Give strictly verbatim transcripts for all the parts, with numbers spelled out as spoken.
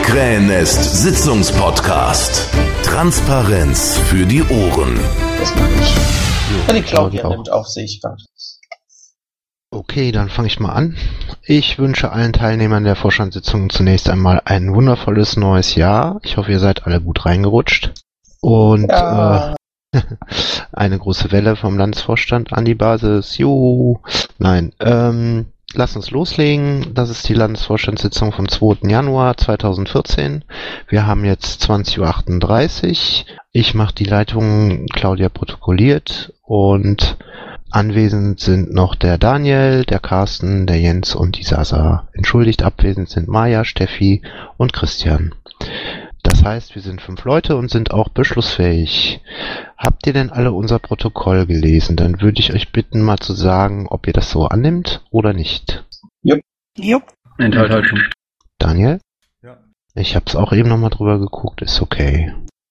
Krähennest Sitzungspodcast. Transparenz für die Ohren. Das mache ich. Ja, die Claudia nimmt auf, sehe ich gerade. Okay, dann fange ich mal an. Ich wünsche allen Teilnehmern der Vorstandssitzung zunächst einmal ein wundervolles neues Jahr. Ich hoffe, ihr seid alle gut reingerutscht. Und ja. äh, eine große Welle vom Landesvorstand an die Basis. Juhu. Nein, ähm, lasst uns loslegen. Das ist die Landesvorstandssitzung vom zweiten Januar zweitausendvierzehn. Wir haben jetzt zwanzig Uhr achtunddreißig. Ich mache die Leitung, Claudia protokolliert und anwesend sind noch der Daniel, der Carsten, der Jens und die Sasa. Entschuldigt, abwesend sind Maja, Steffi und Christian. Das heißt, wir sind fünf Leute und sind auch beschlussfähig. Habt ihr denn alle unser Protokoll gelesen? Dann würde ich euch bitten, mal zu sagen, ob ihr das so annimmt oder nicht. Jupp. Jupp. Enthaltung. Daniel? Ja. Ich habe es auch eben nochmal drüber geguckt, ist okay.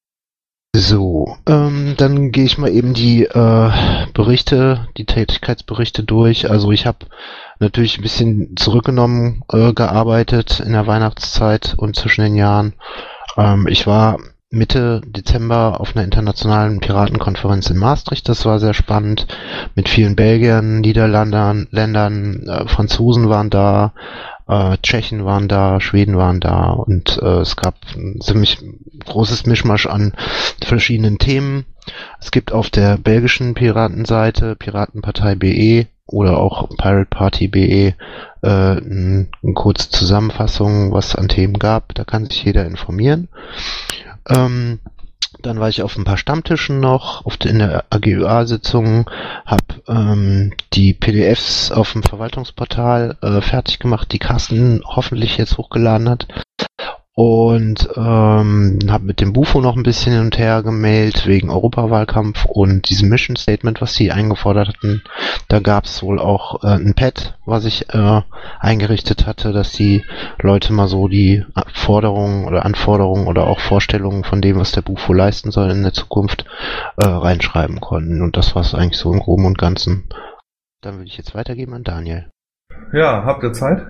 So, ähm, dann gehe ich mal eben die äh, Berichte, die Tätigkeitsberichte durch. Also ich habe natürlich ein bisschen zurückgenommen äh, gearbeitet in der Weihnachtszeit und zwischen den Jahren. Ähm, ich war Mitte Dezember auf einer internationalen Piratenkonferenz in Maastricht. Das war sehr spannend. Mit vielen Belgiern, Niederländern, Ländern, äh, Franzosen waren da. Äh, Tschechen waren da, Schweden waren da und äh, es gab ein ziemlich großes Mischmasch an verschiedenen Themen. Es gibt auf der belgischen Piratenseite Piratenpartei B E oder auch Pirate Party B E äh, eine kurze Zusammenfassung, was es an Themen gab. Da kann sich jeder informieren. Ähm, Dann war ich auf ein paar Stammtischen noch, auf der, in der A G Ö A-Sitzung, habe ähm, die P D Fs auf dem Verwaltungsportal äh, fertig gemacht, die Carsten hoffentlich jetzt hochgeladen hat. Und ähm, habe mit dem Bufo noch ein bisschen hin und her gemailt wegen Europawahlkampf und diesem Mission Statement, was sie eingefordert hatten. Da gab es wohl auch äh, ein Pad, was ich äh, eingerichtet hatte, dass die Leute mal so die Forderungen oder Anforderungen oder auch Vorstellungen von dem, was der Bufo leisten soll in der Zukunft, äh, reinschreiben konnten. Und das war es eigentlich so im Groben und Ganzen. Dann würde ich jetzt weitergeben an Daniel. Ja, habt ihr Zeit?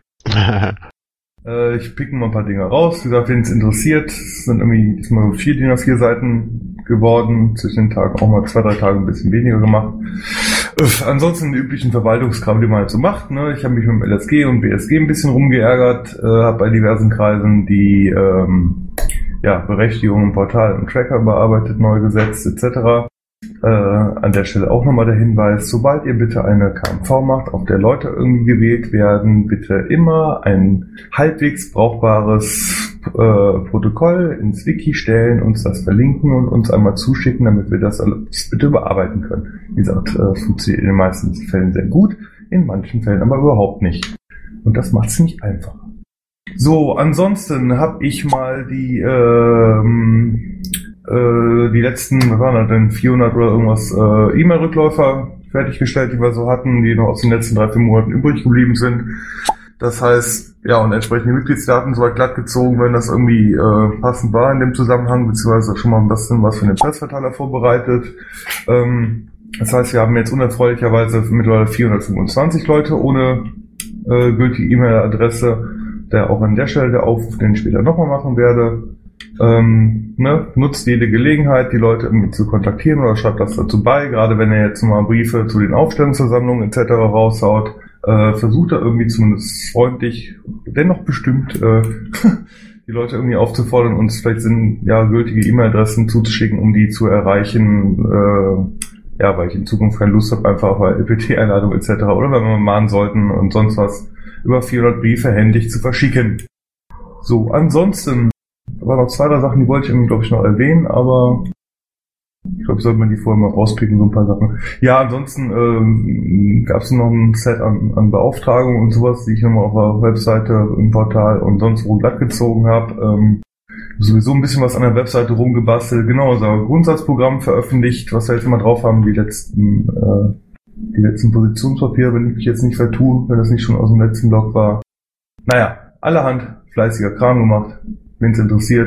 Äh, ich pick mal ein paar Dinge raus. Wie gesagt, wen es interessiert, es sind irgendwie diesmal vier D I N A vier Seiten geworden. Zwischen den Tagen auch mal zwei, drei Tage ein bisschen weniger gemacht. Äh, ansonsten den üblichen Verwaltungskram, den man halt so macht. Ne? Ich habe mich mit dem L S G und B S G ein bisschen rumgeärgert, äh, habe bei diversen Kreisen die ähm, ja, Berechtigung im Portal und Tracker bearbeitet, neu gesetzt et cetera. Äh, an der Stelle auch nochmal der Hinweis, sobald ihr bitte eine K M V macht, auf der Leute irgendwie gewählt werden, bitte immer ein halbwegs brauchbares äh, Protokoll ins Wiki stellen, uns das verlinken und uns einmal zuschicken, damit wir das alles bitte überarbeiten können. Wie gesagt, äh, funktioniert in den meisten Fällen sehr gut, in manchen Fällen aber überhaupt nicht. Und das macht es nicht einfacher. So, ansonsten habe ich mal die ähm, die letzten, was waren das denn, vierhundert oder irgendwas äh, E-Mail-Rückläufer fertiggestellt, die wir so hatten, die noch aus den letzten drei, vier Monaten übrig geblieben sind. Das heißt, ja, und entsprechende Mitgliedsdaten soweit glatt gezogen, wenn das irgendwie äh, passend war in dem Zusammenhang, beziehungsweise schon mal ein bisschen was für den Pressverteiler vorbereitet. Ähm, das heißt, wir haben jetzt unerfreulicherweise mittlerweile vierhundertfünfundzwanzig Leute ohne äh, gültige E-Mail-Adresse, der auch an der Stelle der Aufruf, den ich später nochmal machen werde. Ähm, ne, nutzt jede Gelegenheit, die Leute irgendwie zu kontaktieren oder schreibt das dazu bei, gerade wenn er jetzt mal Briefe zu den Aufstellungsversammlungen et cetera raushaut, äh, versucht er irgendwie zumindest freundlich, dennoch bestimmt, äh, die Leute irgendwie aufzufordern, uns vielleicht sind ja gültige E-Mail-Adressen zuzuschicken, um die zu erreichen, äh, ja, weil ich in Zukunft keine Lust habe, einfach bei L P T-Einladung et cetera oder wenn wir mahnen sollten und sonst was, über vierhundert Briefe händisch zu verschicken. So, ansonsten da waren noch zwei, drei Sachen, die wollte ich irgendwie, glaube ich, noch erwähnen, aber ich glaube, sollte man die vorher mal rauspicken, so ein paar Sachen. Ja, ansonsten ähm, gab es noch ein Set an, an Beauftragungen und sowas, die ich nochmal auf der Webseite, im Portal und sonst wo glatt gezogen habe. Ähm, sowieso ein bisschen was an der Webseite rumgebastelt. Genau, unser Grundsatzprogramm veröffentlicht, was wir jetzt immer drauf haben, die letzten äh, die letzten Positionspapiere, wenn ich mich jetzt nicht vertue, wenn das nicht schon aus dem letzten Blog war. Naja, allerhand fleißiger Kram gemacht. Wenn es interessiert,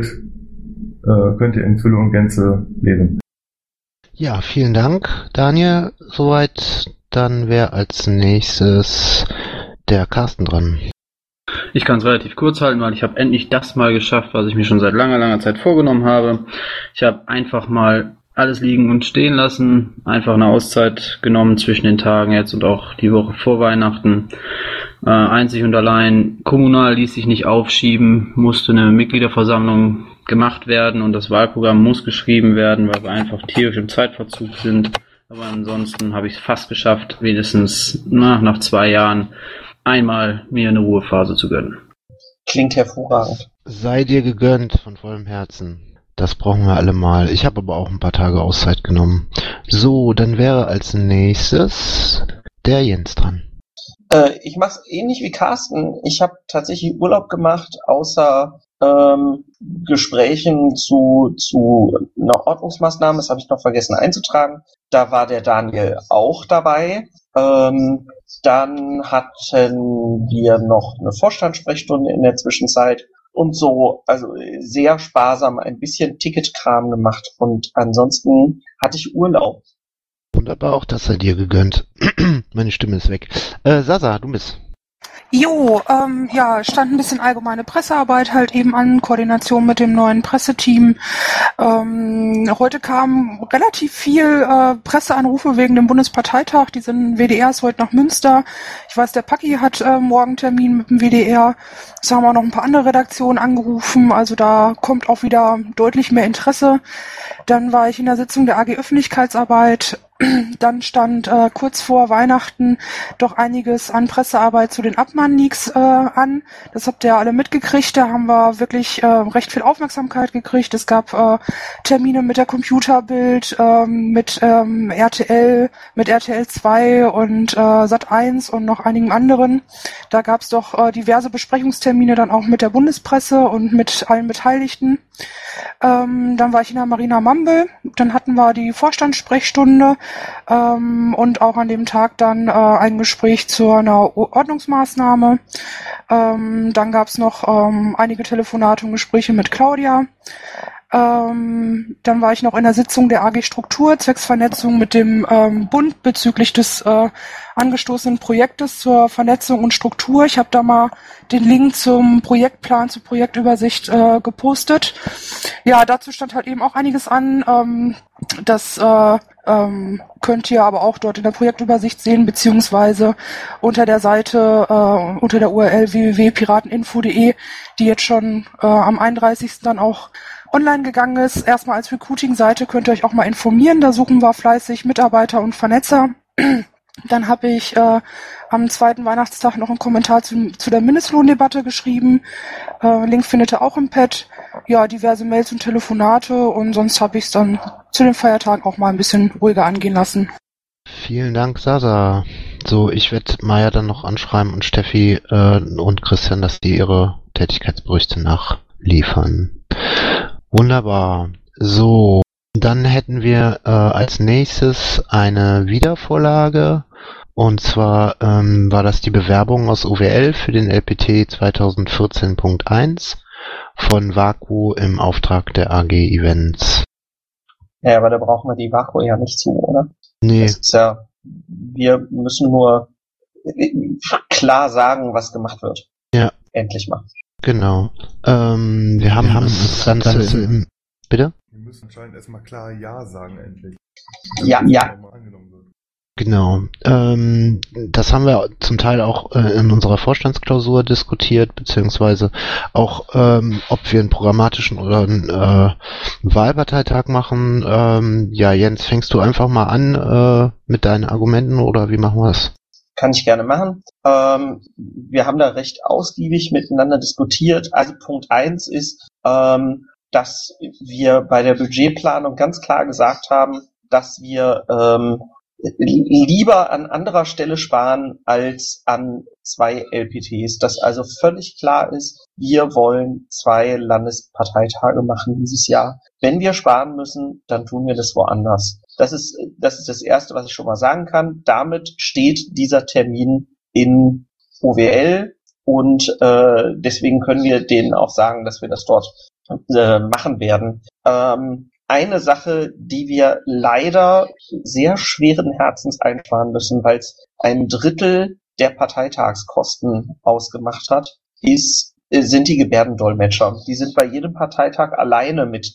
äh, könnt ihr in Fülle und Gänze lesen. Ja, vielen Dank, Daniel. Soweit. Dann wäre als nächstes der Carsten dran. Ich kann es relativ kurz halten, weil ich habe endlich das mal geschafft, was ich mir schon seit langer, langer Zeit vorgenommen habe. Ich habe einfach mal alles liegen und stehen lassen, einfach eine Auszeit genommen zwischen den Tagen jetzt und auch die Woche vor Weihnachten. Äh, einzig und allein kommunal ließ sich nicht aufschieben, musste eine Mitgliederversammlung gemacht werden und das Wahlprogramm muss geschrieben werden, weil wir einfach tierisch im Zeitverzug sind. Aber ansonsten habe ich es fast geschafft, wenigstens na, nach zwei Jahren einmal mir eine Ruhephase zu gönnen. Klingt hervorragend. Sei dir gegönnt von vollem Herzen. Das brauchen wir alle mal. Ich habe aber auch ein paar Tage Auszeit genommen. So, dann wäre als nächstes der Jens dran. Äh, ich mache es ähnlich wie Carsten. Ich habe tatsächlich Urlaub gemacht, außer ähm, Gesprächen zu, zu einer Ordnungsmaßnahme. Das habe ich noch vergessen einzutragen. Da war der Daniel auch dabei. Ähm, dann hatten wir noch eine Vorstandssprechstunde in der Zwischenzeit. Und so, also sehr sparsam, ein bisschen Ticketkram gemacht und ansonsten hatte ich Urlaub. Wunderbar, auch das sei dir gegönnt. Meine Stimme ist weg. Äh, Sasa, du bist. Jo, ähm, ja, stand ein bisschen allgemeine Pressearbeit halt eben an, Koordination mit dem neuen Presseteam. Ähm, heute kam relativ viel äh, Presseanrufe wegen dem Bundesparteitag. Die sind W D R ist heute nach Münster. Ich weiß, der Paki hat äh, morgen Termin mit dem W D R. Es haben auch noch ein paar andere Redaktionen angerufen. Also da kommt auch wieder deutlich mehr Interesse. Dann war ich in der Sitzung der A G Öffentlichkeitsarbeit. Dann stand äh, kurz vor Weihnachten doch einiges an Pressearbeit zu den Abmann-Leaks äh, an. Das habt ihr ja alle mitgekriegt. Da haben wir wirklich äh, recht viel Aufmerksamkeit gekriegt. Es gab äh, Termine mit der Computerbild, ähm, mit ähm, R T L, mit R T L zwei und äh, Sat eins und noch einigen anderen. Da gab es doch äh, diverse Besprechungstermine dann auch mit der Bundespresse und mit allen Beteiligten. Ähm, dann war ich in der Marina Mambel. Dann hatten wir die Vorstandssprechstunde. Ähm, und auch an dem Tag dann äh, ein Gespräch zu einer Ordnungsmaßnahme. Ähm, dann gab es noch ähm, einige Telefonate und Gespräche mit Claudia. Ähm, dann war ich noch in der Sitzung der A G Struktur, zwecks Vernetzung mit dem ähm, Bund bezüglich des äh, angestoßenen Projektes zur Vernetzung und Struktur. Ich habe da mal den Link zum Projektplan, zur Projektübersicht äh, gepostet. Ja, dazu stand halt eben auch einiges an. Ähm, das äh, ähm, könnt ihr aber auch dort in der Projektübersicht sehen, beziehungsweise unter der Seite, äh, unter der U R L w w w punkt pirateninfo punkt de, die jetzt schon äh, am einunddreißigsten dann auch online gegangen ist. Erstmal als Recruiting-Seite könnt ihr euch auch mal informieren. Da suchen wir fleißig Mitarbeiter und Vernetzer. Dann habe ich äh, am zweiten Weihnachtstag noch einen Kommentar zu, zu der Mindestlohndebatte geschrieben. Äh, Link findet ihr auch im Pad. Ja, diverse Mails und Telefonate und sonst habe ich es dann zu den Feiertagen auch mal ein bisschen ruhiger angehen lassen. Vielen Dank, Sasa. So, ich werde Maya dann noch anschreiben und Steffi äh, und Christian, dass die ihre Tätigkeitsberichte nachliefern. Wunderbar. So, dann hätten wir äh, als nächstes eine Wiedervorlage. Und zwar ähm, war das die Bewerbung aus O W L für den L P T zwanzig vierzehn Punkt eins von Vaku im Auftrag der A G Events. Ja, aber da brauchen wir die Vaku ja nicht zu, oder? Nee. Das ist ja, wir müssen nur klar sagen, was gemacht wird. Ja. Endlich mal. Genau. Ähm, wir haben, wir haben das Ganze, Ganze im... Bitte? Wir müssen anscheinend erstmal klar Ja sagen, endlich. Ja, ja. Genau. Ähm, das haben wir zum Teil auch äh, in unserer Vorstandsklausur diskutiert, beziehungsweise auch, ähm, ob wir einen programmatischen oder einen äh, Wahlparteitag machen. Ähm, ja, Jens, fängst du einfach mal an äh, mit deinen Argumenten oder wie machen wir es? Kann ich gerne machen. Ähm, wir haben da recht ausgiebig miteinander diskutiert. Also Punkt eins ist, ähm, dass wir bei der Budgetplanung ganz klar gesagt haben, dass wir ähm, lieber an anderer Stelle sparen als an zwei L P Ts. Dass also völlig klar ist, wir wollen zwei Landesparteitage machen dieses Jahr. Wenn wir sparen müssen, dann tun wir das woanders. Das ist, das ist das Erste, was ich schon mal sagen kann. Damit steht dieser Termin in O W L und äh, deswegen können wir denen auch sagen, dass wir das dort äh, machen werden. Ähm, Eine Sache, die wir leider sehr schweren Herzens einsparen müssen, weil es ein Drittel der Parteitagskosten ausgemacht hat, ist, sind die Gebärdendolmetscher. Die sind bei jedem Parteitag alleine mit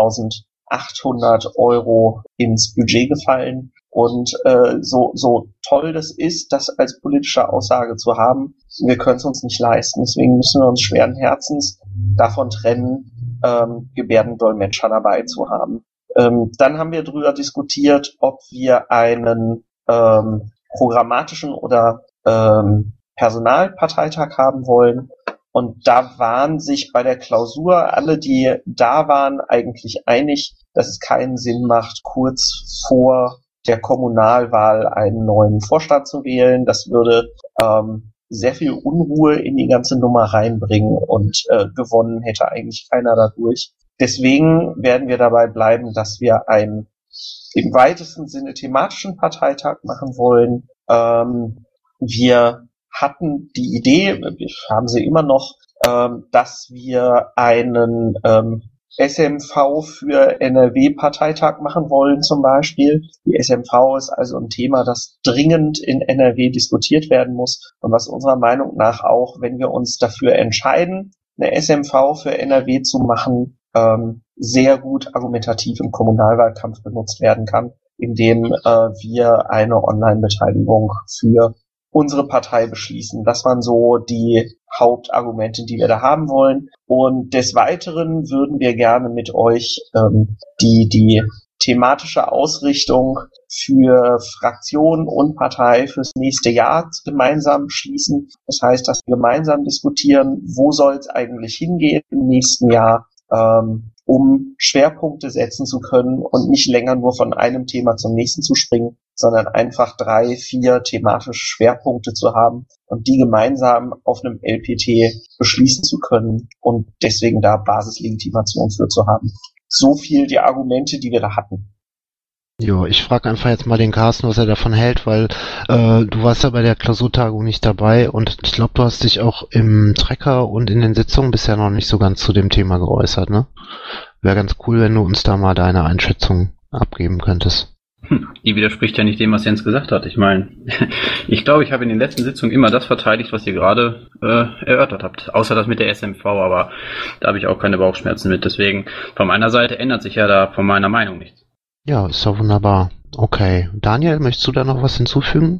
dreitausendachthundert Euro ins Budget gefallen. Und äh, so, so toll das ist, das als politische Aussage zu haben, wir können es uns nicht leisten. Deswegen müssen wir uns schweren Herzens davon trennen, ähm, Gebärdendolmetscher dabei zu haben. Ähm, dann haben wir darüber diskutiert, ob wir einen ähm, programmatischen oder ähm, Personalparteitag haben wollen. Und da waren sich bei der Klausur alle, die da waren, eigentlich einig, dass es keinen Sinn macht, kurz vor der Kommunalwahl einen neuen Vorstand zu wählen. Das würde ähm, sehr viel Unruhe in die ganze Nummer reinbringen und äh, gewonnen hätte eigentlich keiner dadurch. Deswegen werden wir dabei bleiben, dass wir einen im weitesten Sinne thematischen Parteitag machen wollen. Ähm, wir hatten die Idee, wir haben sie immer noch, ähm, dass wir einen ähm, S M V für N R W-Parteitag machen wollen zum Beispiel. Die S M V ist also ein Thema, das dringend in N R W diskutiert werden muss und was unserer Meinung nach auch, wenn wir uns dafür entscheiden, eine S M V für N R W zu machen, ähm, sehr gut argumentativ im Kommunalwahlkampf benutzt werden kann, indem äh, wir eine Online-Beteiligung für unsere Partei beschließen. Das waren so die Hauptargumente, die wir da haben wollen. Und des Weiteren würden wir gerne mit euch ähm, die die thematische Ausrichtung für Fraktion und Partei fürs nächste Jahr gemeinsam schließen. Das heißt, dass wir gemeinsam diskutieren, wo soll es eigentlich hingehen im nächsten Jahr, ähm, um Schwerpunkte setzen zu können und nicht länger nur von einem Thema zum nächsten zu springen, sondern einfach drei, vier thematische Schwerpunkte zu haben und die gemeinsam auf einem L P T beschließen zu können und deswegen da Basislegitimation für zu haben. So viel die Argumente, die wir da hatten. Jo, ich frage einfach jetzt mal den Carsten, was er davon hält, weil äh, du warst ja bei der Klausurtagung nicht dabei und ich glaube, du hast dich auch im Trecker und in den Sitzungen bisher noch nicht so ganz zu dem Thema geäußert, ne? Wäre ganz cool, wenn du uns da mal deine Einschätzung abgeben könntest. Hm, die widerspricht ja nicht dem, was Jens gesagt hat. Ich meine, ich glaube, ich habe in den letzten Sitzungen immer das verteidigt, was ihr gerade äh, erörtert habt. Außer das mit der S M V, aber da habe ich auch keine Bauchschmerzen mit. Deswegen, von meiner Seite ändert sich ja da von meiner Meinung nichts. Ja, ist doch wunderbar. Okay. Daniel, möchtest du da noch was hinzufügen?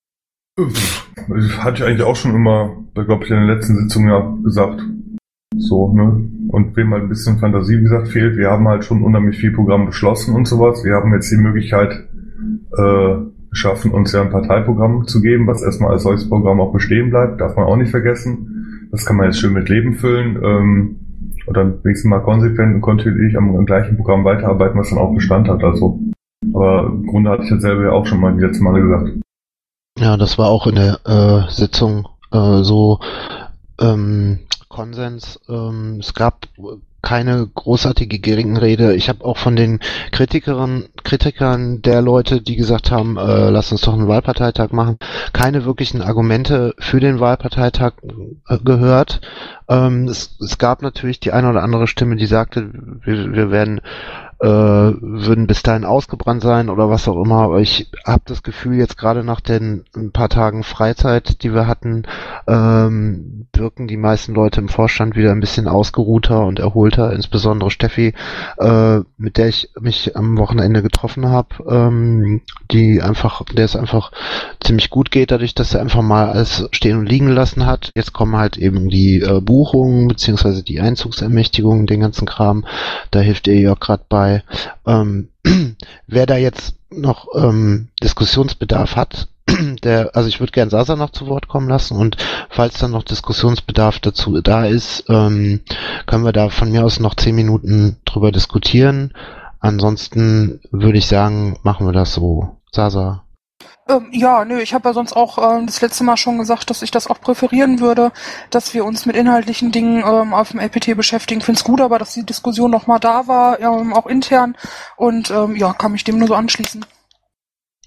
Das hatte ich eigentlich auch schon immer, da glaube ich in der letzten Sitzung ja gesagt. So, ne? Und wem halt ein bisschen Fantasie, wie gesagt, fehlt, wir haben halt schon unheimlich viel Programm beschlossen und sowas. Wir haben jetzt die Möglichkeit äh, geschaffen, uns ja ein Parteiprogramm zu geben, was erstmal als solches Programm auch bestehen bleibt, darf man auch nicht vergessen. Das kann man jetzt schön mit Leben füllen. Ähm, und dann nächstes Mal konsequent und kontinuierlich am, am gleichen Programm weiterarbeiten, was dann auch Bestand hat. Also, aber im Grunde hatte ich das selber ja auch schon mal die letzten Male gesagt. Ja, das war auch in der äh, Sitzung äh, so ähm, Konsens. Ähm, es gab keine großartige Gegenrede. Ich habe auch von den Kritikern, Kritikern der Leute, die gesagt haben, äh, lass uns doch einen Wahlparteitag machen, keine wirklichen Argumente für den Wahlparteitag äh, gehört. Ähm, es, es gab natürlich die eine oder andere Stimme, die sagte, wir, wir werden äh, würden bis dahin ausgebrannt sein oder was auch immer, aber ich habe das Gefühl, jetzt gerade nach den ein paar Tagen Freizeit, die wir hatten, ähm, wirken die meisten Leute im Vorstand wieder ein bisschen ausgeruhter und erholter, insbesondere Steffi, äh, mit der ich mich am Wochenende getroffen habe, ähm, die einfach, der es einfach ziemlich gut geht, dadurch, dass er einfach mal alles stehen und liegen lassen hat. Jetzt kommen halt eben die äh, Buchungen beziehungsweise die Einzugsermächtigungen, den ganzen Kram, da hilft ihr ja gerade bei. Ähm, wer da jetzt noch ähm, Diskussionsbedarf hat, der, also ich würde gern Sasa noch zu Wort kommen lassen und falls dann noch Diskussionsbedarf dazu da ist, ähm, können wir da von mir aus noch zehn Minuten drüber diskutieren. Ansonsten würde ich sagen, machen wir das so. Sasa. Ähm, ja, nö, ich habe ja sonst auch ähm, das letzte Mal schon gesagt, dass ich das auch präferieren würde, dass wir uns mit inhaltlichen Dingen ähm, auf dem L P T beschäftigen. Find's gut, aber dass die Diskussion noch mal da war, ähm, auch intern und ähm, ja, kann mich dem nur so anschließen.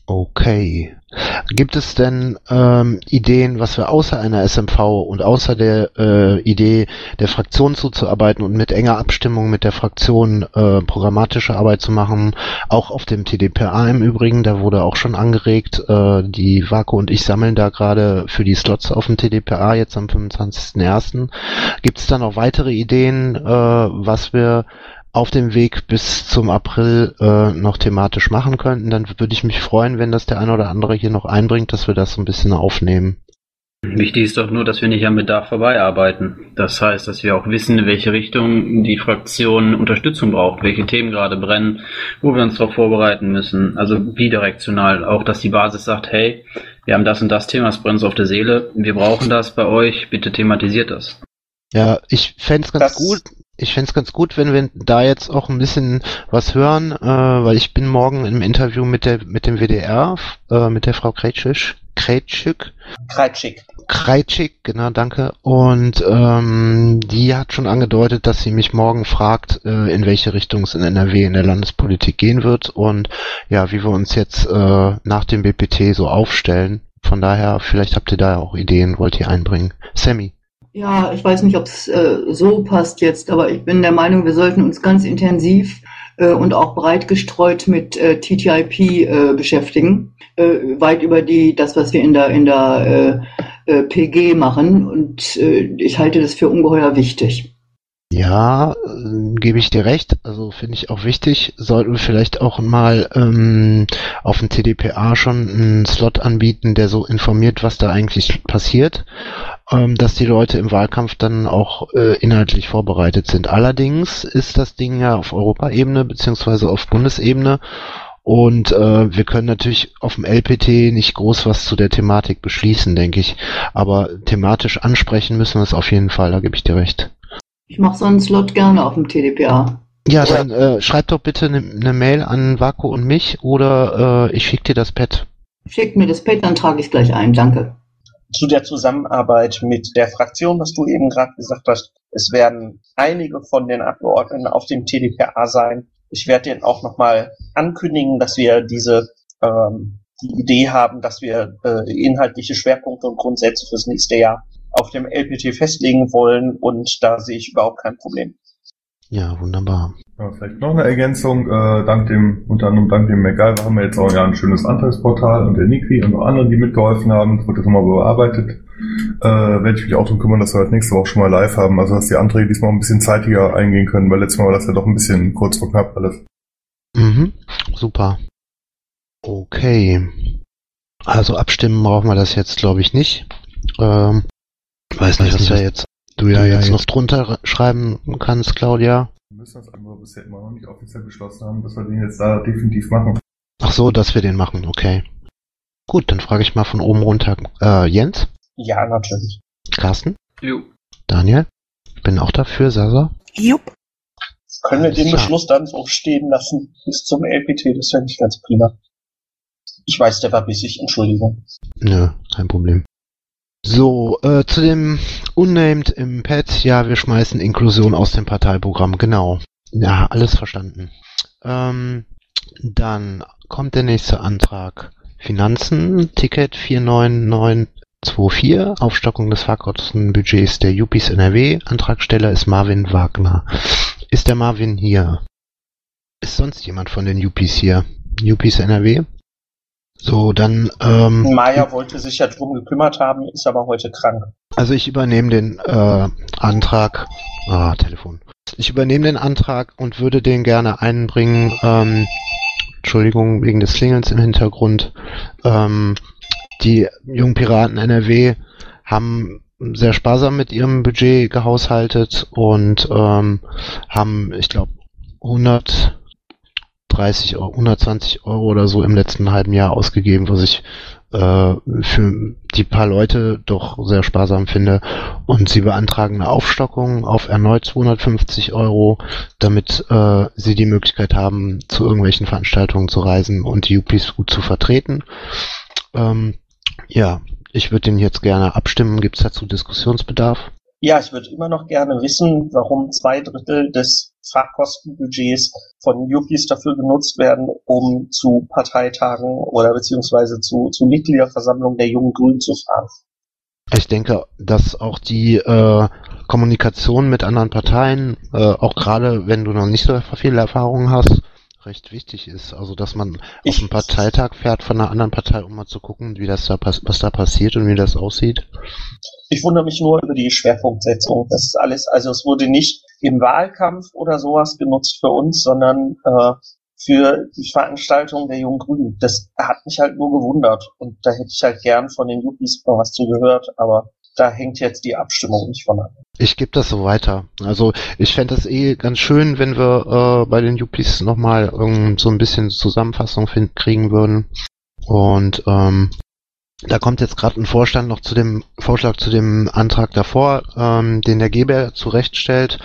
Okay. Gibt es denn ähm, Ideen, was wir außer einer S M V und außer der äh, Idee, der Fraktion zuzuarbeiten und mit enger Abstimmung mit der Fraktion äh, programmatische Arbeit zu machen, auch auf dem T D P A im Übrigen, da wurde auch schon angeregt, äh, die Vaco und ich sammeln da gerade für die Slots auf dem T D P A jetzt am fünfundzwanzigsten ersten Gibt es da noch weitere Ideen, äh, was wir auf dem Weg bis zum April äh, noch thematisch machen könnten? Dann würde ich mich freuen, wenn das der eine oder andere hier noch einbringt, dass wir das so ein bisschen aufnehmen. Wichtig ist doch nur, dass wir nicht am Bedarf vorbeiarbeiten. Das heißt, dass wir auch wissen, in welche Richtung die Fraktion Unterstützung braucht, welche Themen gerade brennen, wo wir uns darauf vorbereiten müssen. Also bidirektional. Auch, dass die Basis sagt, hey, wir haben das und das Thema, es brennt uns auf der Seele, wir brauchen das bei euch, bitte thematisiert das. Ja, ich fände es ganz das gut. Ich fände es ganz gut, wenn wir da jetzt auch ein bisschen was hören, äh, weil ich bin morgen im Interview mit der mit dem W D R, äh, mit der Frau Kreitschik, Kreitschik, Kreitschik, Kreitschik, genau, danke. Und ähm, die hat schon angedeutet, dass sie mich morgen fragt, äh, in welche Richtung es in N R W in der Landespolitik gehen wird und ja, wie wir uns jetzt äh, nach dem B P T so aufstellen. Von daher, vielleicht habt ihr da auch Ideen, wollt ihr einbringen. Sammy. Ja, ich weiß nicht, ob es äh, so passt jetzt, aber ich bin der Meinung, wir sollten uns ganz intensiv äh, und auch breit gestreut mit äh, T T I P äh, beschäftigen, äh, weit über die das, was wir in der in der äh, äh, P G machen. Und äh, ich halte das für ungeheuer wichtig. Ja, äh, gebe ich dir recht. Also finde ich auch wichtig. Sollten wir vielleicht auch mal ähm, auf dem T D P A schon einen Slot anbieten, der so informiert, was da eigentlich passiert, ähm, dass die Leute im Wahlkampf dann auch äh, inhaltlich vorbereitet sind. Allerdings ist das Ding ja auf Europaebene beziehungsweise auf Bundesebene und äh, wir können natürlich auf dem L P T nicht groß was zu der Thematik beschließen, denke ich. Aber thematisch ansprechen müssen wir es auf jeden Fall, da gebe ich dir recht. Ich mache so einen Slot gerne auf dem T D P A. Ja, dann äh, schreib doch bitte eine ne Mail an Vaco und mich oder äh, ich schicke dir das Pad. Schickt mir das Pad, dann trage ich es gleich ein. Danke. Zu der Zusammenarbeit mit der Fraktion, was du eben gerade gesagt hast, es werden einige von den Abgeordneten auf dem T D P A sein. Ich werde denen auch nochmal ankündigen, dass wir diese ähm, die Idee haben, dass wir äh, inhaltliche Schwerpunkte und Grundsätze fürs nächste Jahr auf dem L P T festlegen wollen und da sehe ich überhaupt kein Problem. Ja, wunderbar. Ja, vielleicht noch eine Ergänzung, äh, dank dem, unter anderem dank dem MacGyver haben wir jetzt auch ja ein schönes Antragsportal und der Niki und auch anderen, die mitgeholfen haben, das wird jetzt nochmal bearbeitet, äh, werde ich mich auch darum kümmern, dass wir halt nächste Woche schon mal live haben, also dass die Anträge diesmal ein bisschen zeitiger eingehen können, weil letztes Mal war das ja doch ein bisschen kurz vor knapp alles. Mhm, super. Okay. Also abstimmen brauchen wir das jetzt, glaube ich, nicht. Ähm, weiß nicht, was da jetzt du ja, ja jetzt, jetzt noch drunter schreiben kannst, Claudia. Wir müssen das aber bisher immer noch nicht offiziell beschlossen haben, dass wir den jetzt da definitiv machen. Ach so, dass wir den machen, okay. Gut, dann frage ich mal von oben runter. Äh, Jens? Ja, natürlich. Carsten? Jo. Daniel? Bin auch dafür, Sasa? Jupp. Können wir den Ja. Beschluss dann so stehen lassen bis zum L P T? Das fände ich ganz prima. Ich weiß, der war bissig, Entschuldigung. Nö, kein Problem. So, äh, zu dem Unnamed im Pad, ja, wir schmeißen Inklusion aus dem Parteiprogramm, genau. Ja, alles verstanden. Ähm, dann kommt der nächste Antrag. Finanzen, Ticket vier neun neun zwei vier, Aufstockung des Fahrkostenbudgets der U P s N R W. Antragsteller ist Marvin Wagner. Ist der Marvin hier? Ist sonst jemand von den U P s hier? U P s N R W? So, dann, ähm... Maya wollte sich ja drum gekümmert haben, ist aber heute krank. Also ich übernehme den äh, Antrag... Ah, Telefon. Ich übernehme den Antrag und würde den gerne einbringen, ähm... Entschuldigung, wegen des Klingelns im Hintergrund. Ähm, die jungen Piraten N R W haben sehr sparsam mit ihrem Budget gehaushaltet und ähm, haben, ich glaube, hundertdreißig Euro, hundertzwanzig Euro oder so im letzten halben Jahr ausgegeben, was ich äh, für die paar Leute doch sehr sparsam finde. Und sie beantragen eine Aufstockung auf erneut zweihundertfünfzig Euro, damit äh, sie die Möglichkeit haben, zu irgendwelchen Veranstaltungen zu reisen und die U P s gut zu vertreten. Ähm, ja, ich würde den jetzt gerne abstimmen. Gibt es dazu Diskussionsbedarf? Ja, ich würde immer noch gerne wissen, warum zwei Drittel des Fahrkostenbudgets von Yuppies dafür genutzt werden, um zu Parteitagen oder beziehungsweise zu, zu Mitgliederversammlungen der Jungen Grünen zu fahren. Ich denke, dass auch die äh, Kommunikation mit anderen Parteien, äh, auch gerade wenn du noch nicht so viel Erfahrung hast, recht wichtig ist. Also, dass man Ich- auf einen Parteitag fährt von einer anderen Partei, um mal zu gucken, wie das da pass- was da passiert und wie das aussieht. Ich wundere mich nur über die Schwerpunktsetzung. Das ist alles, also es wurde nicht im Wahlkampf oder sowas genutzt für uns, sondern äh, für die Veranstaltung der Jungen Grünen. Das hat mich halt nur gewundert und da hätte ich halt gern von den Yuppies mal was zu gehört, aber da hängt jetzt die Abstimmung nicht von ab. Ich gebe das so weiter. Also ich fände das eh ganz schön, wenn wir äh, bei den Yuppies nochmal ähm, so ein bisschen Zusammenfassung find, kriegen würden. Und ähm, da kommt jetzt gerade ein Vorstand noch zu dem Vorschlag zu dem Antrag davor, ähm, den der Geber zurechtstellt,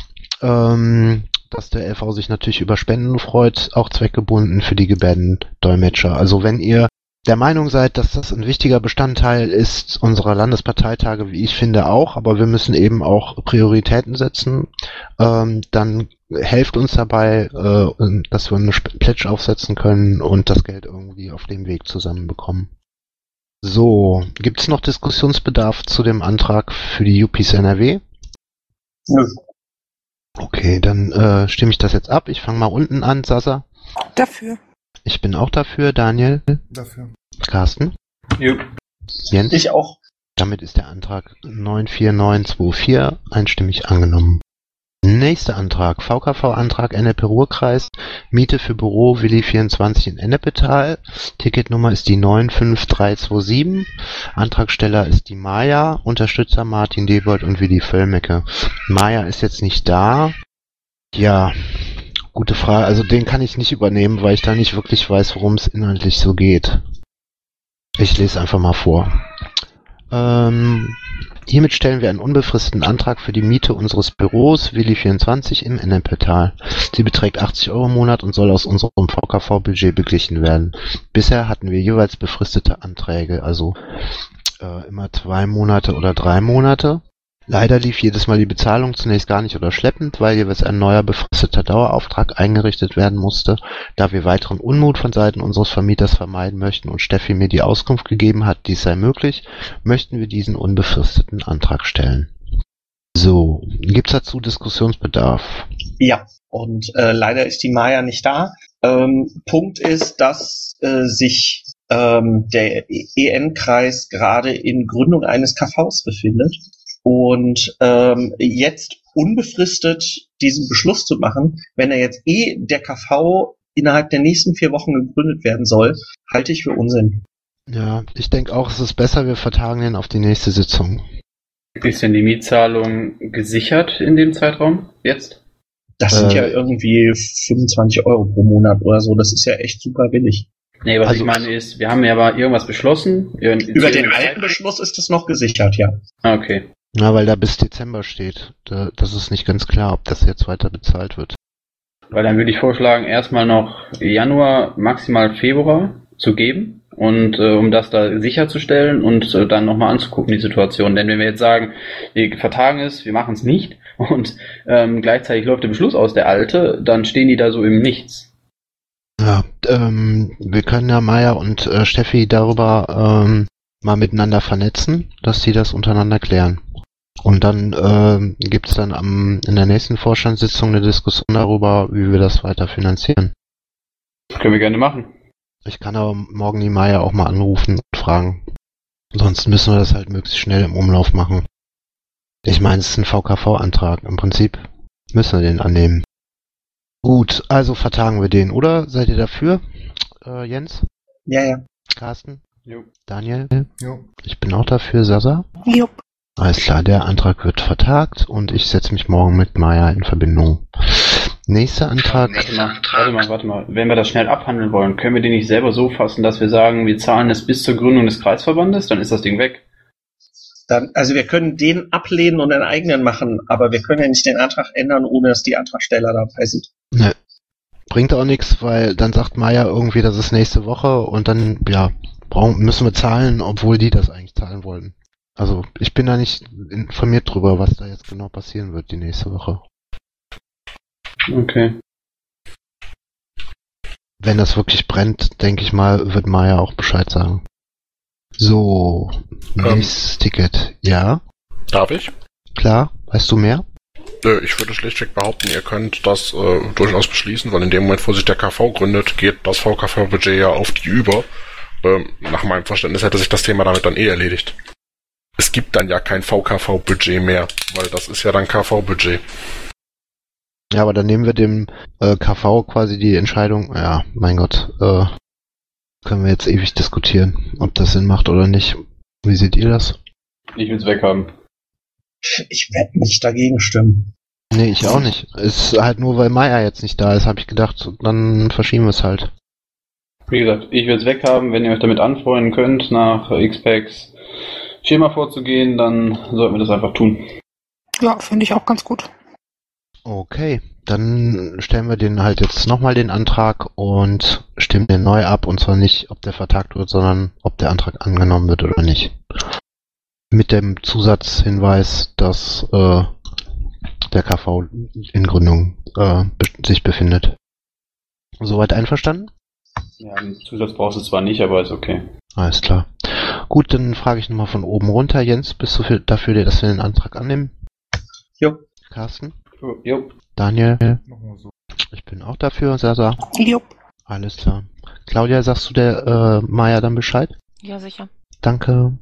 ähm, dass der L V sich natürlich über Spenden freut, auch zweckgebunden für die Gebärdendolmetscher. Also wenn ihr der Meinung seid, dass das ein wichtiger Bestandteil ist unserer Landesparteitage, wie ich finde auch, aber wir müssen eben auch Prioritäten setzen, ähm, dann helft uns dabei, äh, dass wir eine Pledge aufsetzen können und das Geld irgendwie auf dem Weg zusammenbekommen. So, gibt es noch Diskussionsbedarf zu dem Antrag für die Yuppies N R W? Nö. Okay, dann äh, stimme ich das jetzt ab. Ich fange mal unten an, Sasa. Dafür. Ich bin auch dafür, Daniel, Dafür. Carsten, Jupp. Jens. Ich auch. Damit ist der Antrag neun vier neun zwei vier einstimmig angenommen. Nächster Antrag, V K V-Antrag Ennepe-Ruhr-Kreis, Miete für Büro Willi vierundzwanzig in Ennepetal. Ticketnummer ist die neun fünf drei zwei sieben. Antragsteller ist die Maja, Unterstützer Martin Debold und Willi Völlmecke. Maja ist jetzt nicht da. Ja, gute Frage. Also den kann ich nicht übernehmen, weil ich da nicht wirklich weiß, worum es inhaltlich so geht. Ich lese einfach mal vor. Ähm, hiermit stellen wir einen unbefristeten Antrag für die Miete unseres Büros Willi vierundzwanzig im Ennepetal. Sie beträgt achtzig Euro im Monat und soll aus unserem V K V-Budget beglichen werden. Bisher hatten wir jeweils befristete Anträge, also äh, immer zwei Monate oder drei Monate. Leider lief jedes Mal die Bezahlung zunächst gar nicht oder schleppend, weil jeweils ein neuer befristeter Dauerauftrag eingerichtet werden musste. Da wir weiteren Unmut von Seiten unseres Vermieters vermeiden möchten und Steffi mir die Auskunft gegeben hat, dies sei möglich, möchten wir diesen unbefristeten Antrag stellen. So, gibt's dazu Diskussionsbedarf? Ja, und äh, leider ist die Maja nicht da. Ähm, Punkt ist, dass äh, sich ähm, der E N-Kreis gerade in Gründung eines K Vs befindet. Und ähm, jetzt unbefristet diesen Beschluss zu machen, wenn er jetzt eh der K V innerhalb der nächsten vier Wochen gegründet werden soll, halte ich für Unsinn. Ja, ich denke auch, es ist besser, wir vertagen den auf die nächste Sitzung. Ist denn die Mietzahlung gesichert in dem Zeitraum jetzt? Das sind Äh, ja irgendwie fünfundzwanzig Euro pro Monat oder so. Das ist ja echt super billig. Nee, was Also- ich meine ist, wir haben ja aber irgendwas beschlossen. Über den alten Beschluss ist das noch gesichert, ja. Ah, okay. Na, weil da bis Dezember steht. Da, das ist nicht ganz klar, ob das jetzt weiter bezahlt wird. Weil dann würde ich vorschlagen, erstmal noch Januar, maximal Februar zu geben. Und äh, um das da sicherzustellen und äh, dann nochmal anzugucken, die Situation. Denn wenn wir jetzt sagen, wir vertagen es, wir machen es nicht und ähm, gleichzeitig läuft der Beschluss aus, der alte, dann stehen die da so im Nichts. Ja, ähm, wir können ja Maya und äh, Steffi darüber ähm, mal miteinander vernetzen, dass sie das untereinander klären. Und dann ähm, gibt es dann am, in der nächsten Vorstandssitzung eine Diskussion darüber, wie wir das weiter finanzieren. Das können wir gerne machen. Ich kann aber morgen die Maya auch mal anrufen und fragen. Sonst müssen wir das halt möglichst schnell im Umlauf machen. Ich meine, es ist ein V K V-Antrag. Im Prinzip müssen wir den annehmen. Gut, also vertagen wir den, oder? Seid ihr dafür? Äh, Jens? Ja, ja. Carsten? Jo. Daniel? Jo. Ich bin auch dafür. Sasa? Jupp. Alles klar, der Antrag wird vertagt und ich setze mich morgen mit Maya in Verbindung. Nächster Antrag. Warte mal, warte mal, warte mal. Wenn wir das schnell abhandeln wollen, können wir den nicht selber so fassen, dass wir sagen, wir zahlen es bis zur Gründung des Kreisverbandes, dann ist das Ding weg. Dann, also wir können den ablehnen und einen eigenen machen, aber wir können ja nicht den Antrag ändern, ohne dass die Antragsteller dabei sind. Ne, bringt auch nichts, weil dann sagt Maya irgendwie, das ist nächste Woche und dann, ja, brauchen, müssen wir zahlen, obwohl die das eigentlich zahlen wollten. Also ich bin da nicht informiert drüber, was da jetzt genau passieren wird die nächste Woche. Okay. Wenn das wirklich brennt, denke ich mal, wird Maya auch Bescheid sagen. So, nächstes ähm, Ticket. Ja? Darf ich? Klar, weißt du mehr? Äh, ich würde schlichtweg behaupten, ihr könnt das äh, durchaus beschließen, weil in dem Moment, wo sich der K V gründet, geht das V K V-Budget ja auf die über. Ähm, nach meinem Verständnis hätte sich das Thema damit dann eh erledigt. Es gibt dann ja kein V K V-Budget mehr, weil das ist ja dann K V-Budget. Ja, aber dann nehmen wir dem äh, K V quasi die Entscheidung, ja, mein Gott, äh, können wir jetzt ewig diskutieren, ob das Sinn macht oder nicht. Wie seht ihr das? Ich will's weghaben. Ich werde nicht dagegen stimmen. Nee, ich auch nicht. Ist halt nur, weil Maya jetzt nicht da ist, habe ich gedacht, dann verschieben wir es halt. Wie gesagt, ich will es weghaben. Wenn ihr euch damit anfreunden könnt, nach X-Packs Schema vorzugehen, dann sollten wir das einfach tun. Ja, finde ich auch ganz gut. Okay, dann stellen wir den halt jetzt nochmal den Antrag und stimmen den neu ab. Und zwar nicht, ob der vertagt wird, sondern ob der Antrag angenommen wird oder nicht. Mit dem Zusatzhinweis, dass äh, der K V in Gründung äh, be- sich befindet. Soweit einverstanden? Ja, einen Zusatz brauchst du zwar nicht, aber ist okay. Alles klar. Gut, dann frage ich nochmal von oben runter. Jens, bist du für, dafür, dass wir den Antrag annehmen? Jo. Carsten? Jo. Daniel? Machen wir so. Ich bin auch dafür, Sasa. Jo. Alles klar. Claudia, sagst du der äh, Maya dann Bescheid? Ja, sicher. Danke.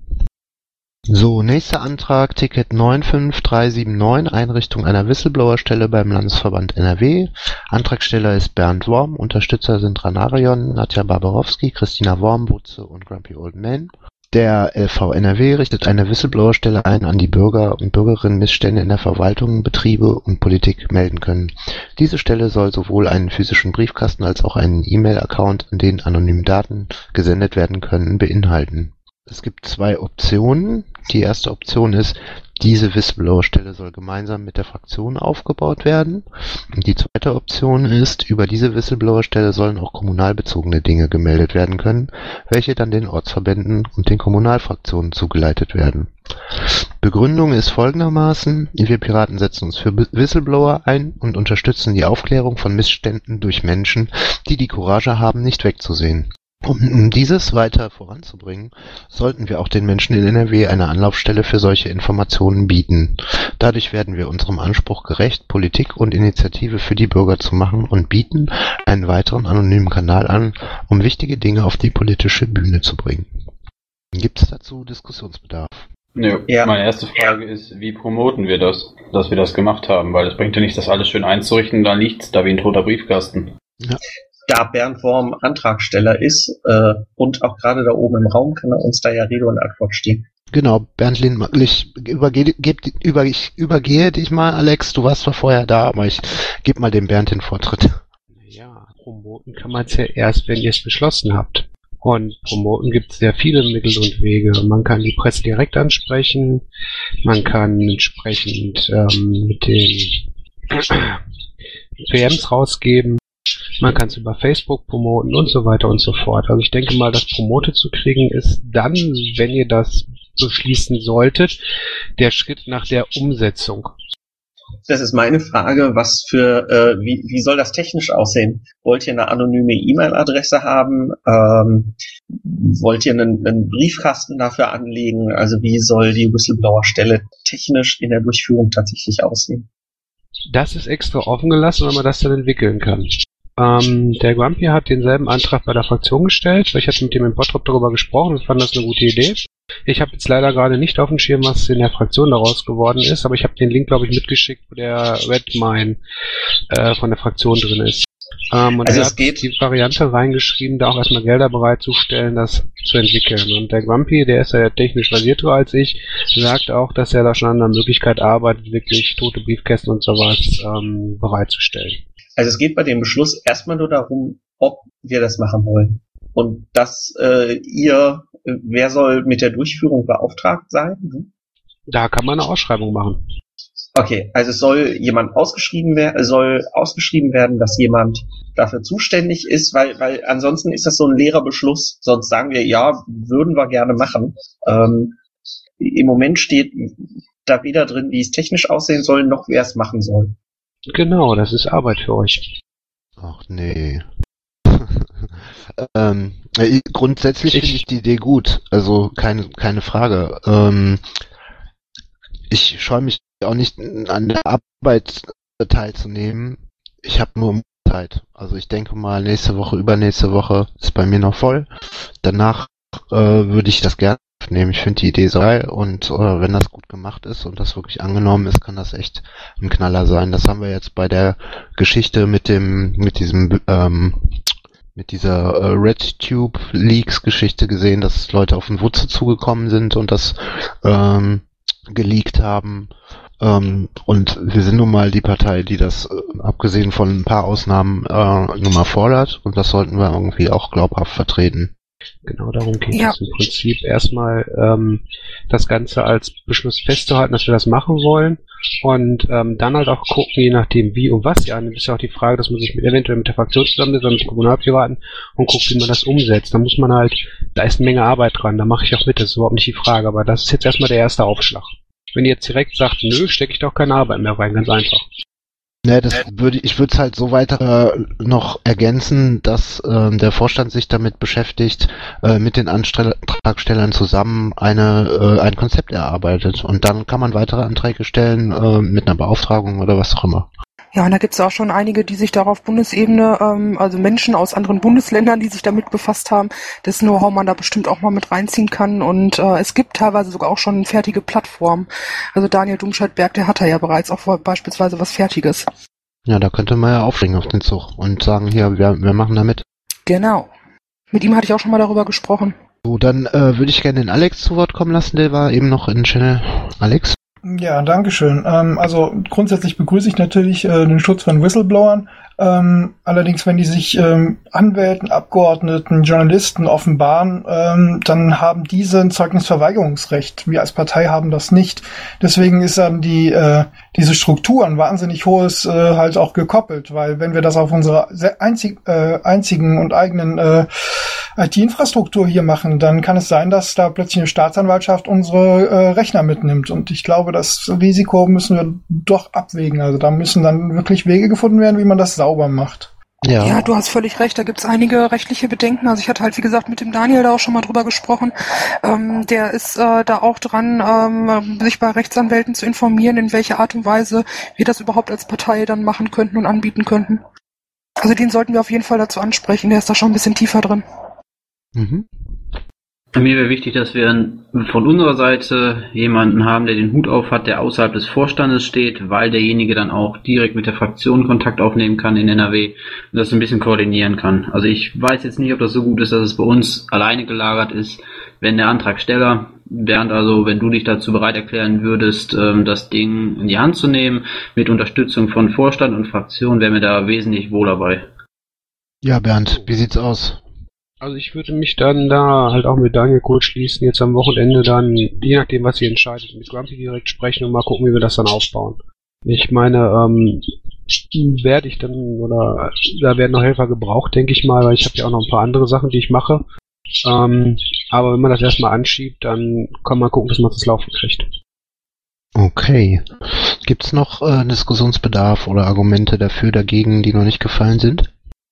So, nächster Antrag, Ticket neun fünf drei sieben neun, Einrichtung einer Whistleblower-Stelle beim Landesverband N R W. Antragsteller ist Bernd Worm, Unterstützer sind Ranarion, Nadja Barbarowski, Christina Worm, Butze und Grumpy Old Man. Der L V N R W richtet eine Whistleblower-Stelle ein, an die Bürger und Bürgerinnen Missstände in der Verwaltung, Betriebe und Politik melden können. Diese Stelle soll sowohl einen physischen Briefkasten als auch einen E-Mail-Account, an den anonym Daten gesendet werden können, beinhalten. Es gibt zwei Optionen. Die erste Option ist, diese Whistleblower-Stelle soll gemeinsam mit der Fraktion aufgebaut werden. Und die zweite Option ist, über diese Whistleblower-Stelle sollen auch kommunalbezogene Dinge gemeldet werden können, welche dann den Ortsverbänden und den Kommunalfraktionen zugeleitet werden. Begründung ist folgendermaßen: Wir Piraten setzen uns für Whistleblower ein und unterstützen die Aufklärung von Missständen durch Menschen, die die Courage haben, nicht wegzusehen. Um dieses weiter voranzubringen, sollten wir auch den Menschen in N R W eine Anlaufstelle für solche Informationen bieten. Dadurch werden wir unserem Anspruch gerecht, Politik und Initiative für die Bürger zu machen und bieten einen weiteren anonymen Kanal an, um wichtige Dinge auf die politische Bühne zu bringen. Gibt es dazu Diskussionsbedarf? Nö. Ja. Meine erste Frage ist, wie promoten wir das, dass wir das gemacht haben? Weil es bringt ja nicht, das alles schön einzurichten, dann liegt's da wie ein toter Briefkasten. Ja. Da Bernd Worm Antragsteller ist äh, und auch gerade da oben im Raum, kann er uns da ja Rede und Antwort stehen. Genau, Bernd Lindmann, ich übergehe, geb, über, ich übergehe dich mal, Alex, du warst zwar vorher da, aber ich gebe mal dem Bernd den Vortritt. Ja, promoten kann man es ja erst, wenn ihr es beschlossen habt. Und promoten gibt es sehr viele Mittel und Wege. Man kann die Presse direkt ansprechen, man kann entsprechend ähm, mit den P Ms rausgeben, man kann es über Facebook promoten und so weiter und so fort. Also ich denke mal, das promotet zu kriegen ist dann, wenn ihr das beschließen solltet, der Schritt nach der Umsetzung. Das ist meine Frage, was für, äh, wie, wie soll das technisch aussehen? Wollt ihr eine anonyme E-Mail-Adresse haben? Ähm, wollt ihr einen, einen Briefkasten dafür anlegen? Also wie soll die Whistleblower-Stelle technisch in der Durchführung tatsächlich aussehen? Das ist extra offen gelassen, weil man das dann entwickeln kann. Ähm, der Grumpy hat denselben Antrag bei der Fraktion gestellt. Ich hatte mit dem in Bottrop darüber gesprochen und fand das eine gute Idee. Ich habe jetzt leider gerade nicht auf dem Schirm, was in der Fraktion daraus geworden ist, aber ich habe den Link, glaube ich, mitgeschickt, wo der Redmine äh, von der Fraktion drin ist. Ähm, und also er es hat geht die Variante reingeschrieben, da auch erstmal Gelder bereitzustellen, das zu entwickeln. Und der Grumpy, der ist ja technisch versierter als ich, sagt auch, dass er da schon an einer Möglichkeit arbeitet, wirklich tote Briefkästen und sowas ähm, bereitzustellen. Also es geht bei dem Beschluss erstmal nur darum, ob wir das machen wollen. Und dass äh, ihr, wer soll mit der Durchführung beauftragt sein? Hm? Da kann man eine Ausschreibung machen. Okay, also es soll jemand ausgeschrieben werden, soll ausgeschrieben werden, dass jemand dafür zuständig ist, weil, weil ansonsten ist das so ein leerer Beschluss. Sonst sagen wir, ja, würden wir gerne machen. Ähm, im Moment steht da weder drin, wie es technisch aussehen soll, noch wer es machen soll. Genau, das ist Arbeit für euch. Ach nee. ähm, äh, grundsätzlich finde ich die Idee gut, also keine, keine Frage. Ähm, ich scheue mich auch nicht an der Arbeit teilzunehmen. Ich habe nur Zeit. Also ich denke mal, nächste Woche, übernächste Woche ist bei mir noch voll. Danach äh, würde ich das gerne nehmen. Ich finde die Idee so geil und äh, wenn das gut gemacht ist und das wirklich angenommen ist, kann das echt ein Knaller sein. Das haben wir jetzt bei der Geschichte mit dem, mit diesem, ähm, mit dieser äh, RedTube Leaks Geschichte gesehen, dass Leute auf den Wutze zugekommen sind und das ähm, geleakt haben. Ähm, und wir sind nun mal die Partei, die das, äh, abgesehen von ein paar Ausnahmen, äh, nun mal fordert und das sollten wir irgendwie auch glaubhaft vertreten. Genau darum geht Ja. es im Prinzip. Erstmal ähm, das Ganze als Beschluss festzuhalten, dass wir das machen wollen und ähm, dann halt auch gucken, je nachdem wie und was. Ja, das ist ja auch die Frage, dass man sich mit, eventuell mit der Fraktion zusammensetzt oder mit Kommunalpiraten und guckt, wie man das umsetzt. Da muss man halt, da ist eine Menge Arbeit dran, da mache ich auch mit, das ist überhaupt nicht die Frage, aber das ist jetzt erstmal der erste Aufschlag. Wenn ihr jetzt direkt sagt, nö, stecke ich doch keine Arbeit mehr rein, ganz einfach. Ne, das würde ich würde es halt so weiter äh, noch ergänzen, dass ähm, der Vorstand sich damit beschäftigt, äh, mit den Antragstellern zusammen eine äh, ein Konzept erarbeitet und dann kann man weitere Anträge stellen äh, mit einer Beauftragung oder was auch immer. Ja, und da gibt's auch schon einige, die sich da auf Bundesebene, ähm, also Menschen aus anderen Bundesländern, die sich damit befasst haben, das Know-how man da bestimmt auch mal mit reinziehen kann. Und äh, es gibt teilweise sogar auch schon fertige Plattformen. Also Daniel Dumscheit-Berg, der hat da ja bereits auch beispielsweise was Fertiges. Ja, da könnte man ja aufspringen auf den Zug und sagen, hier, wir, wir machen da mit. Genau. Mit ihm hatte ich auch schon mal darüber gesprochen. So, dann äh, würde ich gerne den Alex zu Wort kommen lassen, der war eben noch in Channel. Alex? Ja, danke schön. Ähm, also grundsätzlich begrüße ich natürlich äh, den Schutz von Whistleblowern. Ähm, allerdings, wenn die sich ähm, Anwälten, Abgeordneten, Journalisten offenbaren, ähm, dann haben diese ein Zeugnisverweigerungsrecht. Wir als Partei haben das nicht. Deswegen ist dann die äh, diese Strukturen wahnsinnig hohes äh, halt auch gekoppelt, weil wenn wir das auf unserer einzig, äh, einzigen und eigenen äh, I T-Infrastruktur hier machen, dann kann es sein, dass da plötzlich eine Staatsanwaltschaft unsere äh, Rechner mitnimmt. Und ich glaube, das Risiko müssen wir doch abwägen. Also da müssen dann wirklich Wege gefunden werden, wie man das sauber macht. Ja. Ja, du hast völlig recht, da gibt's einige rechtliche Bedenken. Also ich hatte halt, wie gesagt, mit dem Daniel da auch schon mal drüber gesprochen. Ähm, der ist äh, da auch dran, ähm, sich bei Rechtsanwälten zu informieren, in welcher Art und Weise wir das überhaupt als Partei dann machen könnten und anbieten könnten. Also den sollten wir auf jeden Fall dazu ansprechen, der ist da schon ein bisschen tiefer drin. Mhm. Mir wäre wichtig, dass wir von unserer Seite jemanden haben, der den Hut auf hat, der außerhalb des Vorstandes steht, weil derjenige dann auch direkt mit der Fraktion Kontakt aufnehmen kann in N R W und das ein bisschen koordinieren kann. Also ich weiß jetzt nicht, ob das so gut ist, dass es bei uns alleine gelagert ist. Wenn der Antragsteller, Bernd, also wenn du dich dazu bereit erklären würdest, das Ding in die Hand zu nehmen, mit Unterstützung von Vorstand und Fraktion, wäre mir da wesentlich wohler bei. Ja, Bernd, wie sieht's aus? Also ich würde mich dann da halt auch mit Daniel kurz schließen, jetzt am Wochenende dann, je nachdem was ihr entscheidet, mit Grumpy direkt sprechen und mal gucken, wie wir das dann aufbauen. Ich meine, ähm, werde ich dann, oder da werden noch Helfer gebraucht, denke ich mal, weil ich habe ja auch noch ein paar andere Sachen, die ich mache. Ähm, aber wenn man das erstmal anschiebt, dann kann man gucken, dass man das laufen kriegt. Okay. Gibt's noch äh, Diskussionsbedarf oder Argumente dafür, dagegen, die noch nicht gefallen sind?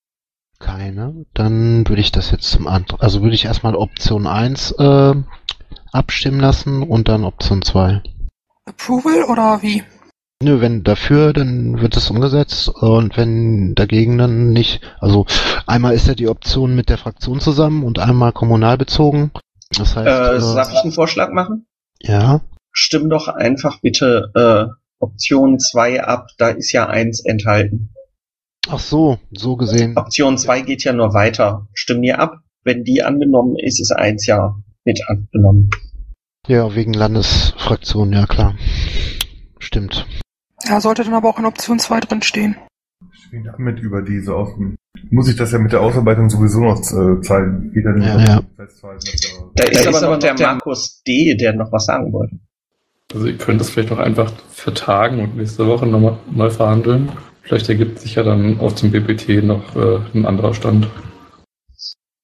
Keine. Dann würde ich das jetzt zum Antrag, also würde ich erstmal Option eins äh, abstimmen lassen und dann Option zwei. Approval oder wie? Nö, wenn dafür, dann wird es umgesetzt und wenn dagegen, dann nicht. Also einmal ist ja die Option mit der Fraktion zusammen und einmal kommunal bezogen. Das heißt, äh, äh, darf ich einen Vorschlag machen? Ja. Stimm doch einfach bitte äh, Option zwei ab, da ist ja eins enthalten. Ach so, so gesehen. Option zwei geht ja nur weiter. Stimm mir ab. Wenn die angenommen ist, ist eins ja mit angenommen. Ja, wegen Landesfraktion, ja klar. Stimmt. Ja, sollte dann aber auch in Option zwei drin stehen. Steht damit über diese Außen. Muss ich das ja mit der Ausarbeitung sowieso noch äh, zeigen? Geht ja nicht Ja, ja. festhalten. Da ist, da ist aber noch der Markus D., der noch was sagen wollte. Also ihr könnt das vielleicht noch einfach vertagen und nächste Woche nochmal neu verhandeln. Vielleicht ergibt sich ja dann auch zum B P T noch äh, ein anderer Stand.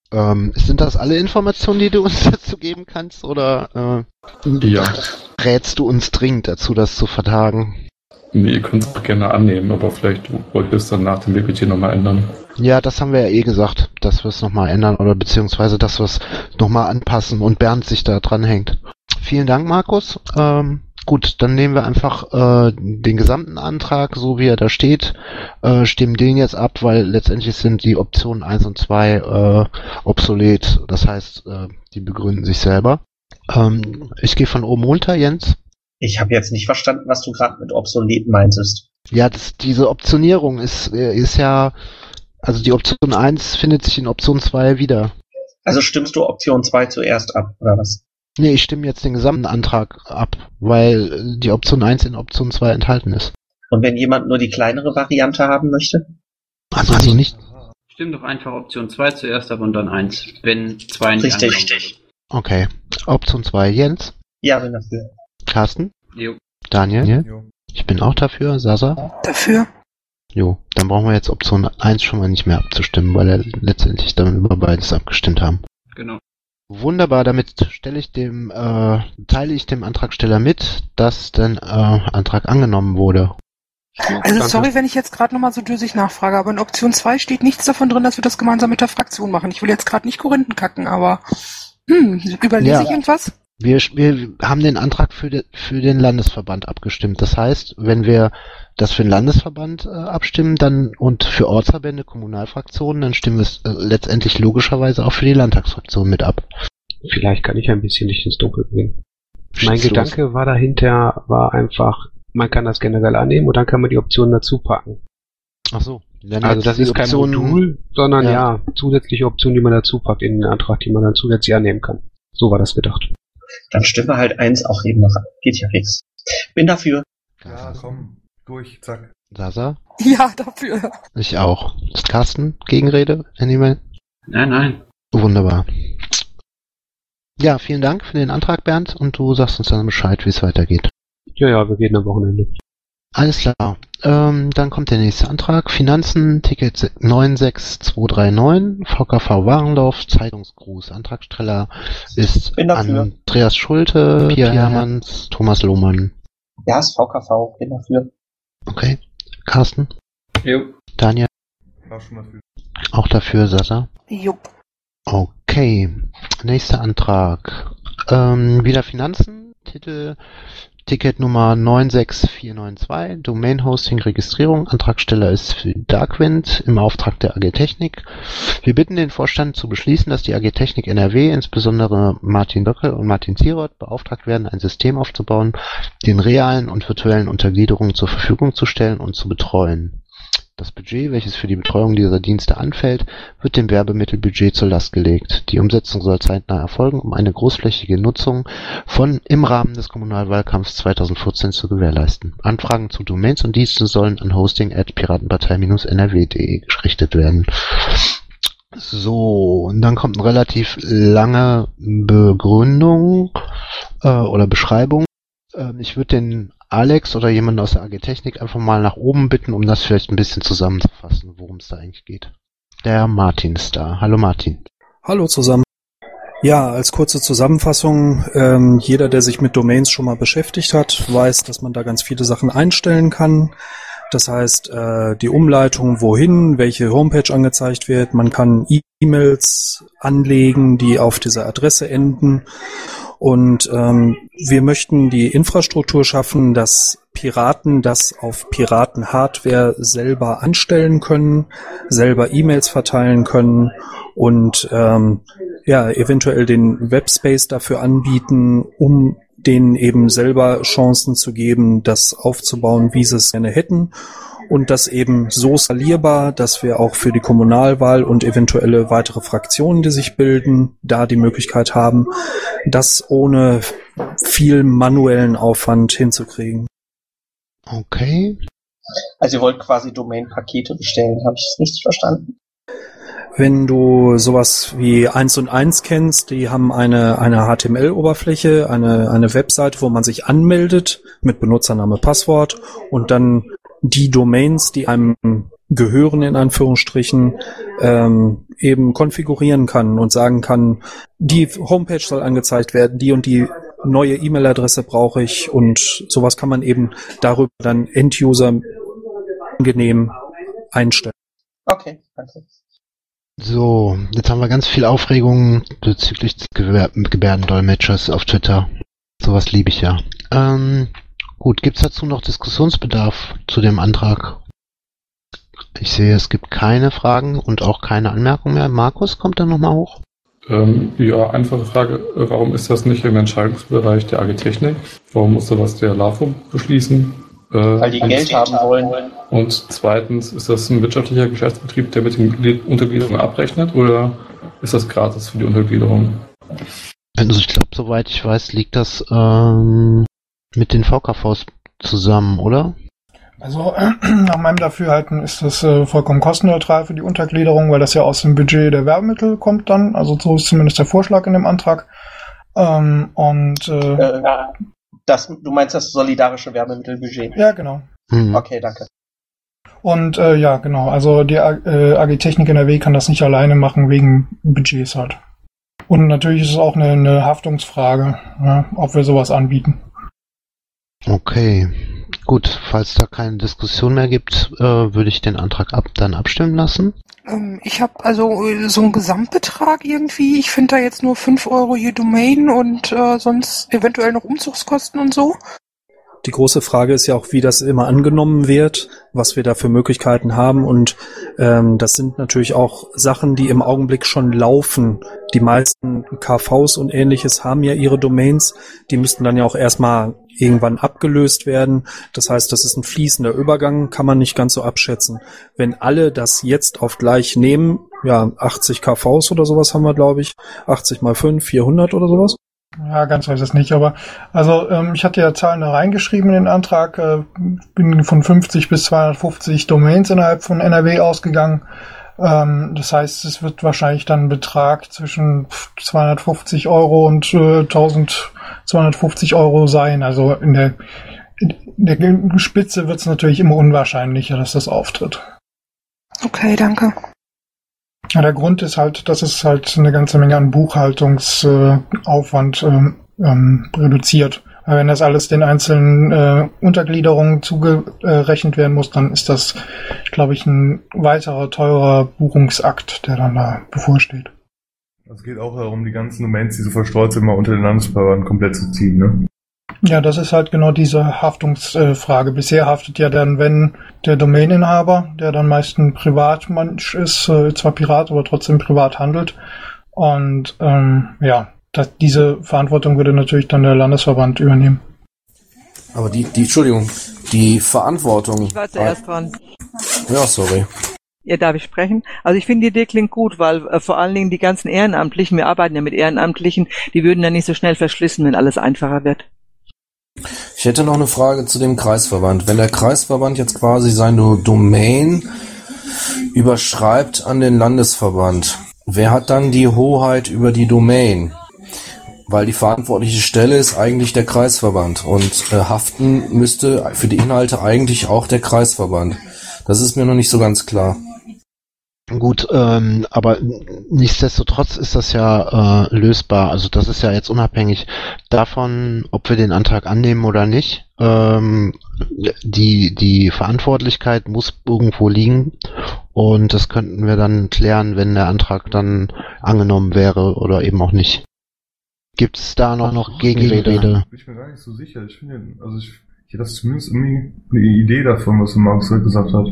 Ähm, sind das alle Informationen, die du uns dazu geben kannst, oder äh, Ja. rätst du uns dringend dazu, das zu vertagen? Nee, ihr könnt es auch gerne annehmen, aber vielleicht wollt ihr es dann nach dem B P T nochmal ändern. Ja, das haben wir ja eh gesagt, dass wir es nochmal ändern oder beziehungsweise, dass wir es nochmal anpassen und Bernd sich da dran hängt. Vielen Dank, Markus. Ähm, gut, dann nehmen wir einfach äh, den gesamten Antrag, so wie er da steht, äh, stimmen den jetzt ab, weil letztendlich sind die Optionen eins und zwei äh, obsolet. Das heißt, äh, die begründen sich selber. Ähm, ich gehe von oben runter, Jens. Ich habe jetzt nicht verstanden, was du gerade mit obsolet meintest. Ja, das, diese Optionierung ist, ist ja, also die Option eins findet sich in Option zwei wieder. Also stimmst du Option zwei zuerst ab, oder was? Nee, ich stimme jetzt den gesamten Antrag ab, weil die Option eins in Option zwei enthalten ist. Und wenn jemand nur die kleinere Variante haben möchte? Also, also nicht. Stimm doch einfach Option zwei zuerst ab und dann eins, wenn zwei nicht Richtig. Richtig. Okay. Option zwei, Jens. Ja, bin dafür. Carsten. Jo. Daniel. Jo. Ich bin auch dafür. Sasa. Dafür. Jo, dann brauchen wir jetzt Option eins schon mal nicht mehr abzustimmen, weil er letztendlich dann über beides abgestimmt haben. Genau. Wunderbar, damit stelle ich dem, äh, teile ich dem Antragsteller mit, dass der äh, Antrag angenommen wurde. Also Danke. sorry, wenn ich jetzt gerade nochmal so dösig nachfrage, aber in Option zwei steht nichts davon drin, dass wir das gemeinsam mit der Fraktion machen. Ich will jetzt gerade nicht Korinthen kacken, aber hm, überlese Ja. ich irgendwas? Wir, wir haben den Antrag für, de, für den Landesverband abgestimmt. Das heißt, wenn wir das für den Landesverband äh, abstimmen dann und für Ortsverbände, Kommunalfraktionen, dann stimmen wir es äh, letztendlich logischerweise auch für die Landtagsfraktion mit ab. Vielleicht kann ich ein bisschen Licht ins Dunkel bringen. Mein Schieß los. Gedanke war dahinter, war einfach, man kann das generell annehmen und dann kann man die Optionen dazu packen. Ach so. Dann Also jetzt das die ist kein Option- Modul, sondern Ja. ja. zusätzliche Optionen, die man dazu packt in den Antrag, die man dann zusätzlich annehmen kann. So war das gedacht. Dann stimmen wir halt eins auch eben noch an. Geht ja fix. Bin dafür. Ja, komm. Durch, zack. Sasa? Ja, dafür. Ich auch. Ist Carsten Gegenrede? Anyway? Nein, nein. Wunderbar. Ja, vielen Dank für den Antrag, Bernd, und du sagst uns dann Bescheid, wie es weitergeht. Ja, ja, wir gehen am Wochenende. Alles klar. Ähm, dann kommt der nächste Antrag. Finanzen, Ticket neun sechs zwei drei neun, V K V Warendorf, Zeitungsgruß. Antragsteller ist Bin dafür. Andreas Schulte, Pia Hermanns, Thomas Lohmann. Ja, ist V K V. Bin dafür. Okay. Carsten? Jo. Daniel? War schon dafür. Auch dafür, Sasa? Jupp. Okay. Nächster Antrag. Ähm, wieder Finanzen. Titel Ticket Nummer neun sechs vier neun zwei, Domain Hosting Registrierung. Antragsteller ist für Darkwind im Auftrag der A G Technik. Wir bitten den Vorstand zu beschließen, dass die A G Technik N R W, insbesondere Martin Böckel und Martin Zieroth, beauftragt werden, ein System aufzubauen, den realen und virtuellen Untergliederungen zur Verfügung zu stellen und zu betreuen. Das Budget, welches für die Betreuung dieser Dienste anfällt, wird dem Werbemittelbudget zur Last gelegt. Die Umsetzung soll zeitnah erfolgen, um eine großflächige Nutzung von im Rahmen des Kommunalwahlkampfs zweitausendvierzehn zu gewährleisten. Anfragen zu Domains und Diensten sollen an hosting at piratenpartei N R W punkt de gerichtet werden. So, und dann kommt eine relativ lange Begründung äh, oder Beschreibung. Äh, ich würde den Alex oder jemand aus der A G Technik einfach mal nach oben bitten, um das vielleicht ein bisschen zusammenzufassen, worum es da eigentlich geht. Der Martin ist da. Hallo Martin. Hallo zusammen. Ja, als kurze Zusammenfassung, ähm, jeder, der sich mit Domains schon mal beschäftigt hat, weiß, dass man da ganz viele Sachen einstellen kann. Das heißt, äh, die Umleitung, wohin, welche Homepage angezeigt wird. Man kann E-Mails anlegen, die auf dieser Adresse enden. Und ähm, wir möchten die Infrastruktur schaffen, dass Piraten das auf Piraten-Hardware selber anstellen können, selber E-Mails verteilen können und ähm, ja eventuell den Webspace dafür anbieten, um denen eben selber Chancen zu geben, das aufzubauen, wie sie es gerne hätten. Und das eben so skalierbar, dass wir auch für die Kommunalwahl und eventuelle weitere Fraktionen, die sich bilden, da die Möglichkeit haben, das ohne viel manuellen Aufwand hinzukriegen. Okay. Also ihr wollt quasi Domain-Pakete bestellen, habe ich es richtig verstanden? Wenn du sowas wie eins und eins kennst, die haben eine, eine H T M L-Oberfläche, eine, eine Webseite, wo man sich anmeldet mit Benutzername, Passwort und dann die Domains, die einem gehören, in Anführungsstrichen, ähm, eben konfigurieren kann und sagen kann, die Homepage soll angezeigt werden, die und die neue E-Mail-Adresse brauche ich, und sowas kann man eben darüber dann End-User angenehm einstellen. Okay, danke. So, jetzt haben wir ganz viel Aufregung bezüglich des Gewer- Gebärdendolmetschers auf Twitter. Sowas liebe ich ja. Ähm, gut, gibt's dazu noch Diskussionsbedarf zu dem Antrag? Ich sehe, es gibt keine Fragen und auch keine Anmerkungen mehr. Markus, kommt da nochmal hoch? Ähm, ja, einfache Frage. Warum ist das nicht im Entscheidungsbereich der A G Technik? Warum muss sowas der LAFO beschließen? Äh, Weil die Geld haben wollen. Und zweitens, ist das ein wirtschaftlicher Geschäftsbetrieb, der mit den Untergliederungen abrechnet, oder ist das gratis für die Untergliederung? Also ich glaube, soweit ich weiß, liegt das ähm, mit den V K Vs zusammen, oder? Also äh, nach meinem Dafürhalten ist das äh, vollkommen kostenneutral für die Untergliederung, weil das ja aus dem Budget der Werbemittel kommt dann. Also so ist zumindest der Vorschlag in dem Antrag. Ähm, und äh, äh, das, du meinst das solidarische Werbemittelbudget? Ja, genau. Mhm. Okay, danke. Und äh, ja, genau. Also die äh, A G Technik N R W kann das nicht alleine machen wegen Budgets halt. Und natürlich ist es auch eine, eine Haftungsfrage, ja, ob wir sowas anbieten. Okay. Gut, falls da keine Diskussion mehr gibt, äh, würde ich den Antrag ab dann abstimmen lassen. Ähm, ich habe also äh, so einen Gesamtbetrag irgendwie. Ich finde da jetzt nur fünf Euro je Domain und äh, sonst eventuell noch Umzugskosten und so. Die große Frage ist ja auch, wie das immer angenommen wird, was wir da für Möglichkeiten haben, und ähm, das sind natürlich auch Sachen, die im Augenblick schon laufen. Die meisten K Vs und Ähnliches haben ja ihre Domains, die müssten dann ja auch erstmal irgendwann abgelöst werden. Das heißt, das ist ein fließender Übergang, kann man nicht ganz so abschätzen. Wenn alle das jetzt auf gleich nehmen, ja, achtzig K Vs oder sowas haben wir, glaube ich, achtzig mal fünf, vierhundert oder sowas. Ja, ganz weiß es nicht, aber also ähm, ich hatte ja Zahlen da reingeschrieben in den Antrag, äh, bin von fünfzig bis zweihundertfünfzig Domains innerhalb von N R W ausgegangen. Ähm, das heißt, es wird wahrscheinlich dann ein Betrag zwischen zweihundertfünfzig Euro und äh, eintausendzweihundertfünfzig Euro sein. Also in der, in der Spitze wird es natürlich immer unwahrscheinlicher, dass das auftritt. Okay, danke. Ja, der Grund ist halt, dass es halt eine ganze Menge an Buchhaltungsaufwand äh, ähm, ähm, reduziert. Weil wenn das alles den einzelnen äh, Untergliederungen zugerechnet werden muss, dann ist das, glaube ich, ein weiterer teurer Buchungsakt, der dann da bevorsteht. Es geht auch darum, die ganzen Domains, die so verstreut sind, mal unter den Landesbehörden komplett zu ziehen, ne? Ja, das ist halt genau diese Haftungsfrage. Bisher haftet ja dann, wenn der Domaininhaber, der dann meist ein Privatmensch ist, äh, zwar Pirat, aber trotzdem privat handelt. Und ähm, ja, das, diese Verantwortung würde natürlich dann der Landesverband übernehmen. Aber die, die, Entschuldigung, die Verantwortung... Ich war zuerst dran. Ja, sorry. Ja, darf ich sprechen? Also ich finde, die Idee klingt gut, weil äh, vor allen Dingen die ganzen Ehrenamtlichen, wir arbeiten ja mit Ehrenamtlichen, die würden ja nicht so schnell verschlissen, wenn alles einfacher wird. Ich hätte noch eine Frage zu dem Kreisverband. Wenn der Kreisverband jetzt quasi seine Domain überschreibt an den Landesverband, wer hat dann die Hoheit über die Domain? Weil die verantwortliche Stelle ist eigentlich der Kreisverband und äh, haften müsste für die Inhalte eigentlich auch der Kreisverband. Das ist mir noch nicht so ganz klar. Gut, ähm, aber nichtsdestotrotz ist das ja äh, lösbar. Also das ist ja jetzt unabhängig davon, ob wir den Antrag annehmen oder nicht. Ähm, die die Verantwortlichkeit muss irgendwo liegen und das könnten wir dann klären, wenn der Antrag dann angenommen wäre oder eben auch nicht. Gibt es da noch, noch Gegenrede? Bin ich mir gar nicht so sicher. Ich finde, also ich, ich hätte das zumindest irgendwie eine Idee davon, was der Markus gesagt hat.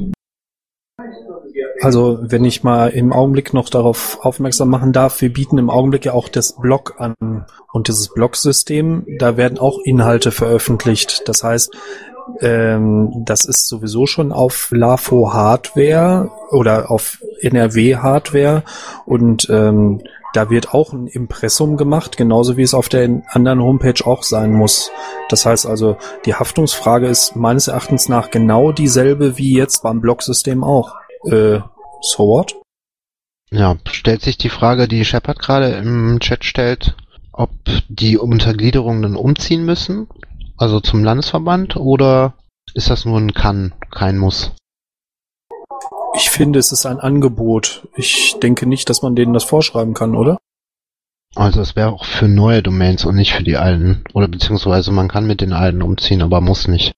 Also, wenn ich mal im Augenblick noch darauf aufmerksam machen darf, wir bieten im Augenblick ja auch das Blog an. Und dieses Blog-System, da werden auch Inhalte veröffentlicht. Das heißt, ähm, das ist sowieso schon auf LAFO-Hardware oder auf N R W-Hardware. Und ähm, da wird auch ein Impressum gemacht, genauso wie es auf der anderen Homepage auch sein muss. Das heißt also, die Haftungsfrage ist meines Erachtens nach genau dieselbe wie jetzt beim Blog-System auch. Äh, so what? Ja, stellt sich die Frage, die Shepard gerade im Chat stellt, ob die Untergliederungen dann umziehen müssen, also zum Landesverband, oder ist das nur ein Kann, kein Muss? Ich finde, es ist ein Angebot. Ich denke nicht, dass man denen das vorschreiben kann, oder? Also es wäre auch für neue Domains und nicht für die alten. Oder beziehungsweise man kann mit den alten umziehen, aber muss nicht.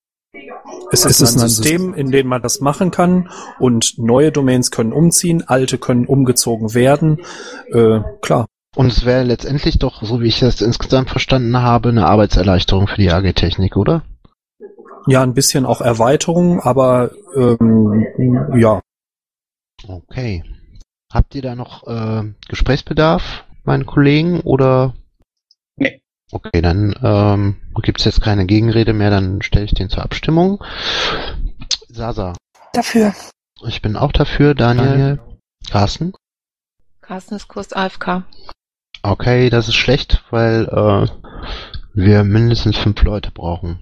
Es ist, es ist ein System, in dem man das machen kann und neue Domains können umziehen, alte können umgezogen werden. Äh, klar. Und es wäre letztendlich doch, so wie ich das insgesamt verstanden habe, eine Arbeitserleichterung für die A G Technik, oder? Ja, ein bisschen auch Erweiterung, aber ähm, ja. Okay. Habt ihr da noch äh, Gesprächsbedarf, meine Kollegen, oder? Nee. Okay, dann ähm, gibt es jetzt keine Gegenrede mehr, dann stelle ich den zur Abstimmung. Sasa. Dafür. Ich bin auch dafür. Daniel. Daniel. Carsten. Carsten ist Kurs A F K. Okay, das ist schlecht, weil äh, wir mindestens fünf Leute brauchen.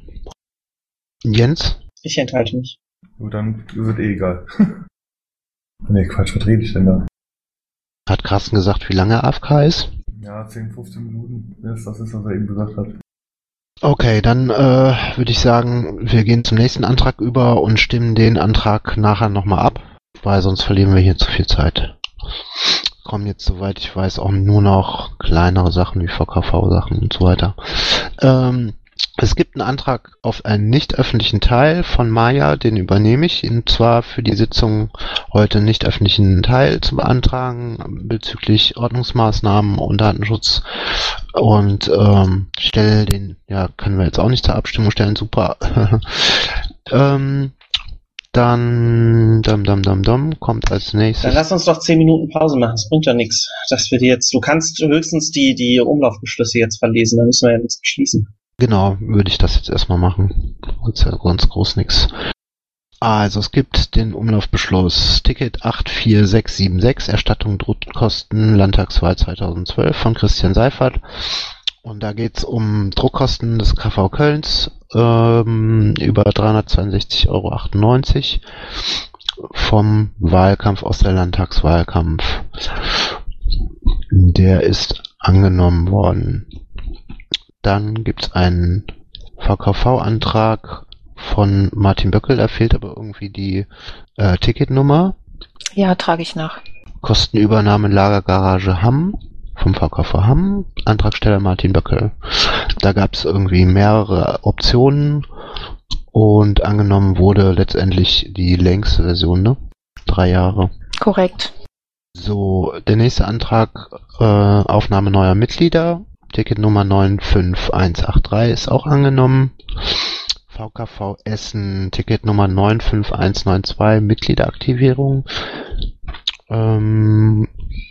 Jens? Ich enthalte mich. Gut, dann ist es eh egal. Nee, Quatsch, was rede ich denn da? Hat Carsten gesagt, wie lange A F K ist? Ja, zehn, fünfzehn Minuten. Das ist, was er eben gesagt hat. Okay, dann äh, würde ich sagen, wir gehen zum nächsten Antrag über und stimmen den Antrag nachher nochmal ab, weil sonst verlieren wir hier zu viel Zeit. Kommen jetzt, soweit ich weiß, auch nur noch kleinere Sachen wie V K V-Sachen und so weiter. Ähm, es gibt einen Antrag auf einen nicht öffentlichen Teil von Maya, den übernehme ich, und zwar für die Sitzung heute nicht öffentlichen Teil zu beantragen bezüglich Ordnungsmaßnahmen und Datenschutz, und ähm, stelle den, ja, können wir jetzt auch nicht zur Abstimmung stellen, super. ähm, Dann, dam, dam, dam, dam, kommt als nächstes. Dann lass uns doch zehn Minuten Pause machen. Das bringt ja nichts, dass wir die jetzt, du kannst höchstens die, die Umlaufbeschlüsse jetzt verlesen, dann müssen wir ja nichts beschließen. Genau, würde ich das jetzt erstmal machen. Das ist ja ganz groß nix. Also, es gibt den Umlaufbeschluss Ticket acht vier sechs sieben sechs, Erstattung Druckkosten, Landtagswahl zweitausendzwölf von Christian Seifert. Und da geht's um Druckkosten des K V Kölns ähm, über dreihundertzweiundsechzig Euro achtundneunzig vom Wahlkampf aus der Landtagswahlkampf. Der ist angenommen worden. Dann gibt's einen V K V-Antrag von Martin Böckel, da fehlt aber irgendwie die äh, Ticketnummer. Ja, trage ich nach. Kostenübernahme Lagergarage Hamm. Vom V K V Hamm, Antragsteller Martin Böckel. Da gab es irgendwie mehrere Optionen und angenommen wurde letztendlich die längste Version, ne? Drei Jahre. Korrekt. So, der nächste Antrag, äh, Aufnahme neuer Mitglieder, Ticketnummer neun fünf eins acht drei ist auch angenommen. V K V Essen, Ticketnummer neun fünf eins neun zwei, Mitgliederaktivierung. Ähm,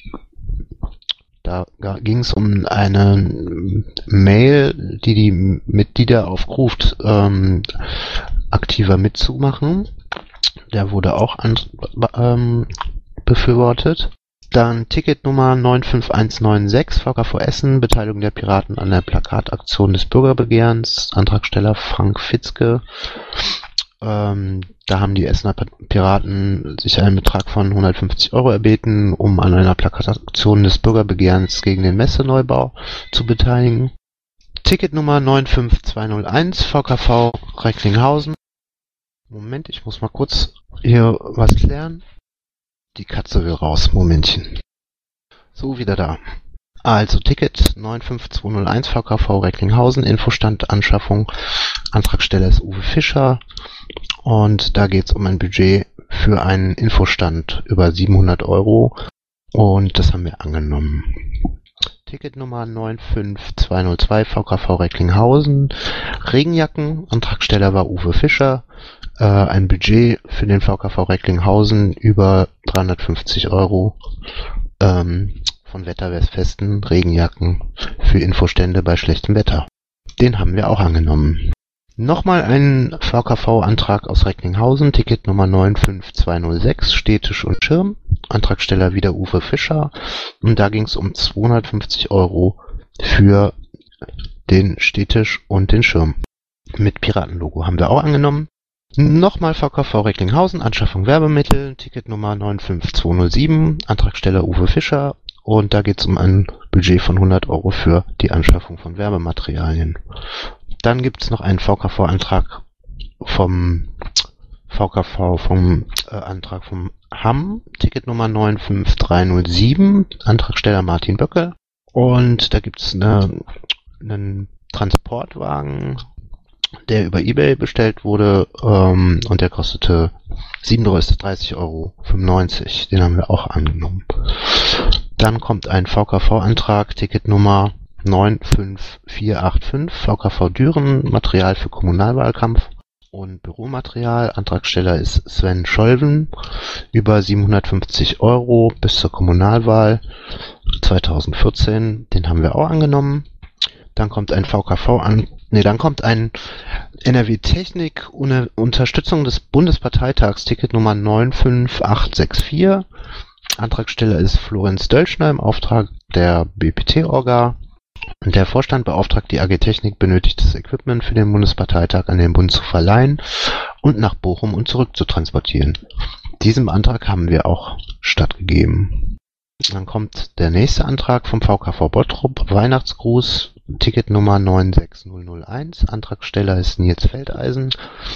Da ging es um eine Mail, die die Mitglieder aufruft, ähm, aktiver mitzumachen. Der wurde auch an, ähm, befürwortet. Dann Ticketnummer neun fünf eins neun sechs, V K V Essen, Beteiligung der Piraten an der Plakataktion des Bürgerbegehrens, Antragsteller Frank Fitzke. Ähm, da haben die Essener Piraten sich einen Betrag von hundertfünfzig Euro erbeten, um an einer Plakataktion des Bürgerbegehrens gegen den Messeneubau zu beteiligen. Ticketnummer neun fünf zwei null eins, V K V Recklinghausen. Moment, ich muss mal kurz hier was klären. Die Katze will raus, Momentchen. So, wieder da. Also Ticket neun fünf zwei null eins, V K V Recklinghausen, Infostand Anschaffung, Antragsteller ist Uwe Fischer, und da geht es um ein Budget für einen Infostand über siebenhundert Euro, und das haben wir angenommen. Ticketnummer neun fünf zwei null zwei, V K V Recklinghausen, Regenjacken, Antragsteller war Uwe Fischer, äh, ein Budget für den V K V Recklinghausen über dreihundertfünfzig Euro, ähm, von Wetterfesten, Regenjacken für Infostände bei schlechtem Wetter. Den haben wir auch angenommen. Nochmal ein V K V-Antrag aus Recklinghausen, Ticketnummer neun fünf zwei null sechs, Stehtisch und Schirm, Antragsteller wieder Uwe Fischer, und da ging es um zweihundertfünfzig Euro für den Stehtisch und den Schirm. Mit Piratenlogo haben wir auch angenommen. Nochmal V K V Recklinghausen, Anschaffung Werbemittel, Ticketnummer neun fünf zwei null sieben, Antragsteller Uwe Fischer, und da geht es um ein Budget von hundert Euro für die Anschaffung von Werbematerialien. Dann gibt es noch einen V K V-Antrag vom V K V vom äh, Antrag vom Hamm, Ticketnummer neun fünf drei null sieben, Antragsteller Martin Böckel. Und da gibt's eine, einen Transportwagen, der über eBay bestellt wurde, ähm, und der kostete siebenunddreißig Euro fünfundneunzig. Den haben wir auch angenommen. Dann kommt ein V K V-Antrag, Ticketnummer neun fünf vier acht fünf, V K V Düren, Material für Kommunalwahlkampf und Büromaterial. Antragsteller ist Sven Scholven, über siebenhundertfünfzig Euro bis zur Kommunalwahl zweitausendvierzehn. Den haben wir auch angenommen. Dann kommt ein V K V an, nee, dann kommt ein N R W Technik ohne Unterstützung des Bundesparteitags, Ticketnummer neun fünf acht sechs vier. Antragsteller ist Florenz Dölschner im Auftrag der B P T-Orga. Der Vorstand beauftragt die A G Technik, benötigtes Equipment für den Bundesparteitag an den Bund zu verleihen und nach Bochum und zurück zu transportieren. Diesem Antrag haben wir auch stattgegeben. Dann kommt der nächste Antrag vom V K V Bottrop, Weihnachtsgruß, Ticketnummer neun sechs null null eins. Antragsteller ist Nils Feldeisen.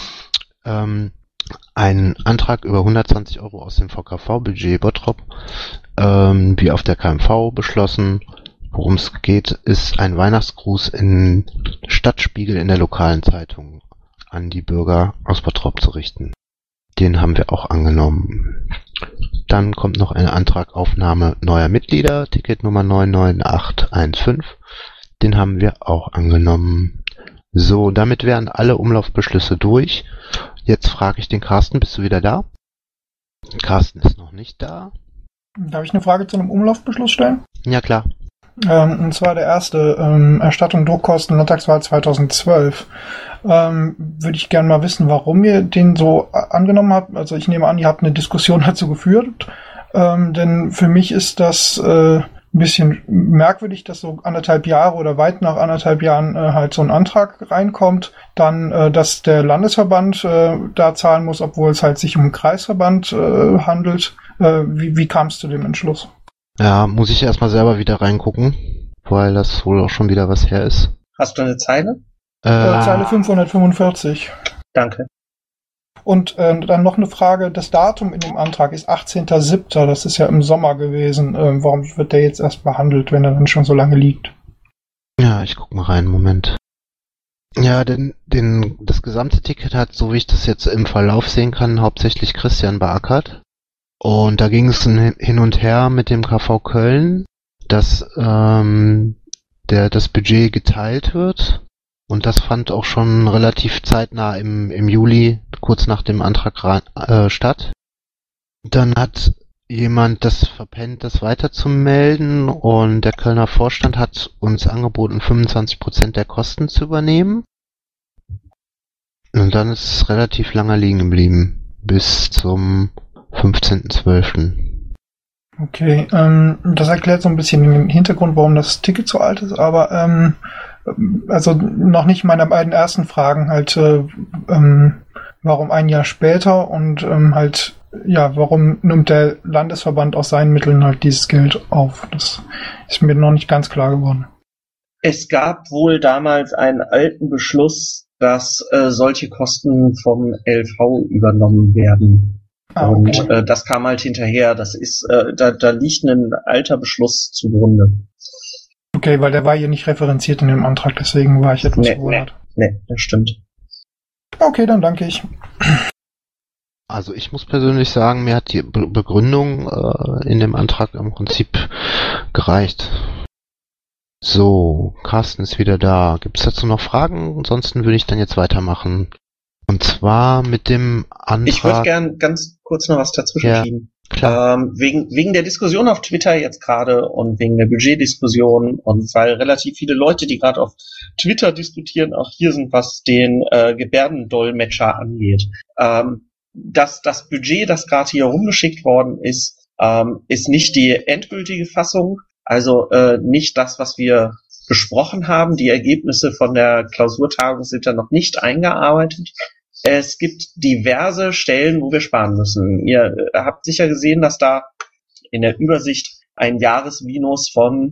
Ähm, ein Antrag über hundertzwanzig Euro aus dem V K V-Budget Bottrop, ähm, wie auf der K M V beschlossen. Worum es geht, ist ein Weihnachtsgruß in Stadtspiegel in der lokalen Zeitung an die Bürger aus Bottrop zu richten. Den haben wir auch angenommen. Dann kommt noch ein Antrag Aufnahme neuer Mitglieder, Ticketnummer neun neun acht eins fünf. Den haben wir auch angenommen. So, damit wären alle Umlaufbeschlüsse durch. Jetzt frage ich den Carsten, bist du wieder da? Carsten ist noch nicht da. Darf ich eine Frage zu einem Umlaufbeschluss stellen? Ja, klar. Ähm, und zwar der erste, ähm, Erstattung Druckkosten Landtagswahl zweitausendzwölf. Ähm, würde ich gerne mal wissen, warum ihr den so angenommen habt. Also ich nehme an, ihr habt eine Diskussion dazu geführt. Ähm, denn für mich ist das äh, ein bisschen merkwürdig, dass so anderthalb Jahre oder weit nach anderthalb Jahren äh, halt so ein Antrag reinkommt. Dann, äh, dass der Landesverband äh, da zahlen muss, obwohl es halt sich um einen Kreisverband äh, handelt. Äh, wie wie kam es zu dem Entschluss? Ja, muss ich erstmal selber wieder reingucken, weil das wohl auch schon wieder was her ist. Hast du eine Zeile? Äh, Äh, Zeile fünfhundertfünfundvierzig. Danke. Und äh, dann noch eine Frage, das Datum in dem Antrag ist achtzehnter siebter, das ist ja im Sommer gewesen. Ähm, warum wird der jetzt erst behandelt, wenn er dann schon so lange liegt? Ja, ich guck mal rein, Moment. Ja, denn den, das gesamte Ticket hat, so wie ich das jetzt im Verlauf sehen kann, hauptsächlich Christian beackert. Und da ging es hin und her mit dem K V Köln, dass ähm, der das Budget geteilt wird. Und das fand auch schon relativ zeitnah im, im Juli, kurz nach dem Antrag rein, äh, statt. Dann hat jemand das verpennt, das weiterzumelden, und der Kölner Vorstand hat uns angeboten, fünfundzwanzig Prozent der Kosten zu übernehmen. Und dann ist es relativ lange liegen geblieben, bis zum fünfzehnten zwölften Okay, ähm, das erklärt so ein bisschen den Hintergrund, warum das Ticket so alt ist, aber ähm, also noch nicht meine beiden ersten Fragen, halt äh, ähm, warum ein Jahr später und ähm, halt, ja, warum nimmt der Landesverband aus seinen Mitteln halt dieses Geld auf? Das ist mir noch nicht ganz klar geworden. Es gab wohl damals einen alten Beschluss, dass äh, solche Kosten vom L V übernommen werden. Ah, okay. Und äh, das kam halt hinterher. Das ist, äh, da, da liegt ein alter Beschluss zugrunde. Okay, weil der war hier nicht referenziert in dem Antrag, deswegen war ich etwas nee, verwundert. Nee, nee, das stimmt. Okay, dann danke ich. Also ich muss persönlich sagen, mir hat die Be- Begründung äh, in dem Antrag im Prinzip gereicht. So, Carsten ist wieder da. Gibt es dazu noch Fragen? Ansonsten würde ich dann jetzt weitermachen. Und zwar mit dem Antrag... Ich würde gern ganz kurz noch was dazwischen ja, schieben. Klar. Ähm, wegen, wegen der Diskussion auf Twitter jetzt gerade und wegen der Budgetdiskussion und weil relativ viele Leute, die gerade auf Twitter diskutieren, auch hier sind, was den äh, Gebärdendolmetscher angeht. Ähm, das, das Budget, das gerade hier rumgeschickt worden ist, ähm, ist nicht die endgültige Fassung, also äh, nicht das, was wir besprochen haben. Die Ergebnisse von der Klausurtagung sind da noch nicht eingearbeitet. Es gibt diverse Stellen, wo wir sparen müssen. Ihr habt sicher gesehen, dass da in der Übersicht ein Jahresminus von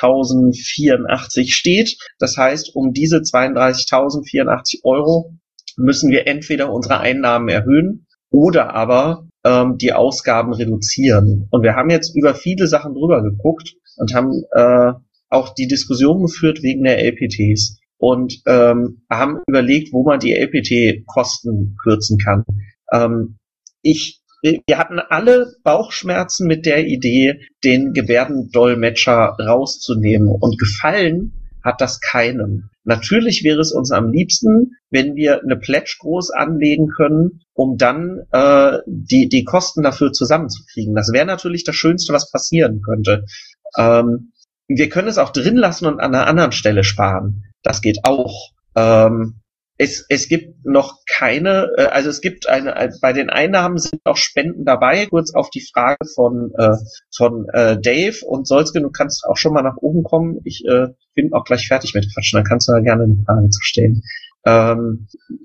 zweiunddreißigtausendvierundachtzig steht. Das heißt, um diese zweiunddreißigtausendvierundachtzig Euro müssen wir entweder unsere Einnahmen erhöhen oder aber ähm, die Ausgaben reduzieren. Und wir haben jetzt über viele Sachen drüber geguckt und haben äh, auch die Diskussion geführt wegen der L P Ts und ähm, haben überlegt, wo man die L P T-Kosten kürzen kann. Ähm, ich, wir hatten alle Bauchschmerzen mit der Idee, den Gebärdendolmetscher rauszunehmen, und gefallen hat das keinem. Natürlich wäre es uns am liebsten, wenn wir eine Pledge groß anlegen können, um dann äh, die die Kosten dafür zusammenzukriegen. Das wäre natürlich das Schönste, was passieren könnte. Ähm, wir können es auch drin lassen und an einer anderen Stelle sparen. Das geht auch. Ähm, es es gibt noch keine, äh, also es gibt eine, äh, bei den Einnahmen sind auch Spenden dabei. Kurz auf die Frage von äh, von äh, Dave und Solzke, du kannst auch schon mal nach oben kommen. Ich äh, bin auch gleich fertig mit Quatschen, dann kannst du da gerne eine Frage zu stellen. Ähm,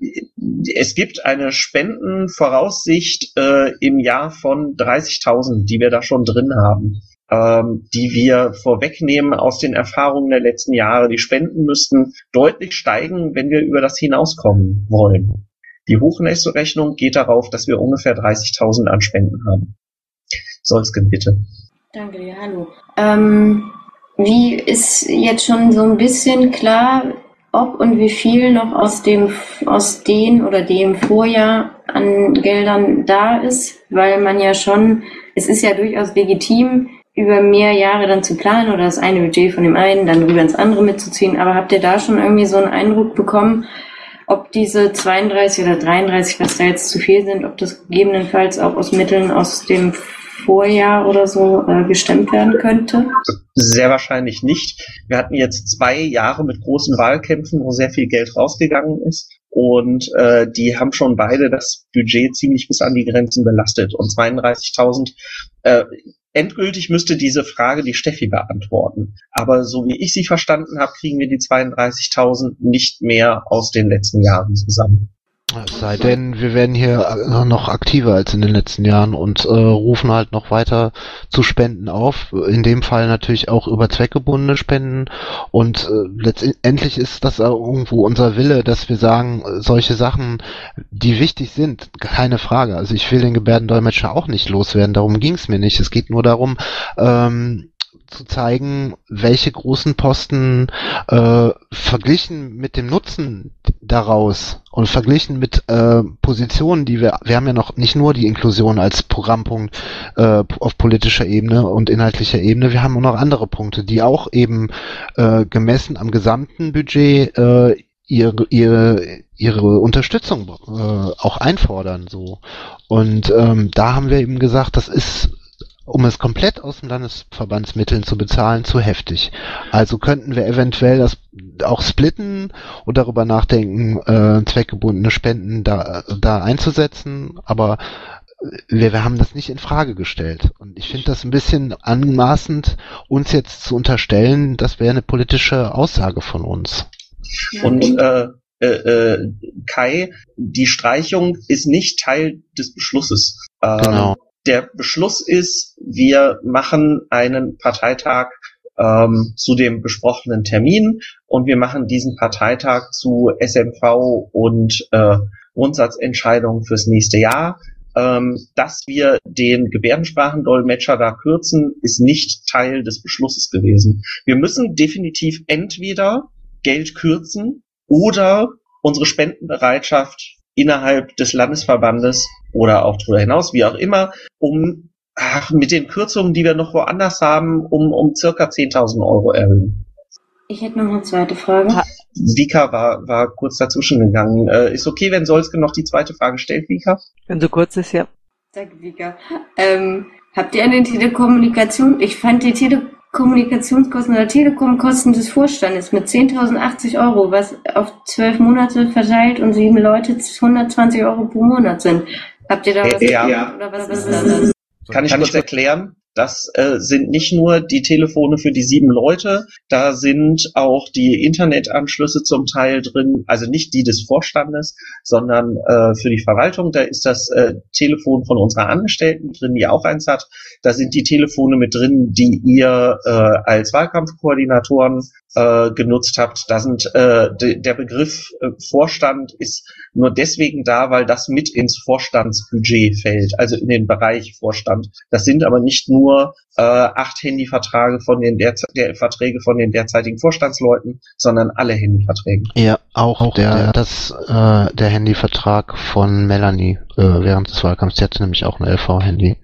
es gibt eine Spendenvoraussicht äh, im Jahr von dreißigtausend, die wir da schon drin haben, ähm, die wir vorwegnehmen aus den Erfahrungen der letzten Jahre. Die Spenden müssten deutlich steigen, wenn wir über das hinauskommen wollen. Die Hochnesto-Rechnung geht darauf, dass wir ungefähr dreißigtausend an Spenden haben. Solsken, bitte. Danke dir, hallo. Ähm, wie ist jetzt schon so ein bisschen klar, ob und wie viel noch aus dem, aus den oder dem Vorjahr an Geldern da ist, weil man ja schon, es ist ja durchaus legitim, über mehr Jahre dann zu planen oder das eine Budget von dem einen dann rüber ins andere mitzuziehen, aber habt ihr da schon irgendwie so einen Eindruck bekommen, ob diese zweiunddreißig oder dreiunddreißig, was da jetzt zu viel sind, ob das gegebenenfalls auch aus Mitteln aus dem Vorjahr oder so äh, gestemmt werden könnte? Sehr wahrscheinlich nicht. Wir hatten jetzt zwei Jahre mit großen Wahlkämpfen, wo sehr viel Geld rausgegangen ist. Und äh, die haben schon beide das Budget ziemlich bis an die Grenzen belastet. Und zweiunddreißigtausend, äh, endgültig müsste diese Frage die Steffi beantworten. Aber so wie ich sie verstanden habe, kriegen wir die zweiunddreißigtausend nicht mehr aus den letzten Jahren zusammen. Es sei denn, wir werden hier noch aktiver als in den letzten Jahren und äh, rufen halt noch weiter zu Spenden auf. In dem Fall natürlich auch über zweckgebundene Spenden. Und äh, letztendlich ist das irgendwo unser Wille, dass wir sagen, solche Sachen, die wichtig sind, keine Frage. Also ich will den Gebärdendolmetscher auch nicht loswerden, darum ging es mir nicht. Es geht nur darum, ähm, zu zeigen, welche großen Posten äh, verglichen mit dem Nutzen daraus und verglichen mit äh, Positionen, die wir, wir haben ja noch nicht nur die Inklusion als Programmpunkt äh, auf politischer Ebene und inhaltlicher Ebene, wir haben auch noch andere Punkte, die auch eben äh, gemessen am gesamten Budget äh, ihre ihre ihre Unterstützung äh, auch einfordern, so. Und ähm, da haben wir eben gesagt, das ist, um es komplett aus den Landesverbandsmitteln zu bezahlen, zu heftig. Also könnten wir eventuell das auch splitten und darüber nachdenken, äh, zweckgebundene Spenden da, da einzusetzen, aber wir, wir haben das nicht in Frage gestellt. Und ich finde das ein bisschen anmaßend, uns jetzt zu unterstellen, das wäre eine politische Aussage von uns. Und äh, äh, äh, Kai, die Streichung ist nicht Teil des Beschlusses. Ähm, genau. Der Beschluss ist, wir machen einen Parteitag ähm, zu dem besprochenen Termin und wir machen diesen Parteitag zu S M V und äh, Grundsatzentscheidungen fürs nächste Jahr. Ähm, dass wir den Gebärdensprachendolmetscher da kürzen, ist nicht Teil des Beschlusses gewesen. Wir müssen definitiv entweder Geld kürzen oder unsere Spendenbereitschaft innerhalb des Landesverbandes oder auch darüber hinaus, wie auch immer, um ach, mit den Kürzungen, die wir noch woanders haben, um um circa zehntausend Euro erhöhen. Ich hätte noch eine zweite Frage. Vika war war kurz dazwischen gegangen. Äh, ist okay, wenn Solske noch die zweite Frage stellt, Vika? Wenn so kurz ist, ja. Danke, Vika. Ähm, habt ihr an den Telekommunikation, ich fand die Telekommunikationskosten oder Telekomkosten des Vorstandes mit zehntausendachtzig Euro, was auf zwölf Monate verteilt und sieben Leute hundertzwanzig Euro pro Monat sind. Habt ihr da was? Äh, ja. ja. Oder was ist das? Kann ich Kann kurz ich erklären? Das äh, sind nicht nur die Telefone für die sieben Leute, da sind auch die Internetanschlüsse zum Teil drin, also nicht die des Vorstandes, sondern äh, für die Verwaltung. Da ist das äh, Telefon von unserer Angestellten drin, die auch eins hat. Da sind die Telefone mit drin, die ihr äh, als Wahlkampfkoordinatoren äh, genutzt habt. Da sind äh, de, der Begriff äh, Vorstand ist nur deswegen da, weil das mit ins Vorstandsbudget fällt, also in den Bereich Vorstand. Das sind aber nicht nur äh, acht Handyverträge von den derze- der Verträge von den derzeitigen Vorstandsleuten, sondern alle Handyverträge. Ja, auch, auch der, der das äh, der Handyvertrag von Melanie äh, während des Wahlkampfs. Die hatte nämlich auch ein L V-Handy,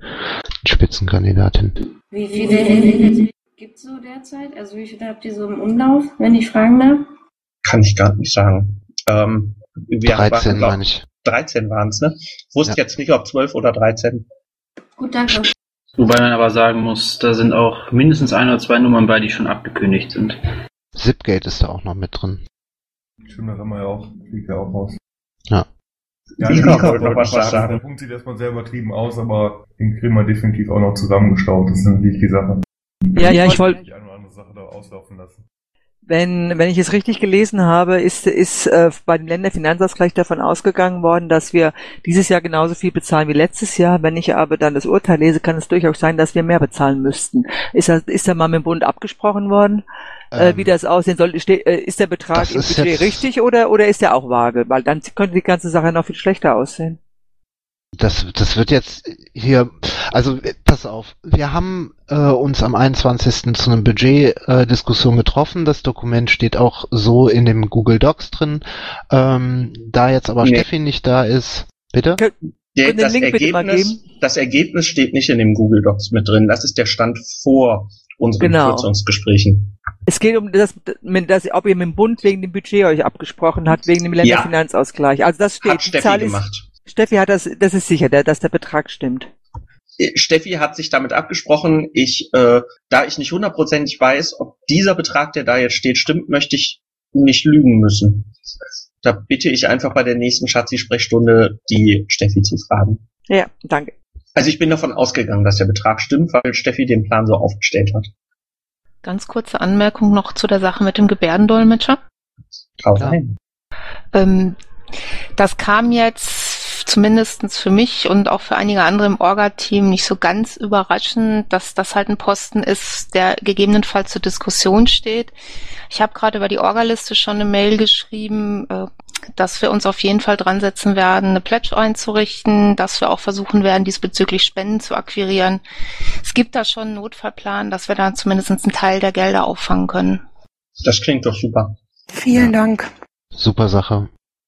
Spitzenkandidatin. Wie viele Handy gibt es so derzeit? Also wie viele habt ihr so im Umlauf, wenn ich fragen darf? Kann ich gar nicht sagen. Ähm, wir dreizehn waren, meine ich. dreizehn waren es, ne? Wusste Ja. jetzt nicht, ob zwölf oder dreizehn. Gut, danke. Wobei man aber sagen muss, da sind auch mindestens ein oder zwei Nummern bei, die schon abgekündigt sind. Zipgate ist da auch noch mit drin. Stimmt, das haben wir ja auch, fliegt ja auch raus. Ja. Ja, Ich ich wollte glaube, noch was sagen. der Punkt sieht erstmal sehr übertrieben aus, aber den kriegen wir definitiv auch noch zusammengestaut. Das ist natürlich die Sache. Ja, ja, ich wollte, Die eine oder andere Sache da auslaufen lassen. wenn, wenn ich es richtig gelesen habe, ist, ist äh, bei dem Länderfinanzausgleich davon ausgegangen worden, dass wir dieses Jahr genauso viel bezahlen wie letztes Jahr. Wenn ich aber dann das Urteil lese, kann es durchaus sein, dass wir mehr bezahlen müssten. Ist das, ist da mal mit dem Bund abgesprochen worden, äh, Ähm, wie das aussehen soll? Ste- äh, ist der Betrag das im ist Budget jetzt- richtig oder, oder ist der auch vage? Weil dann könnte die ganze Sache noch viel schlechter aussehen. Das, das wird jetzt hier, also äh, pass auf, wir haben äh, uns am einundzwanzigsten zu einer Budget-Diskussion getroffen. Das Dokument steht auch so in dem Google Docs drin. Ähm, da jetzt aber Nee. Steffi nicht da ist, bitte? Der, Können den das, Link bitte mal Ergebnis, das Ergebnis steht nicht in dem Google Docs mit drin. Das ist der Stand vor unseren Genau. Kürzungsgesprächen. Es geht um das, mit- das, ob ihr mit dem Bund wegen dem Budget euch abgesprochen habt, wegen dem Länderfinanzausgleich. Also das steht. Hat Die Steffi Zahl ist, gemacht. Steffi hat das, das ist sicher, der, dass der Betrag stimmt. Steffi hat sich damit abgesprochen. Ich, äh, da ich nicht hundertprozentig weiß, ob dieser Betrag, der da jetzt steht, stimmt, möchte ich nicht lügen müssen. Da bitte ich einfach bei der nächsten Schatzi-Sprechstunde die Steffi zu fragen. Ja, danke. Also ich bin davon ausgegangen, dass der Betrag stimmt, weil Steffi den Plan so aufgestellt hat. Ganz kurze Anmerkung noch zu der Sache mit dem Gebärdendolmetscher. Hau rein. Ähm, das kam jetzt zumindestens für mich und auch für einige andere im Orga-Team nicht so ganz überraschend, dass das halt ein Posten ist, der gegebenenfalls zur Diskussion steht. Ich habe gerade über die Orga-Liste schon eine Mail geschrieben, äh, dass wir uns auf jeden Fall dran setzen werden, eine Pledge einzurichten, dass wir auch versuchen werden, diesbezüglich Spenden zu akquirieren. Es gibt da schon einen Notfallplan, dass wir da zumindest einen Teil der Gelder auffangen können. Das klingt doch super. Vielen Dank. Super Sache.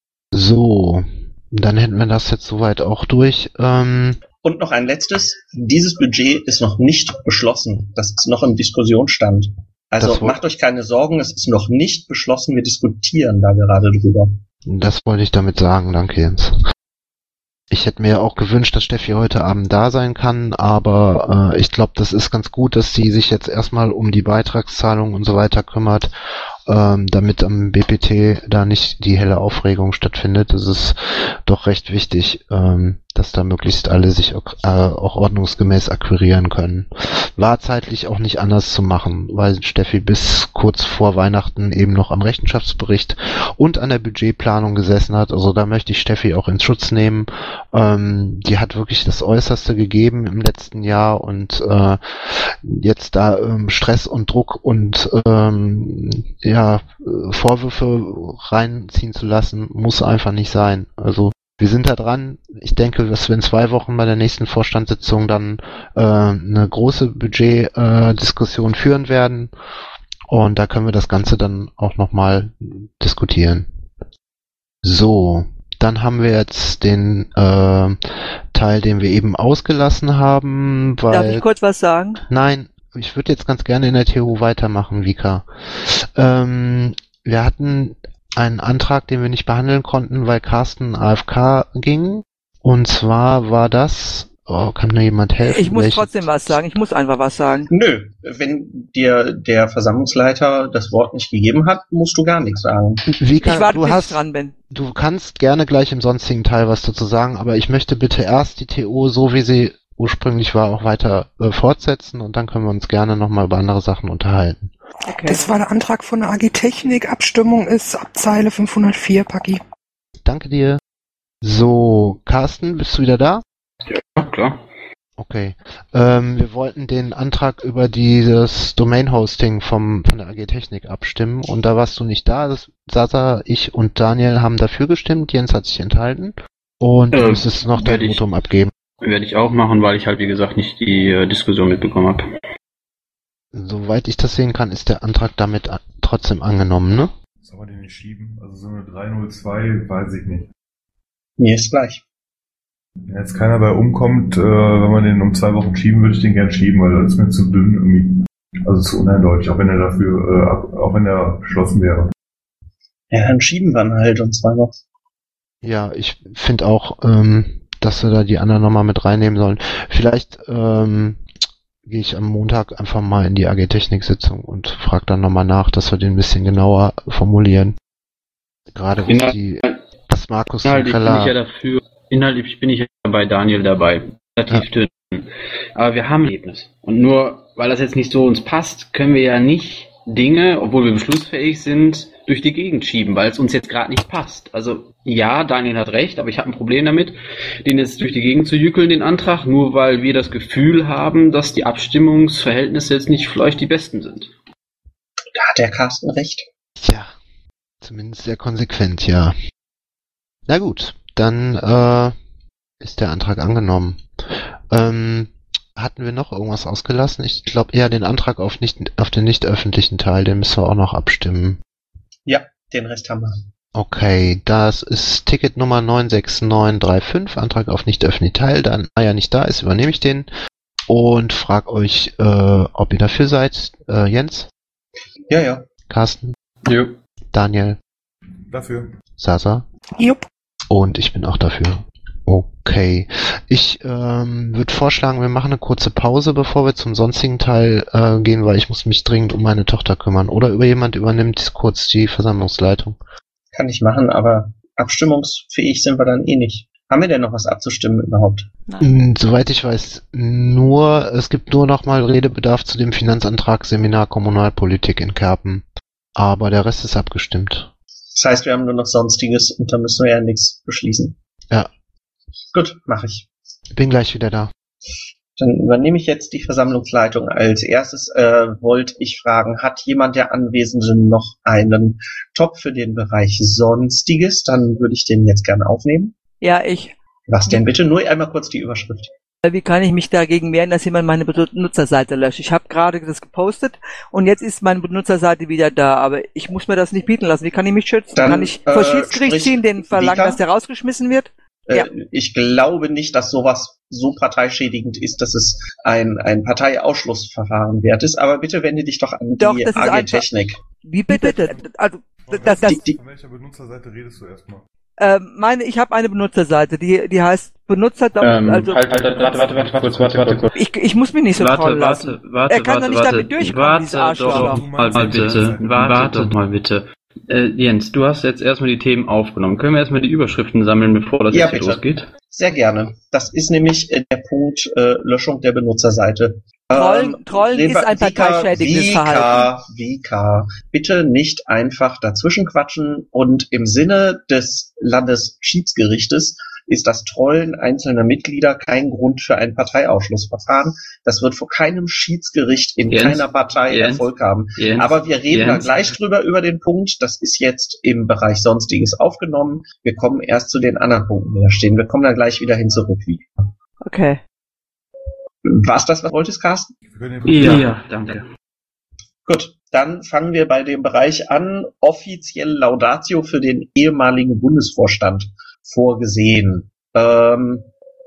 So, dann hätten wir das jetzt soweit auch durch. Ähm, Und noch ein letztes. Dieses Budget ist noch nicht beschlossen. Das ist noch im Diskussionsstand. Also Das woll- macht euch keine Sorgen, es ist noch nicht beschlossen. Wir diskutieren da gerade drüber. Das wollte ich damit sagen, danke Jens. Ich hätte mir auch gewünscht, dass Steffi heute Abend da sein kann, aber äh, ich glaube, das ist ganz gut, dass sie sich jetzt erstmal um die Beitragszahlung und so weiter kümmert, ähm, damit am B P T da nicht die helle Aufregung stattfindet. Es ist doch recht wichtig, ähm, dass da möglichst alle sich auch, äh, auch ordnungsgemäß akquirieren können. War zeitlich auch nicht anders zu machen, weil Steffi bis kurz vor Weihnachten eben noch am Rechenschaftsbericht und an der Budgetplanung gesessen hat. Also da möchte ich Steffi auch in Schutz nehmen. Ähm, die hat wirklich das Äußerste gegeben im letzten Jahr und äh, jetzt da ähm, Stress und Druck und ähm, ja äh, Vorwürfe reinziehen zu lassen, muss einfach nicht sein. Also wir sind da dran. Ich denke, dass wir in zwei Wochen bei der nächsten Vorstandssitzung dann äh, eine große Budgetdiskussion äh, führen werden. Und da können wir das Ganze dann auch nochmal diskutieren. So, dann haben wir jetzt den äh, Teil, den wir eben ausgelassen haben. Weil, Darf ich kurz was sagen? Nein, ich würde jetzt ganz gerne in der T U weitermachen, Vika. Ähm, wir hatten einen Antrag, den wir nicht behandeln konnten, weil Carsten A F K ging. Und zwar war das... Oh, kann mir jemand helfen? Ich muss Welchen? trotzdem was sagen. Ich muss einfach was sagen. Nö, wenn dir der Versammlungsleiter das Wort nicht gegeben hat, musst du gar nichts sagen. Vika, Ich warte, du bis hast, ich dran bin. du kannst gerne gleich im sonstigen Teil was dazu sagen, aber ich möchte bitte erst die T O, so wie sie ursprünglich war, auch weiter äh, fortsetzen und dann können wir uns gerne nochmal über andere Sachen unterhalten. Okay. Das war der Antrag von der A G Technik. Abstimmung ist ab Zeile fünfhundertvier, Paki. Danke dir. So, Carsten, bist du wieder da? Ja, klar. Okay. Ähm, wir wollten den Antrag über dieses Domain-Hosting vom, von der A G Technik abstimmen und da warst du nicht da. Das, Sasa, ich und Daniel haben dafür gestimmt. Jens hat sich enthalten und du Ähm, müsstest noch dein werde ich- Votum abgeben. Werde ich auch machen, weil ich halt, wie gesagt, nicht die äh, Diskussion mitbekommen habe. Soweit ich das sehen kann, ist der Antrag damit a- trotzdem angenommen, ne? Soll man den nicht schieben? Also so eine drei null zwei, weiß ich nicht. Mir ist gleich. Wenn jetzt keiner bei umkommt, äh, wenn man den um zwei Wochen schieben, würde ich den gern schieben, weil das ist mir zu dünn irgendwie. Also zu uneindeutig, auch wenn er dafür, äh, ab, auch wenn er beschlossen wäre. Ja, dann schieben wir ihn halt und zwei Wochen. Ja, ich finde auch, ähm, dass wir da die anderen nochmal mit reinnehmen sollen. Vielleicht ähm, gehe ich am Montag einfach mal in die A G Technik-Sitzung und frage dann nochmal nach, dass wir den ein bisschen genauer formulieren. Gerade was Inhalt- die, was Markus Inhaltlich bin ich ja Keller, dafür, inhaltlich bin ich ja bei Daniel dabei. Relativ dünn. Aber wir haben ein Ergebnis. Und nur, weil das jetzt nicht so uns passt, können wir ja nicht Dinge, obwohl wir beschlussfähig sind, durch die Gegend schieben, weil es uns jetzt gerade nicht passt. Also ja, Daniel hat recht, aber ich habe ein Problem damit, den jetzt durch die Gegend zu jückeln, den Antrag, nur weil wir das Gefühl haben, dass die Abstimmungsverhältnisse jetzt nicht vielleicht die besten sind. Da hat der Carsten recht. ja, zumindest sehr konsequent, ja. Na gut, dann äh, ist der Antrag angenommen. Ähm, hatten wir noch irgendwas ausgelassen? Ich glaube eher den Antrag auf, nicht, auf den nicht öffentlichen Teil, den müssen wir auch noch abstimmen. Ja, den Rest haben wir. Okay, das ist Ticket Nummer neun sechs neun drei fünf, Antrag auf nicht öffentlichen Teil. Da Maya nicht da ist, übernehme ich den und frag euch, äh, ob ihr dafür seid. Äh, Jens? Ja, ja. Carsten? Jo. Daniel? Dafür. Sasa? Jupp. Und ich bin auch dafür. Okay. Ich ähm, würde vorschlagen, wir machen eine kurze Pause, bevor wir zum sonstigen Teil äh, gehen, weil ich muss mich dringend um meine Tochter kümmern. Oder über jemand übernimmt kurz die Versammlungsleitung. Kann ich machen, aber abstimmungsfähig sind wir dann eh nicht. Haben wir denn noch was abzustimmen überhaupt? Mm, Soweit ich weiß, nur, es gibt nur noch mal Redebedarf zu dem Finanzantrag Seminar Kommunalpolitik in Kerpen. Aber der Rest ist abgestimmt. Das heißt, wir haben nur noch Sonstiges und da müssen wir ja nichts beschließen. Ja. Gut, mache ich. Bin gleich wieder da. Dann übernehme ich jetzt die Versammlungsleitung. Als erstes äh, wollte ich fragen, hat jemand der Anwesenden noch einen Top für den Bereich Sonstiges? Dann würde ich den jetzt gerne aufnehmen. Ja, ich. Was denn bitte? Nur einmal kurz die Überschrift. Wie kann ich mich dagegen wehren, dass jemand meine Benutzerseite löscht? Ich habe gerade das gepostet und jetzt ist meine Benutzerseite wieder da, aber ich muss mir das nicht bieten lassen. Wie kann ich mich schützen? Dann, kann ich äh, vor Schiedsgericht sprich, ziehen, den verlangen, Vika? dass der rausgeschmissen wird? Äh, Ja. Ich glaube nicht, dass sowas so parteischädigend ist, dass es ein, ein Parteiausschlussverfahren wert ist. Aber bitte wende dich doch an Doch, die das ist A G einfach- Technik. Wie bitte? Also, Von, das, das, welcher, von welcher Benutzerseite redest du erstmal? äh, meine, ich habe eine Benutzerseite, die, die heißt Benutzer. Ähm, also, halt, halt, warte, warte, warte, kurz, warte, warte, kurz. ich, ich muss mich nicht so Warte, voll lassen. warte, warte, er kann warte, doch nicht warte. damit durchkommen, Warte dieses Arschloch. doch mal, mal bitte. Warte doch mal bitte. Äh, Jens, du hast jetzt erstmal die Themen aufgenommen. Können wir erstmal die Überschriften sammeln, bevor das Ja, jetzt hier bitte. losgeht? Sehr gerne. Das ist nämlich äh, der Punkt äh, Löschung der Benutzerseite. Trollen, Trollen reden ist wir- ein parteischädigendes Vika, Verhalten. Vika, bitte nicht einfach dazwischen quatschen und im Sinne des Landesschiedsgerichtes ist das Trollen einzelner Mitglieder kein Grund für ein Parteiausschlussverfahren. Das wird vor keinem Schiedsgericht in Jens, keiner Partei Jens, Erfolg haben. Jens, Aber wir reden Jens. da gleich drüber über den Punkt. Das ist jetzt im Bereich Sonstiges aufgenommen. Wir kommen erst zu den anderen Punkten, die da stehen. Wir kommen da gleich wieder hin zurück. Okay. War's das, was du wolltest, Carsten? Ja, ja, danke. Gut, dann fangen wir bei dem Bereich an. Offizielle Laudatio für den ehemaligen Bundesvorstand vorgesehen. Ähm,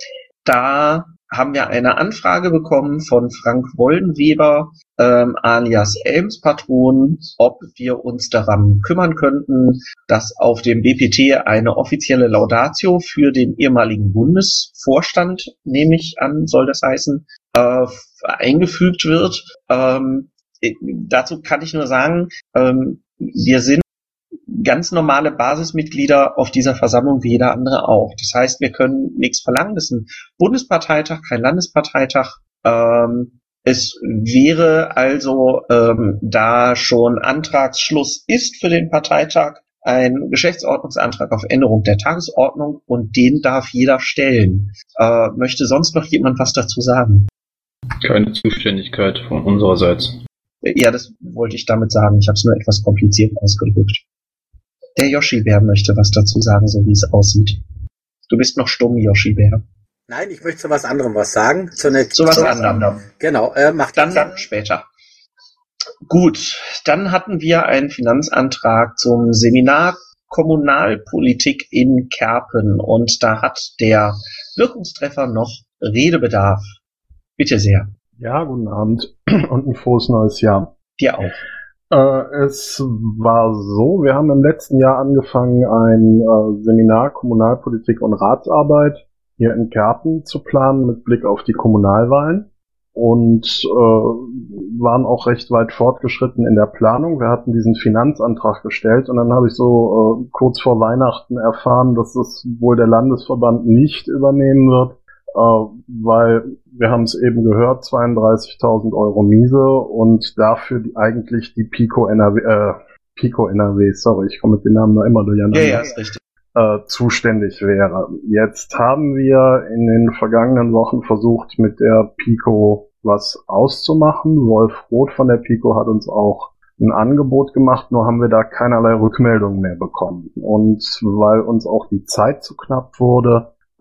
da haben wir eine Anfrage bekommen von Frank Wollenweber, ähm, alias Elmspatron, ob wir uns daran kümmern könnten, dass auf dem B P T eine offizielle Laudatio für den ehemaligen Bundesvorstand, nehme ich an, soll das heißen, äh, eingefügt wird. Ähm, dazu kann ich nur sagen, ähm, wir sind ganz normale Basismitglieder auf dieser Versammlung wie jeder andere auch. Das heißt, wir können nichts verlangen. Das ist ein Bundesparteitag, kein Landesparteitag. Ähm, es wäre also, ähm, da schon Antragsschluss ist für den Parteitag, ein Geschäftsordnungsantrag auf Änderung der Tagesordnung und den darf jeder stellen. Äh, möchte sonst noch jemand was dazu sagen? Keine Zuständigkeit von unsererseits. Ja, das wollte ich damit sagen. Ich habe es nur etwas kompliziert ausgedrückt. Der Yoshi-Bär möchte was dazu sagen, so wie es aussieht. Du bist noch stumm, Yoshi-Bär. Nein, ich möchte zu was anderem was sagen. Zu, eine, zu was anderem. Genau, äh, macht dann, dann später. Gut, dann hatten wir einen Finanzantrag zum Seminar Kommunalpolitik in Kerpen und da hat der Wirkungstreffer noch Redebedarf. Bitte sehr. Ja, guten Abend und ein frohes neues Jahr. Dir auch. Äh, es war so, wir haben im letzten Jahr angefangen, ein äh, Seminar Kommunalpolitik und Ratsarbeit hier in Kerpen zu planen mit Blick auf die Kommunalwahlen und äh, waren auch recht weit fortgeschritten in der Planung. Wir hatten diesen Finanzantrag gestellt und dann habe ich so äh, kurz vor Weihnachten erfahren, dass es wohl der Landesverband nicht übernehmen wird, äh, weil wir haben es eben gehört, zweiunddreißigtausend Euro Miese und dafür die, eigentlich die Pico N R W, äh, Pico N R W, sorry, ich komme mit den Namen noch immer durcheinander. Ja, ja, ist richtig. Äh, zuständig wäre. Jetzt haben wir in den vergangenen Wochen versucht, mit der Pico was auszumachen. Wolf Roth von der Pico hat uns auch ein Angebot gemacht, nur haben wir da keinerlei Rückmeldung mehr bekommen. Und weil uns auch die Zeit zu knapp wurde, äh,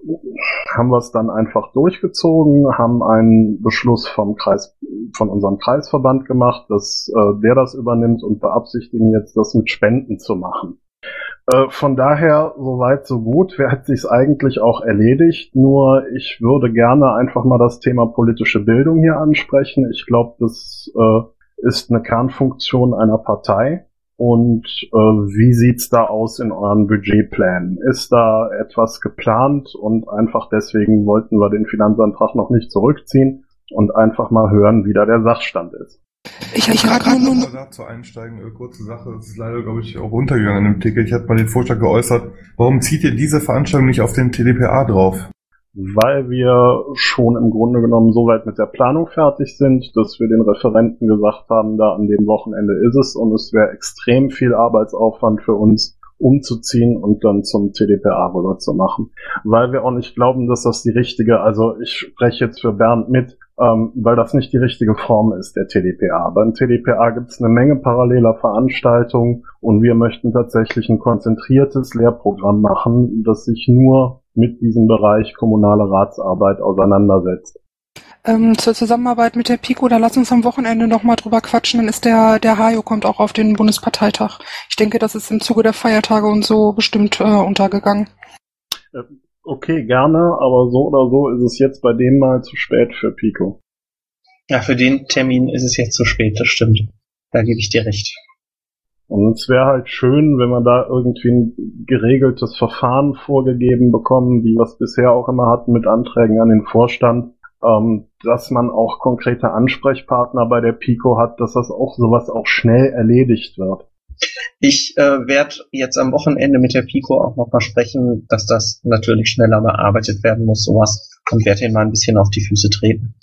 haben wir es dann einfach durchgezogen, haben einen Beschluss vom Kreis, von unserem Kreisverband gemacht, dass äh, der das übernimmt und beabsichtigen jetzt, das mit Spenden zu machen. Äh, von daher, soweit, so gut. Wer hat sich's eigentlich auch erledigt? Nur ich würde gerne einfach mal das Thema politische Bildung hier ansprechen. Ich glaube, das äh, ist eine Kernfunktion einer Partei. Und äh, wie sieht's da aus in euren Budgetplänen? Ist da etwas geplant? Und einfach deswegen wollten wir den Finanzantrag noch nicht zurückziehen und einfach mal hören, wie da der Sachstand ist. Ich, ich habe gerade nur dazu einsteigen, äh, kurze Sache, das ist leider, glaube ich, auch runtergegangen im Ticket. Ich hatte mal den Vorschlag geäußert, warum zieht ihr diese Veranstaltung nicht auf den T D P A drauf? Weil wir schon im Grunde genommen so weit mit der Planung fertig sind, dass wir den Referenten gesagt haben, da an dem Wochenende ist es und es wäre extrem viel Arbeitsaufwand für uns, umzuziehen und dann zum T D P A rüber zu machen. Weil wir auch nicht glauben, dass das die richtige, also ich spreche jetzt für Bernd mit, ähm, weil das nicht die richtige Form ist, der T D P A. Beim T D P A gibt es eine Menge paralleler Veranstaltungen und wir möchten tatsächlich ein konzentriertes Lehrprogramm machen, das sich nur mit diesem Bereich kommunale Ratsarbeit auseinandersetzt. Ähm, zur Zusammenarbeit mit der Pico, da lass uns am Wochenende noch mal drüber quatschen, dann ist der, der Hajo kommt auch auf den Bundesparteitag. Ich denke, das ist im Zuge der Feiertage und so bestimmt äh, untergegangen. Okay, gerne, aber so oder so ist es jetzt bei dem mal zu spät für Pico. Ja, für den Termin ist es jetzt zu spät, das stimmt. Da gebe ich dir recht. Und es wäre halt schön, wenn wir da irgendwie ein geregeltes Verfahren vorgegeben bekommen, wie wir es bisher auch immer hatten mit Anträgen an den Vorstand, ähm, dass man auch konkrete Ansprechpartner bei der Pico hat, dass das auch sowas auch schnell erledigt wird. Ich äh, werde jetzt am Wochenende mit der Pico auch noch mal sprechen, dass das natürlich schneller bearbeitet werden muss, sowas, und werde ihn mal ein bisschen auf die Füße treten.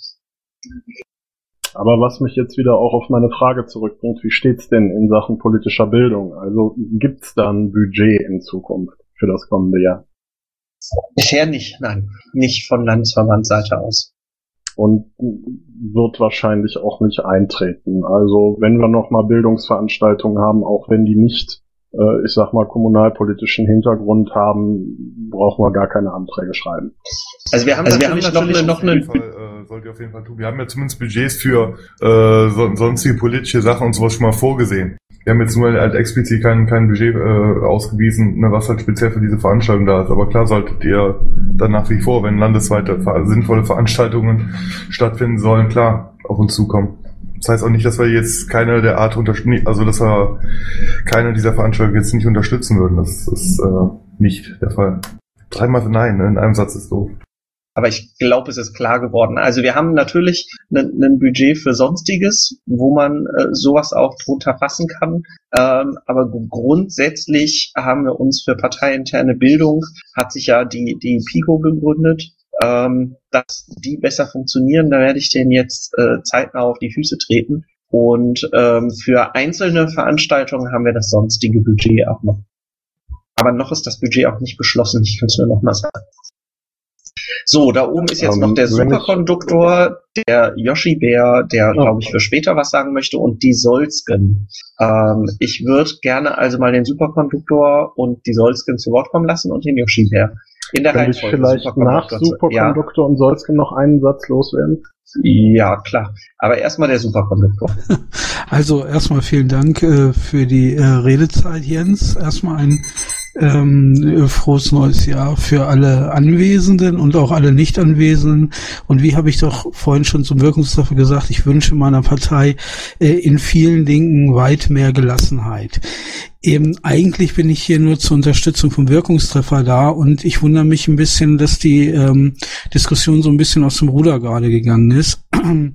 Aber was mich jetzt wieder auch auf meine Frage zurückbringt, wie steht's denn in Sachen politischer Bildung? Also gibt's da ein Budget in Zukunft für das kommende Jahr? Bisher nicht, nein. Nicht von Landesverbandsseite aus. Und wird wahrscheinlich auch nicht eintreten. Also wenn wir nochmal Bildungsveranstaltungen haben, auch wenn die nicht, äh, ich sag mal, kommunalpolitischen Hintergrund haben, brauchen wir gar keine Anträge schreiben. Also wir haben, also wir haben natürlich noch eine... Fall, äh, sollt ihr auf jeden Fall tun. Wir haben ja zumindest Budgets für äh, so, sonstige politische Sachen und sowas schon mal vorgesehen. Wir haben jetzt nur halt explizit kein, kein Budget äh, ausgewiesen, ne, was halt speziell für diese Veranstaltung da ist. Aber klar solltet ihr dann nach wie vor, wenn landesweite sinnvolle Veranstaltungen stattfinden sollen, klar auf uns zukommen. Das heißt auch nicht, dass wir jetzt keine der Art unterstützen, also dass wir keine dieser Veranstaltungen jetzt nicht unterstützen würden. Das ist äh, nicht der Fall. Dreimal nein, ne? In einem Satz ist doof. Aber ich glaube, es ist klar geworden. Also wir haben natürlich ein Budget für Sonstiges, wo man äh, sowas auch drunter fassen kann. Ähm, aber grundsätzlich haben wir uns für parteiinterne Bildung, hat sich ja die, die Pico gegründet, ähm, dass die besser funktionieren. Da werde ich denen jetzt äh, zeitnah auf die Füße treten Und ähm, für einzelne Veranstaltungen haben wir das sonstige Budget auch noch. Aber noch ist das Budget auch nicht beschlossen, ich kann es nur noch mal sagen. So, da oben ist jetzt um, noch der Superkonduktor, der Yoshi-Bär, der, oh. glaube ich, für später was sagen möchte, und die Solsken. Ähm, ich würde gerne also mal den Superkonduktor und die Solsken zu Wort kommen lassen und den Yoshi-Bär. In der Kann ich vielleicht nach Superkonduktor ja. und Solsken noch einen Satz loswerden? Ja, klar. Aber erstmal der Superkonduktor. Also erstmal vielen Dank äh, für die äh, Redezeit, Jens. Erstmal ein ähm, frohes neues Jahr für alle Anwesenden und auch alle Nicht-Anwesenden. Und wie habe ich doch vorhin schon zum Wirkungstreffer gesagt, ich wünsche meiner Partei äh, in vielen Dingen weit mehr Gelassenheit. Eben, eigentlich bin ich hier nur zur Unterstützung vom Wirkungstreffer da, und ich wundere mich ein bisschen, dass die ähm, Diskussion so ein bisschen aus dem Ruder gerade gegangen ist.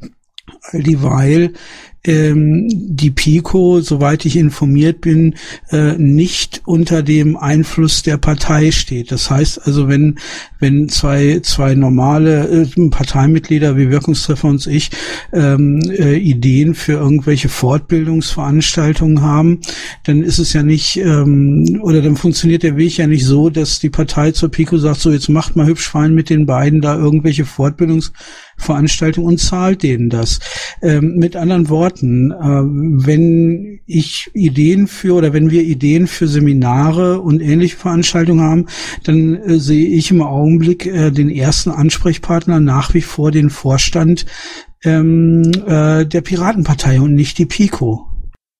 All dieweil ähm, die Pico, soweit ich informiert bin, äh, nicht unter dem Einfluss der Partei steht. Das heißt also, wenn wenn zwei zwei normale äh, Parteimitglieder wie Wirkungstreffer und ich ähm, äh, Ideen für irgendwelche Fortbildungsveranstaltungen haben, dann ist es ja nicht, ähm, oder dann funktioniert der Weg ja nicht so, dass die Partei zur Pico sagt, so jetzt macht mal hübsch fein mit den beiden da irgendwelche Fortbildungsveranstaltungen und zahlt denen das. Ähm, mit anderen Worten, äh, wenn ich Ideen für oder wenn wir Ideen für Seminare und ähnliche Veranstaltungen haben, dann äh, sehe ich im Augenblick äh, den ersten Ansprechpartner nach wie vor den Vorstand ähm, äh, der Piratenpartei und nicht die Pico.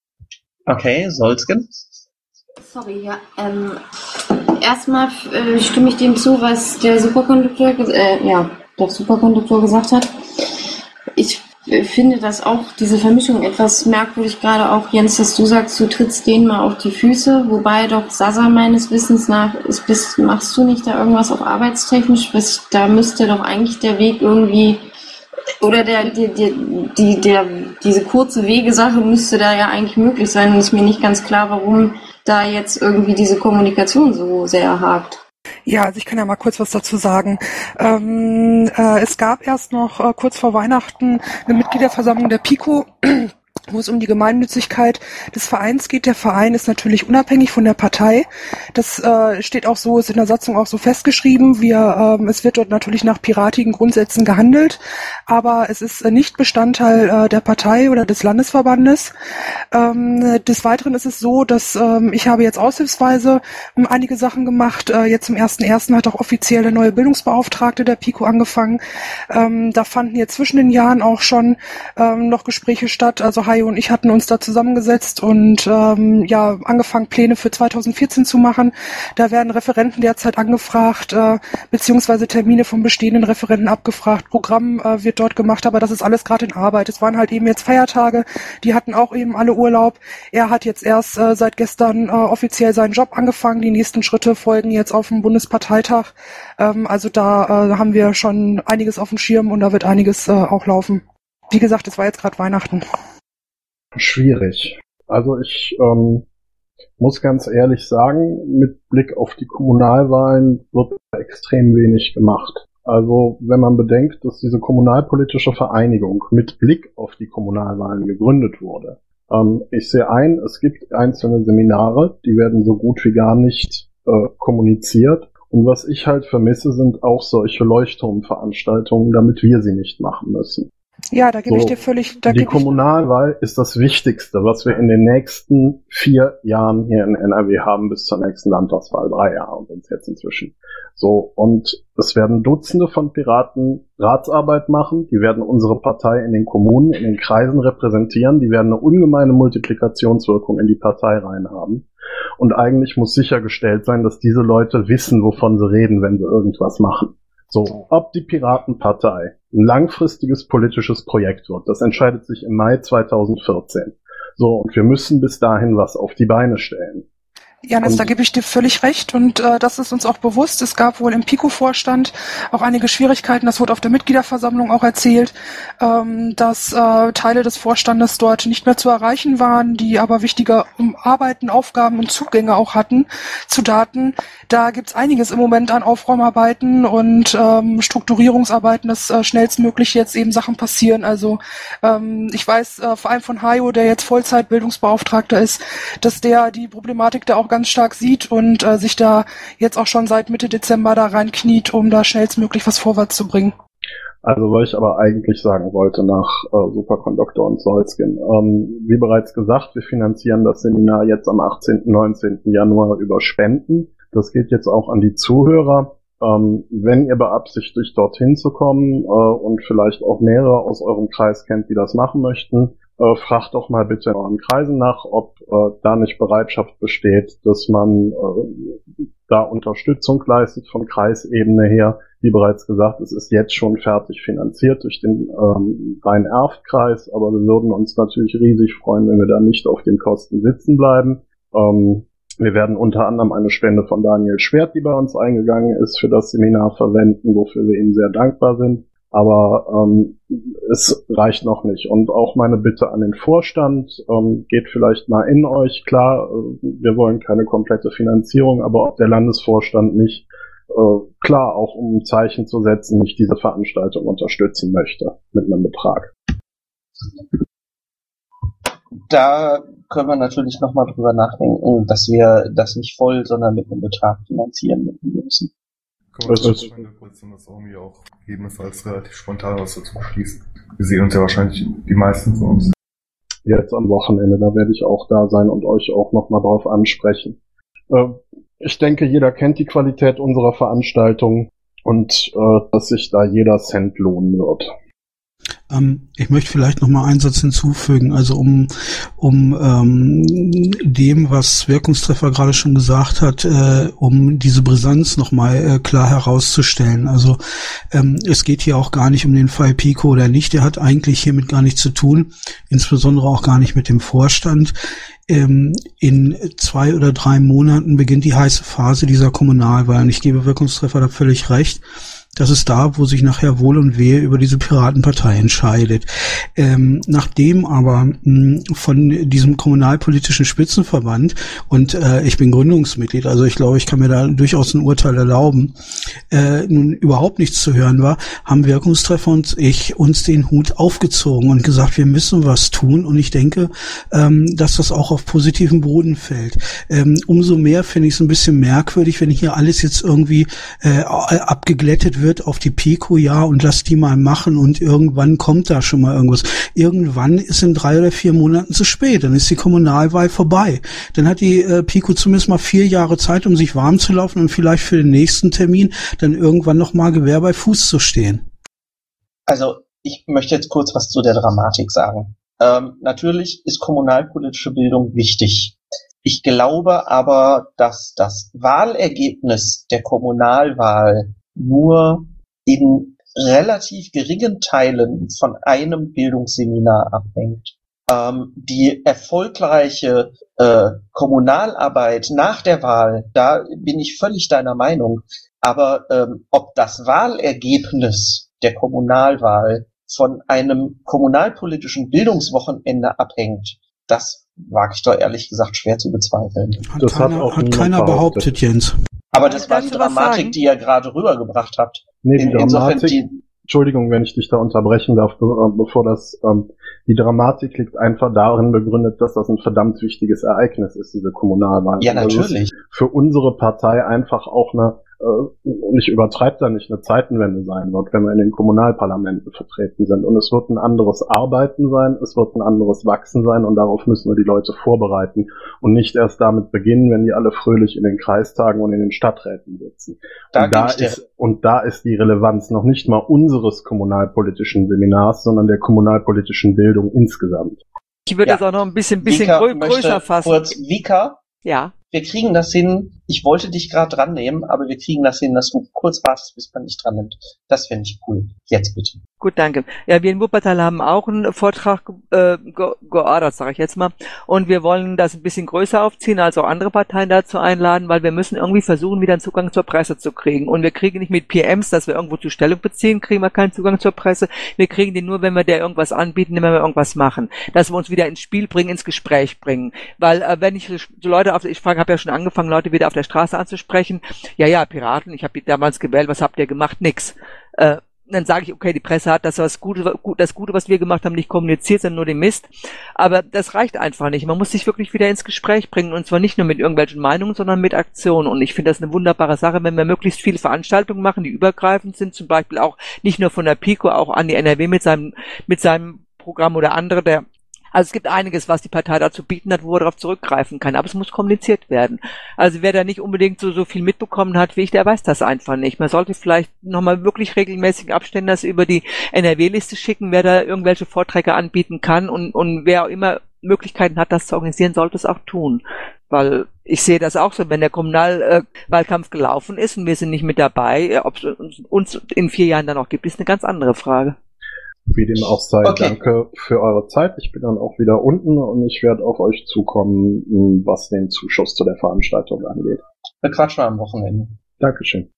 Okay, Solsken? Sorry, ja. Ähm, erstmal äh, stimme ich dem zu, was der Superkonduktor, äh, ja, der Superkonduktor gesagt hat. Ich finde das auch, diese Vermischung etwas merkwürdig, gerade auch, Jens, dass du sagst, du trittst denen mal auf die Füße, wobei doch Sasa meines Wissens nach ist, bist, machst du nicht da irgendwas auch arbeitstechnisch, bist, da müsste doch eigentlich der Weg irgendwie, oder der, die, die, die, der, diese kurze Wegesache müsste da ja eigentlich möglich sein, und ist mir nicht ganz klar, warum da jetzt irgendwie diese Kommunikation so sehr hakt. Ja, also ich kann ja mal kurz was dazu sagen. Ähm, äh, es gab erst noch äh, kurz vor Weihnachten eine Mitgliederversammlung der Pico, wo es um die Gemeinnützigkeit des Vereins geht. Der Verein ist natürlich unabhängig von der Partei. Das äh, steht auch so, ist in der Satzung auch so festgeschrieben. Wir, ähm, es wird dort natürlich nach piratigen Grundsätzen gehandelt, aber es ist äh, nicht Bestandteil äh, der Partei oder des Landesverbandes. Ähm, des Weiteren ist es so, dass ähm, ich habe jetzt aushilfsweise ähm, einige Sachen gemacht. Äh, jetzt zum ersten ersten hat auch offiziell der neue Bildungsbeauftragte der Pico angefangen. Ähm, da fanden jetzt zwischen den Jahren auch schon ähm, noch Gespräche statt. Also Hajo und ich hatten uns da zusammengesetzt und ähm, ja angefangen, Pläne für zweitausendvierzehn zu machen. Da werden Referenten derzeit angefragt, äh, beziehungsweise Termine von bestehenden Referenten abgefragt. Programm äh, wird dort gemacht, aber das ist alles gerade in Arbeit. Es waren halt eben jetzt Feiertage, die hatten auch eben alle Urlaub. Er hat jetzt erst äh, seit gestern äh, offiziell seinen Job angefangen. Die nächsten Schritte folgen jetzt auf dem Bundesparteitag. Ähm, also da äh, haben wir schon einiges auf dem Schirm, und da wird einiges äh, auch laufen. Wie gesagt, es war jetzt gerade Weihnachten. Schwierig. Also ich ähm, muss ganz ehrlich sagen, mit Blick auf die Kommunalwahlen wird extrem wenig gemacht. Also wenn man bedenkt, dass diese kommunalpolitische Vereinigung mit Blick auf die Kommunalwahlen gegründet wurde. Ähm, ich sehe ein, es gibt einzelne Seminare, die werden so gut wie gar nicht äh, kommuniziert. Und was ich halt vermisse, sind auch solche Leuchtturmveranstaltungen, damit wir sie nicht machen müssen. Ja, da gebe so, ich dir völlig... Da die Kommunalwahl ist das Wichtigste, was wir in den nächsten vier Jahren hier in N R W haben, bis zur nächsten Landtagswahl. Drei Jahre sind es jetzt inzwischen. So, und es werden Dutzende von Piraten Ratsarbeit machen, die werden unsere Partei in den Kommunen, in den Kreisen repräsentieren, die werden eine ungemeine Multiplikationswirkung in die Partei rein haben. Und eigentlich muss sichergestellt sein, dass diese Leute wissen, wovon sie reden, wenn sie irgendwas machen. So, ob die Piratenpartei ein langfristiges politisches Projekt wird, das entscheidet sich im Mai zweitausendvierzehn. So, und wir müssen bis dahin was auf die Beine stellen. Janis, Und- da gebe ich dir völlig recht und äh, das ist uns auch bewusst. Es gab wohl im Pico-Vorstand auch einige Schwierigkeiten, das wurde auf der Mitgliederversammlung auch erzählt, ähm, dass äh, Teile des Vorstandes dort nicht mehr zu erreichen waren, die aber wichtige um, Arbeiten, Aufgaben und Zugänge auch hatten zu Daten. Da gibt's einiges im Moment an Aufräumarbeiten und ähm, Strukturierungsarbeiten, dass äh, schnellstmöglich jetzt eben Sachen passieren. Also ähm, ich weiß äh, vor allem von Hajo, der jetzt Vollzeitbildungsbeauftragter ist, dass der die Problematik da auch ganz stark sieht und äh, sich da jetzt auch schon seit Mitte Dezember da reinkniet, um da schnellstmöglich was vorwärts zu bringen. Also was ich aber eigentlich sagen wollte nach äh, Superconductor und Solskin. Ähm, wie bereits gesagt, wir finanzieren das Seminar jetzt am achtzehnten, neunzehnten Januar über Spenden. Das geht jetzt auch an die Zuhörer. Ähm, wenn ihr beabsichtigt, dorthin zu kommen äh, und vielleicht auch mehrere aus eurem Kreis kennt, die das machen möchten, äh, fragt doch mal bitte in euren Kreisen nach, ob äh, da nicht Bereitschaft besteht, dass man äh, da Unterstützung leistet von Kreisebene her. Wie bereits gesagt, es ist jetzt schon fertig finanziert durch den ähm, Rhein-Erft-Kreis, aber wir würden uns natürlich riesig freuen, wenn wir da nicht auf den Kosten sitzen bleiben. Ähm, wir werden unter anderem eine Spende von Daniel Schwert, die bei uns eingegangen ist, für das Seminar verwenden, wofür wir ihm sehr dankbar sind. Aber ähm, es reicht noch nicht. Und auch meine Bitte an den Vorstand, ähm, geht vielleicht mal in euch. Klar, äh, wir wollen keine komplette Finanzierung, aber ob der Landesvorstand nicht, äh, klar, auch um ein Zeichen zu setzen, nicht diese Veranstaltung unterstützen möchte mit einem Betrag. Da können wir natürlich nochmal drüber nachdenken, dass wir das nicht voll, sondern mit einem Betrag finanzieren müssen. Können wir uns in der Position, das irgendwie auch gegebenenfalls relativ spontan was dazu schließen. Wir sehen uns ja wahrscheinlich die meisten von uns. Jetzt am Wochenende, da werde ich auch da sein und euch auch nochmal drauf ansprechen. Äh, ich denke, jeder kennt die Qualität unserer Veranstaltung und äh, dass sich da jeder Cent lohnen wird. Ähm, ich möchte vielleicht noch mal einen Satz hinzufügen, also um um ähm, dem, was Wirkungstreffer gerade schon gesagt hat, äh, um diese Brisanz noch mal äh, klar herauszustellen. Also ähm, es geht hier auch gar nicht um den Fall Pico oder nicht, der hat eigentlich hiermit gar nichts zu tun, insbesondere auch gar nicht mit dem Vorstand. Ähm, in zwei oder drei Monaten beginnt die heiße Phase dieser Kommunalwahl und ich gebe Wirkungstreffer da völlig recht. Das ist da, wo sich nachher Wohl und Wehe über diese Piratenpartei entscheidet. Ähm, nachdem aber mh, von diesem kommunalpolitischen Spitzenverband, und äh, ich bin Gründungsmitglied, also ich glaube, ich kann mir da durchaus ein Urteil erlauben, äh, nun überhaupt nichts zu hören war, haben Wirkungstreffer und ich uns den Hut aufgezogen und gesagt, wir müssen was tun. Und ich denke, ähm, dass das auch auf positiven Boden fällt. Ähm, umso mehr finde ich es ein bisschen merkwürdig, wenn hier alles jetzt irgendwie äh, abgeglättet wird auf die Pico, ja, und lass die mal machen und irgendwann kommt da schon mal irgendwas. Irgendwann ist in drei oder vier Monaten zu spät, dann ist die Kommunalwahl vorbei. Dann hat die äh, Pico zumindest mal vier Jahre Zeit, um sich warm zu laufen und vielleicht für den nächsten Termin dann irgendwann noch mal Gewehr bei Fuß zu stehen. Also, ich möchte jetzt kurz was zu der Dramatik sagen. Ähm, natürlich ist kommunalpolitische Bildung wichtig. Ich glaube aber, dass das Wahlergebnis der Kommunalwahl nur in relativ geringen Teilen von einem Bildungsseminar abhängt. Ähm, die erfolgreiche äh, Kommunalarbeit nach der Wahl, da bin ich völlig deiner Meinung. Aber ähm, ob das Wahlergebnis der Kommunalwahl von einem kommunalpolitischen Bildungswochenende abhängt, das wage ich doch ehrlich gesagt schwer zu bezweifeln. Hat das keiner, hat auch hat keiner behauptet, behauptet, Jens. Aber das war die Dramatik, die ihr gerade rübergebracht habt. Nee, die In, Dramatik, die, Entschuldigung, wenn ich dich da unterbrechen darf, bevor das, ähm, die Dramatik liegt einfach darin begründet, dass das ein verdammt wichtiges Ereignis ist, diese Kommunalwahl. Ja, natürlich. Also für unsere Partei einfach auch eine, äh, und ich übertreibe da nicht, eine Zeitenwende sein wird, wenn wir in den Kommunalparlamenten vertreten sind. Und es wird ein anderes Arbeiten sein, es wird ein anderes Wachsen sein und darauf müssen wir die Leute vorbereiten und nicht erst damit beginnen, wenn die alle fröhlich in den Kreistagen und in den Stadträten sitzen. Da und, da ist, und da ist die Relevanz noch nicht mal unseres kommunalpolitischen Seminars, sondern der kommunalpolitischen Bildung insgesamt. Ich würde ja. das auch noch ein bisschen, bisschen Vika grö größer fassen. Kurz, Vika, ja. wir kriegen das hin. Ich wollte dich gerade dran nehmen, aber wir kriegen das hin, dass du kurz wartest, bis man dich dran nimmt. Das finde ich cool. Jetzt bitte. Gut, danke. Ja, wir in Wuppertal haben auch einen Vortrag äh, ge geordert, sage ich jetzt mal. Und wir wollen das ein bisschen größer aufziehen, als auch andere Parteien dazu einladen, weil wir müssen irgendwie versuchen, wieder einen Zugang zur Presse zu kriegen. Und wir kriegen nicht mit P Ms, dass wir irgendwo zu Stellung beziehen, kriegen wir keinen Zugang zur Presse. Wir kriegen den nur, wenn wir der irgendwas anbieten, wenn wir irgendwas machen. Dass wir uns wieder ins Spiel bringen, ins Gespräch bringen. Weil äh, wenn ich so Leute auf, ich frage, habe ja schon angefangen, Leute wieder auf der Straße anzusprechen. Ja, ja, Piraten, ich habe die damals gewählt, was habt ihr gemacht? Nix. Äh, dann sage ich, okay, die Presse hat das was Gute, das Gute, was wir gemacht haben, nicht kommuniziert, sondern nur den Mist. Aber das reicht einfach nicht. Man muss sich wirklich wieder ins Gespräch bringen, und zwar nicht nur mit irgendwelchen Meinungen, sondern mit Aktionen. Und ich finde das eine wunderbare Sache, wenn wir möglichst viele Veranstaltungen machen, die übergreifend sind, zum Beispiel auch nicht nur von der PICO, auch an die N R W mit seinem, mit seinem Programm oder andere, der Also es gibt einiges, was die Partei da zu bieten hat, wo er darauf zurückgreifen kann, aber es muss kommuniziert werden. Also wer da nicht unbedingt so, so viel mitbekommen hat wie ich, der weiß das einfach nicht. Man sollte vielleicht nochmal wirklich regelmäßig Abstände das über die N R W-Liste schicken, wer da irgendwelche Vorträge anbieten kann, und, und wer auch immer Möglichkeiten hat, das zu organisieren, sollte es auch tun. Weil ich sehe das auch so, wenn der Kommunalwahlkampf äh, gelaufen ist und wir sind nicht mit dabei, ob es uns in vier Jahren dann noch gibt, ist eine ganz andere Frage. Wie dem auch sei, okay. Danke für eure Zeit. Ich bin dann auch wieder unten und ich werde auf euch zukommen, was den Zuschuss zu der Veranstaltung angeht. Wir quatschen am Wochenende. Dankeschön.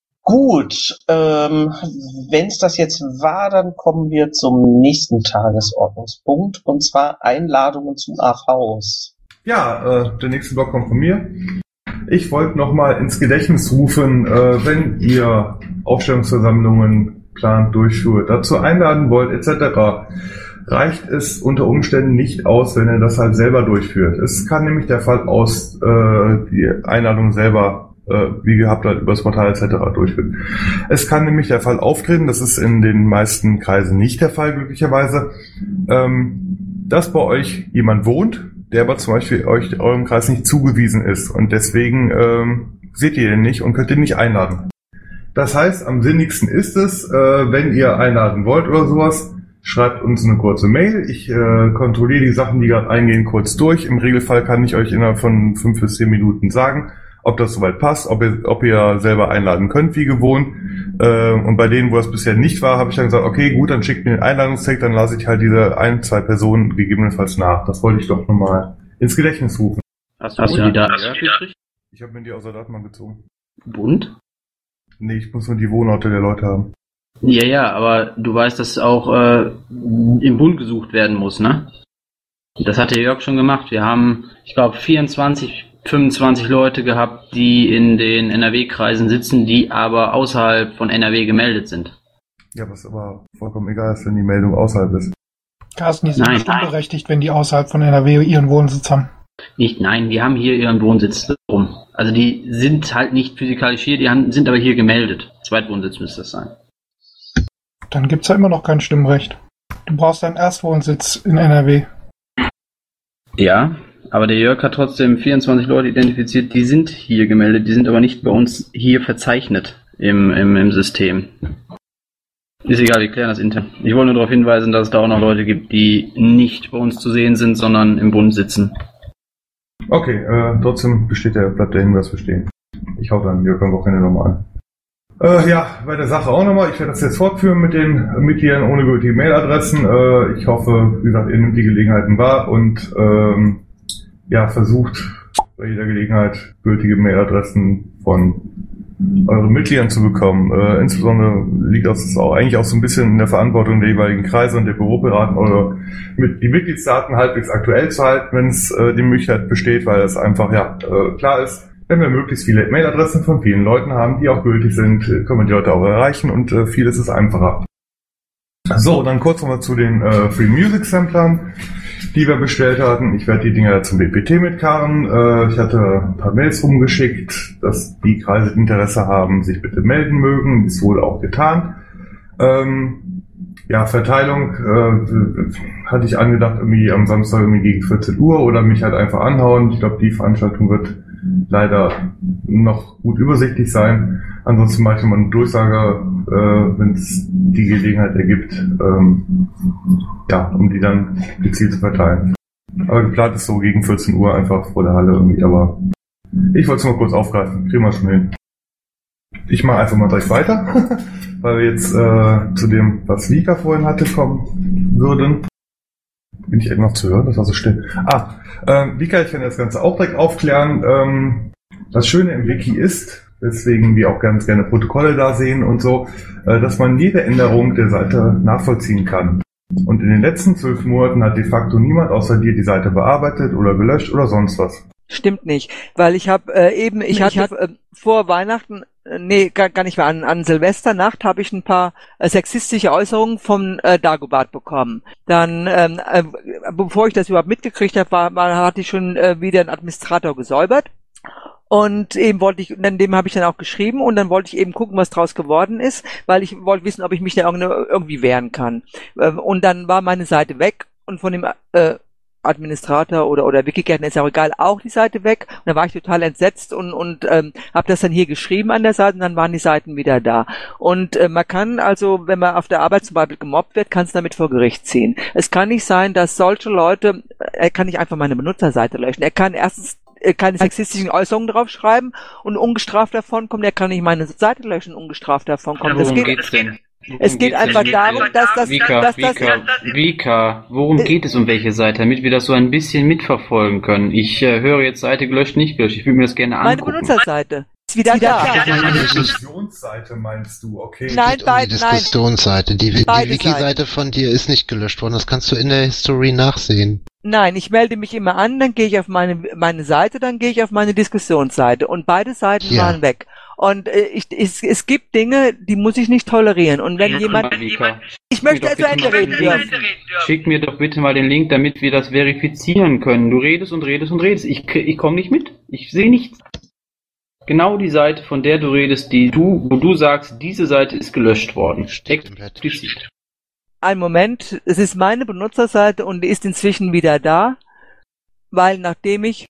Gut, ähm, wenn es das jetzt war, dann kommen wir zum nächsten Tagesordnungspunkt, und zwar Einladungen zu A Vs. Ja, äh, der nächste Block kommt von mir. Ich wollte nochmal ins Gedächtnis rufen, äh, wenn ihr Aufstellungsversammlungen plant, durchführt, dazu einladen wollt, et cetera, reicht es unter Umständen nicht aus, wenn ihr das halt selber durchführt. Es kann nämlich der Fall aus, äh, die Einladung selber, äh, wie gehabt halt, über das Portal et cetera durchführen. Es kann nämlich der Fall auftreten, das ist in den meisten Kreisen nicht der Fall, glücklicherweise, ähm, dass bei euch jemand wohnt, der aber zum Beispiel euch eurem Kreis nicht zugewiesen ist, und deswegen ähm, seht ihr ihn nicht und könnt ihn nicht einladen. Das heißt, am sinnigsten ist es, äh, wenn ihr einladen wollt oder sowas, schreibt uns eine kurze Mail. Ich äh, kontrolliere die Sachen, die gerade eingehen, kurz durch. Im Regelfall kann ich euch innerhalb von fünf bis zehn Minuten sagen, ob das soweit passt, ob ihr, ob ihr selber einladen könnt, wie gewohnt. Äh, und bei denen, wo das bisher nicht war, habe ich dann gesagt, okay, gut, dann schickt mir den Einladungstext, dann lasse ich halt diese ein, zwei Personen gegebenenfalls nach. Das wollte ich doch nochmal ins Gedächtnis rufen. Hast du, hast du die Daten gekriegt? Ich habe mir die aus der Datenbank gezogen. Bund? Nee, ich muss nur die Wohnorte der Leute haben. Ja, ja, aber du weißt, dass auch äh, im Bund gesucht werden muss, ne? Das hat der Jörg schon gemacht. Wir haben, ich glaube, vierundzwanzig, fünfundzwanzig Leute gehabt, die in den N R W-Kreisen sitzen, die aber außerhalb von N R W gemeldet sind. Ja, was aber vollkommen egal ist, wenn die Meldung außerhalb ist. Carsten, die sind nicht unberechtigt, wenn die außerhalb von N R W ihren Wohnsitz haben. Nicht, nein, die haben hier ihren Wohnsitz rum. Also die sind halt nicht physikalisch hier, die haben, sind aber hier gemeldet. Zweitwohnsitz müsste das sein. Dann gibt's ja immer noch kein Stimmrecht. Du brauchst deinen Erstwohnsitz in N R W. Ja, aber der Jörg hat trotzdem vierundzwanzig Leute identifiziert, die sind hier gemeldet, die sind aber nicht bei uns hier verzeichnet im, im, im System. Ist egal, wir klären das intern. Ich wollte nur darauf hinweisen, dass es da auch noch Leute gibt, die nicht bei uns zu sehen sind, sondern im Bund sitzen. Okay, äh, trotzdem besteht der, bleibt der Hinweis bestehen. Ich hau dann Jörg am Wochenende nochmal an. Äh, ja, bei der Sache auch nochmal. Ich werde das jetzt fortführen mit den Mitgliedern ohne gültige Mailadressen. Äh, ich hoffe, wie gesagt, ihr nehmt die Gelegenheiten wahr und ähm, ja, versucht bei jeder Gelegenheit gültige Mailadressen von euren Mitgliedern zu bekommen. Äh, insbesondere liegt das auch eigentlich auch so ein bisschen in der Verantwortung der jeweiligen Kreise und der Büropiraten, oder mit die Mitgliedsdaten halbwegs aktuell zu halten, wenn es äh, die Möglichkeit besteht, weil es einfach ja äh, klar ist, wenn wir möglichst viele Mailadressen von vielen Leuten haben, die auch gültig sind, können wir die Leute auch erreichen, und äh, vieles ist einfacher. So, dann kurz nochmal zu den äh, Free Music Samplern, die wir bestellt hatten. Ich werde die Dinger zum B P T mitkarren. Äh, ich hatte ein paar Mails rumgeschickt, dass die Kreise, die Interesse haben, sich bitte melden mögen. Das wurde auch getan. Ähm, ja, Verteilung äh, hatte ich angedacht, irgendwie am Samstag irgendwie gegen vierzehn Uhr oder mich halt einfach anhauen. Ich glaube, die Veranstaltung wird leider noch gut übersichtlich sein. Ansonsten mache ich mal eine Durchsage, äh, wenn es die Gelegenheit ergibt, ähm, ja, um die dann gezielt zu verteilen. Aber geplant ist so gegen vierzehn Uhr einfach vor der Halle irgendwie, aber Ich wollte es mal kurz aufgreifen. Kriegen wir schon hin. Ich mache einfach mal direkt weiter, weil wir jetzt äh, zu dem, was Vika vorhin hatte, kommen würden. Bin ich eben noch zu hören? Das war so still. Ah, ähm, Vika, ich kann das Ganze auch direkt aufklären. Ähm, das Schöne im Wiki ist, weswegen wir auch ganz gerne Protokolle da sehen und so, äh, dass man jede Änderung der Seite nachvollziehen kann. Und in den letzten zwölf Monaten hat de facto niemand außer dir die Seite bearbeitet oder gelöscht oder sonst was. Stimmt nicht, weil ich habe äh, eben, ich hatte äh, vor Weihnachten, äh, nee, gar, gar nicht mehr, an, an Silvesternacht habe ich ein paar äh, sexistische Äußerungen von äh, Dagobert bekommen. Dann, ähm, äh, bevor ich das überhaupt mitgekriegt habe, war, war, hatte ich schon äh, wieder einen Administrator gesäubert. Und eben wollte ich, dann dem habe ich dann auch geschrieben und dann wollte ich eben gucken, was draus geworden ist, weil ich wollte wissen, ob ich mich da irgendwie wehren kann. Und dann war meine Seite weg und von dem äh, Administrator oder oder Wikigärtner ist ja auch egal, auch die Seite weg. Und da war ich total entsetzt und und ähm, habe das dann hier geschrieben an der Seite und dann waren die Seiten wieder da. Und äh, man kann also, wenn man auf der Arbeit zum Beispiel gemobbt wird, kann es damit vor Gericht ziehen. Es kann nicht sein, dass solche Leute, er kann nicht einfach meine Benutzerseite löschen. Er kann erstens keine sexistischen Äußerungen draufschreiben und ungestraft davon kommt, er kann nicht meine Seite löschen und ungestraft davon kommt. Ja, worum das geht, geht's denn? Worum es geht einfach denn? darum, dass das, Vika, dass Vika, das, Vika, worum geht es um welche Seite, damit wir das so ein bisschen mitverfolgen können? Ich äh, höre jetzt Seite gelöscht, nicht gelöscht. Ich will mir das gerne meine angucken. Benutzerseite ist wieder da. Eine Diskussionsseite meinst du, okay? Nein, beide, Die Diskussionsseite, die, die Beide Wiki-Seite von dir ist nicht gelöscht worden, das kannst du in der History nachsehen. Nein, ich melde mich immer an, dann gehe ich auf meine meine Seite, dann gehe ich auf meine Diskussionsseite und beide Seiten Ja. waren weg. Und äh, ich, es, es gibt Dinge, die muss ich nicht tolerieren. Und wenn jemand, Vika, ich möchte Schick mir zu doch Ende bitte mal reden den dürfen. Link. Schick mir doch bitte mal den Link, damit wir das verifizieren können. Du redest und redest und redest. Ich, ich komme nicht mit. Ich sehe nichts. Genau die Seite, von der du redest, die du, wo du sagst, diese Seite ist gelöscht worden. Explizit. Ein Moment, es ist meine Benutzerseite und die ist inzwischen wieder da, weil nachdem ich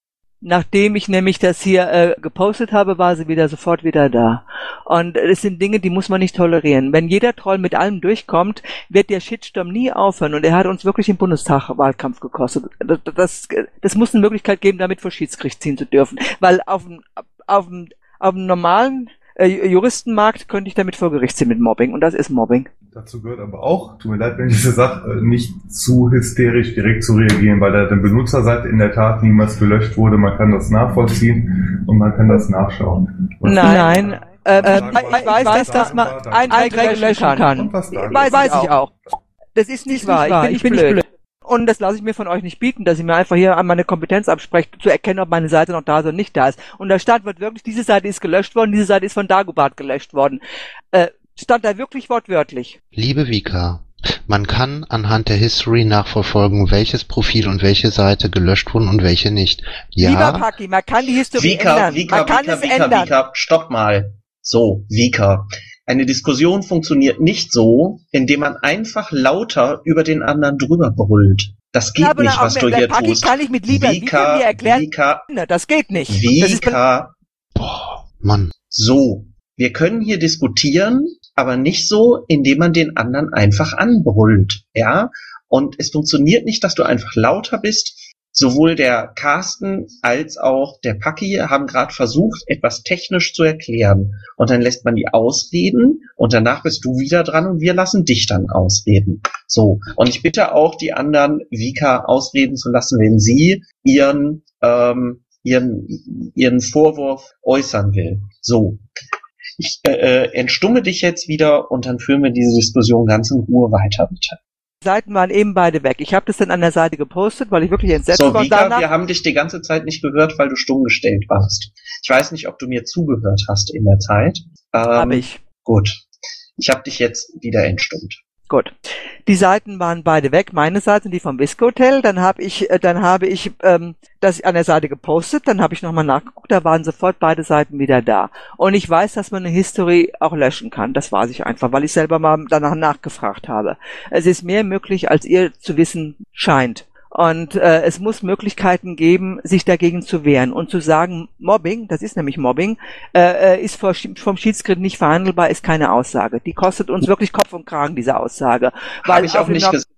nachdem ich nämlich das hier äh, gepostet habe, war sie wieder sofort wieder da. Und es sind Dinge, die muss man nicht tolerieren. Wenn jeder Troll mit allem durchkommt, wird der Shitstorm nie aufhören und er hat uns wirklich den Bundestag-Wahlkampf gekostet. Das, das, das muss eine Möglichkeit geben, damit vor Schiedsgericht ziehen zu dürfen, weil auf dem auf dem auf dem normalen äh, Juristenmarkt könnte ich damit vor Gericht ziehen mit Mobbing und das ist Mobbing. Dazu gehört aber auch, tut mir leid, wenn ich das sage, nicht zu hysterisch direkt zu reagieren, weil da der Benutzerseite in der Tat niemals gelöscht wurde. Man kann das nachvollziehen und man kann das nachschauen. Was Nein, nein. Äh, äh, ich weiß, dass, dass man Einträge löschen kann. Weiß, weiß ich auch. Das ist nicht wahr. Ich bin, ich bin nicht blöd. Und das lasse ich mir von euch nicht bieten, dass ihr mir einfach hier an meine Kompetenz absprecht, zu erkennen, ob meine Seite noch da ist oder nicht da ist. Und da stand wird wirklich, diese Seite ist gelöscht worden, diese Seite ist von Dagobert gelöscht worden. Äh, stand da wirklich wortwörtlich. Liebe Vika, man kann anhand der History nachverfolgen, welches Profil und welche Seite gelöscht wurden und welche nicht. Ja. Lieber Paki, man kann die History Vika, ändern. Vika, man kann Vika, es Vika, ändern. Vika, stopp mal. So, Vika. Eine Diskussion funktioniert nicht so, indem man einfach lauter über den anderen drüber brüllt. Das geht Ja, aber nicht, na, was auch du mit- hier Paki tust. kann ich mit lieber Vika mir erklären. Vika, Das geht nicht. Das ist Vika. Mann. So, wir können hier diskutieren, aber nicht so, indem man den anderen einfach anbrüllt. Ja? Und es funktioniert nicht, dass du einfach lauter bist. Sowohl der Carsten als auch der Paki haben gerade versucht, etwas technisch zu erklären. Und dann lässt man die ausreden und danach bist du wieder dran und wir lassen dich dann ausreden. So. Und ich bitte auch die anderen, Vika ausreden zu lassen, wenn sie ihren, ähm, ihren, ihren Vorwurf äußern will. So. Ich äh, entstumme dich jetzt wieder und dann führen wir diese Diskussion ganz in Ruhe weiter, bitte. Seiten waren eben beide weg. Ich habe das dann an der Seite gepostet, weil ich wirklich entsetzt So, war. Vika, Danach- wir haben dich die ganze Zeit nicht gehört, weil du stumm gestellt warst. Ich weiß nicht, ob du mir zugehört hast in der Zeit. Ähm, Hab ich. Gut. Ich habe dich jetzt wieder entstummt. Gut. Die Seiten waren beide weg, meine Seite und die vom Visco Hotel. Dann habe ich, äh, dann habe ich ähm, das an der Seite gepostet. Dann habe ich nochmal nachgeguckt. Da waren sofort beide Seiten wieder da. Und ich weiß, dass man eine History auch löschen kann. Das weiß ich einfach, weil ich selber mal danach nachgefragt habe. Es ist mehr möglich, als ihr zu wissen scheint. Und äh, es muss Möglichkeiten geben, sich dagegen zu wehren und zu sagen, Mobbing, das ist nämlich Mobbing, äh, ist vor, vom Schiedsgericht nicht verhandelbar, ist keine Aussage. Die kostet uns wirklich Kopf und Kragen, diese Aussage. Habe ich auch nicht gesagt.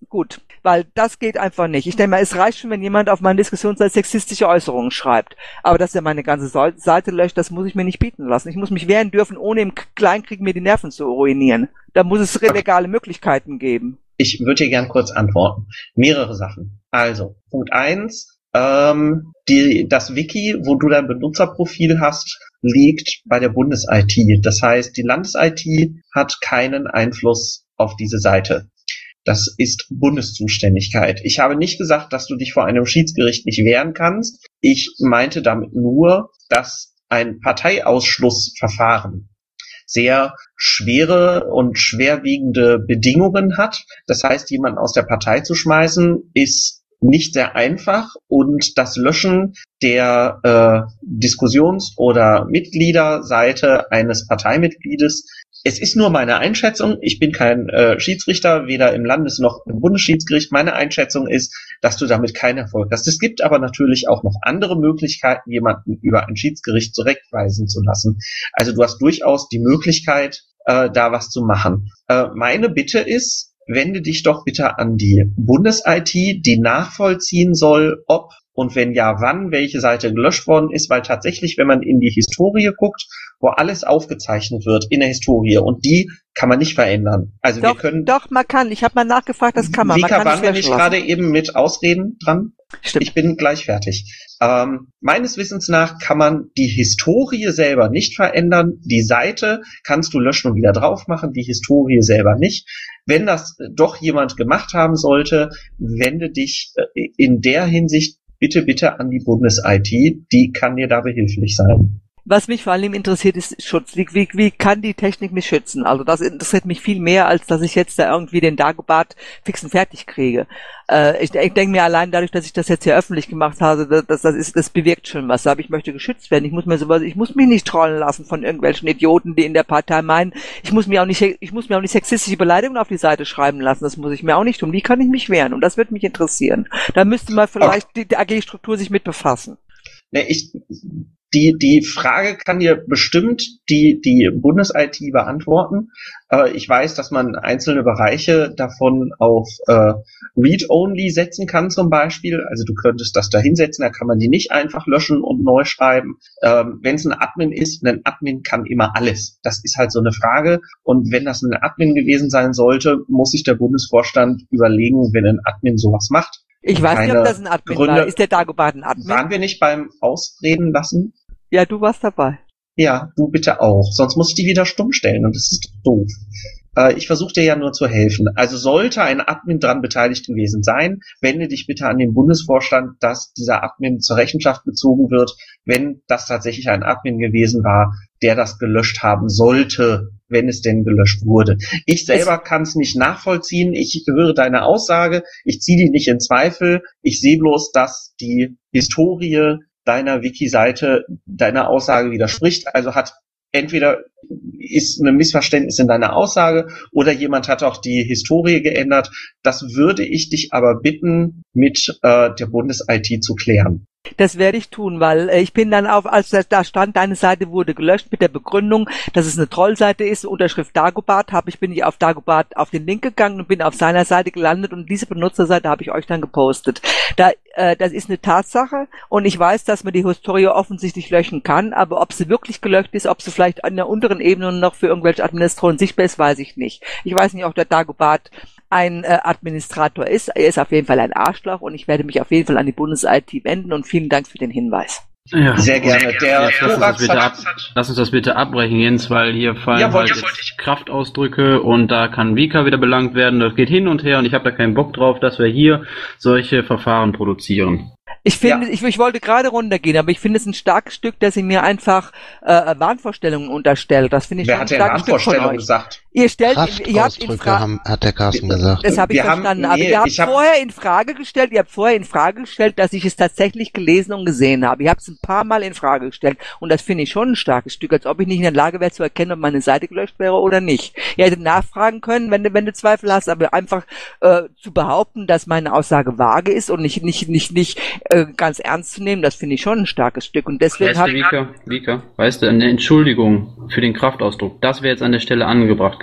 gut, weil das geht einfach nicht. Ich denke mal, es reicht schon, wenn jemand auf meine Diskussionsseite sexistische Äußerungen schreibt. Aber dass er meine ganze Seite löscht, das muss ich mir nicht bieten lassen. Ich muss mich wehren dürfen, ohne im Kleinkrieg mir die Nerven zu ruinieren. Da muss es legale Möglichkeiten geben. Ich würde dir gern kurz antworten. Mehrere Sachen. Also, Punkt eins, ähm, die, das Wiki, wo du dein Benutzerprofil hast, liegt bei der Bundes-I T. Das heißt, die Landes-I T hat keinen Einfluss auf diese Seite. Das ist Bundeszuständigkeit. Ich habe nicht gesagt, dass du dich vor einem Schiedsgericht nicht wehren kannst. Ich meinte damit nur, dass ein Parteiausschlussverfahren sehr schwere und schwerwiegende Bedingungen hat. Das heißt, jemanden aus der Partei zu schmeißen, ist nicht sehr einfach, und das Löschen der äh, Diskussions- oder Mitgliederseite eines Parteimitgliedes, es ist nur meine Einschätzung, ich bin kein äh, Schiedsrichter, weder im Landes- noch im Bundesschiedsgericht, meine Einschätzung ist, dass du damit keinen Erfolg hast. Es gibt aber natürlich auch noch andere Möglichkeiten, jemanden über ein Schiedsgericht zurechtweisen zu lassen. Also du hast durchaus die Möglichkeit, äh, da was zu machen. Äh, meine Bitte ist, wende dich doch bitte an die Bundes-I T, die nachvollziehen soll, ob und wenn ja, wann welche Seite gelöscht worden ist, weil tatsächlich, wenn man in die Historie guckt, wo alles aufgezeichnet wird in der Historie, und die kann man nicht verändern. Also doch, wir können. Doch, man kann. Ich habe mal nachgefragt, das kann man. Vika, man kann waren wir nicht gerade eben mit Ausreden dran? Stimmt. Ich bin gleich fertig. Ähm, meines Wissens nach kann man die Historie selber nicht verändern. Die Seite kannst du löschen und wieder drauf machen, die Historie selber nicht. Wenn das doch jemand gemacht haben sollte, wende dich in der Hinsicht bitte, bitte an die Bundes-I T. Die kann dir da behilflich sein. Was mich vor allem interessiert, ist Schutz. Wie, wie, wie kann die Technik mich schützen? Also das interessiert mich viel mehr, als dass ich jetzt da irgendwie den Dagobert fix und fertig kriege. Äh, ich ich denke mir allein dadurch, dass ich das jetzt hier öffentlich gemacht habe, das, das, ist, das bewirkt schon was. Aber ich möchte geschützt werden. Ich muss mir sowas, ich muss mich nicht trollen lassen von irgendwelchen Idioten, die in der Partei meinen, ich muss mir auch nicht, ich muss mir auch nicht sexistische Beleidigungen auf die Seite schreiben lassen. Das muss ich mir auch nicht tun. Wie kann ich mich wehren? Und das würde mich interessieren. Da müsste mal vielleicht die, die A G-Struktur sich mit befassen. Ne, ich, Die, die Frage kann dir bestimmt die, die Bundes-I T beantworten. Äh, ich weiß, dass man einzelne Bereiche davon auf äh, Read-Only setzen kann zum Beispiel. Also du könntest das da hinsetzen, da kann man die nicht einfach löschen und neu schreiben. Ähm, wenn es ein Admin ist, ein Admin kann immer alles. Das ist halt so eine Frage. Und wenn das ein Admin gewesen sein sollte, muss sich der Bundesvorstand überlegen, wenn ein Admin sowas macht. Ich weiß nicht, ob das ein Admin Gründe. war. Ist der Dagobert ein Admin? Waren wir nicht beim Ausreden lassen? Ja, du warst dabei. Ja, du bitte auch. Sonst muss ich die wieder stumm stellen und das ist doof. Äh, ich versuche dir ja nur zu helfen. Also sollte ein Admin dran beteiligt gewesen sein, wende dich bitte an den Bundesvorstand, dass dieser Admin zur Rechenschaft gezogen wird, wenn das tatsächlich ein Admin gewesen war, der das gelöscht haben sollte, wenn es denn gelöscht wurde. Ich selber kann es nicht nachvollziehen. Ich höre deine Aussage. Ich ziehe die nicht in Zweifel. Ich sehe bloß, dass die Historie deiner Wiki-Seite deiner Aussage widerspricht. Also hat entweder ist ein Missverständnis in deiner Aussage oder jemand hat auch die Historie geändert. Das würde ich dich aber bitten, mit äh, der Bundes-I T zu klären. Das werde ich tun, weil äh, ich bin dann auf, als da stand, deine Seite wurde gelöscht mit der Begründung, dass es eine Trollseite ist, Unterschrift Dagobert, habe ich bin ich auf Dagobert auf den Link gegangen und bin auf seiner Seite gelandet und diese Benutzerseite habe ich euch dann gepostet. Da, äh, das ist eine Tatsache und ich weiß, dass man die Historie offensichtlich löschen kann, aber ob sie wirklich gelöscht ist, ob sie vielleicht an der unteren Ebene noch für irgendwelche Administratoren sichtbar ist, weiß ich nicht. Ich weiß nicht, ob der Dagobert ein äh, Administrator ist. Er ist auf jeden Fall ein Arschloch und ich werde mich auf jeden Fall an die Bundes-I T wenden und vielen Dank für den Hinweis. Ja, sehr gerne. Der lass, uns das bitte ab, lass uns das bitte abbrechen, Jens, weil hier fallen ja, halt jetzt Kraftausdrücke und da kann Vika wieder belangt werden. Das geht hin und her und ich habe da keinen Bock drauf, dass wir hier solche Verfahren produzieren. Ich finde, ja. ich, ich wollte gerade runtergehen, aber ich finde es ein starkes Stück, dass sie mir einfach äh, Wahnvorstellungen unterstellt. Das finde ich Wer schon hat ein starkes Stück von euch. Gesagt? Ihr stellt, ihr habt in Frage, hat der Carsten gesagt. Das habe ich wir verstanden. Haben, nee, aber ihr habt vorher in Frage gestellt, ihr habt vorher in Frage gestellt, dass ich es tatsächlich gelesen und gesehen habe. Ihr habt es ein paar Mal in Frage gestellt und das finde ich schon ein starkes Stück, als ob ich nicht in der Lage wäre zu erkennen, ob meine Seite gelöscht wäre oder nicht. Ihr hättet nachfragen können, wenn du, wenn du Zweifel hast, aber einfach äh, zu behaupten, dass meine Aussage vage ist und nicht nicht nicht nicht äh, ganz ernst zu nehmen, das finde ich schon ein starkes Stück und deswegen weißt du, Vika, Vika, weißt du, eine Entschuldigung für den Kraftausdruck, das wäre jetzt an der Stelle angebracht gewesen.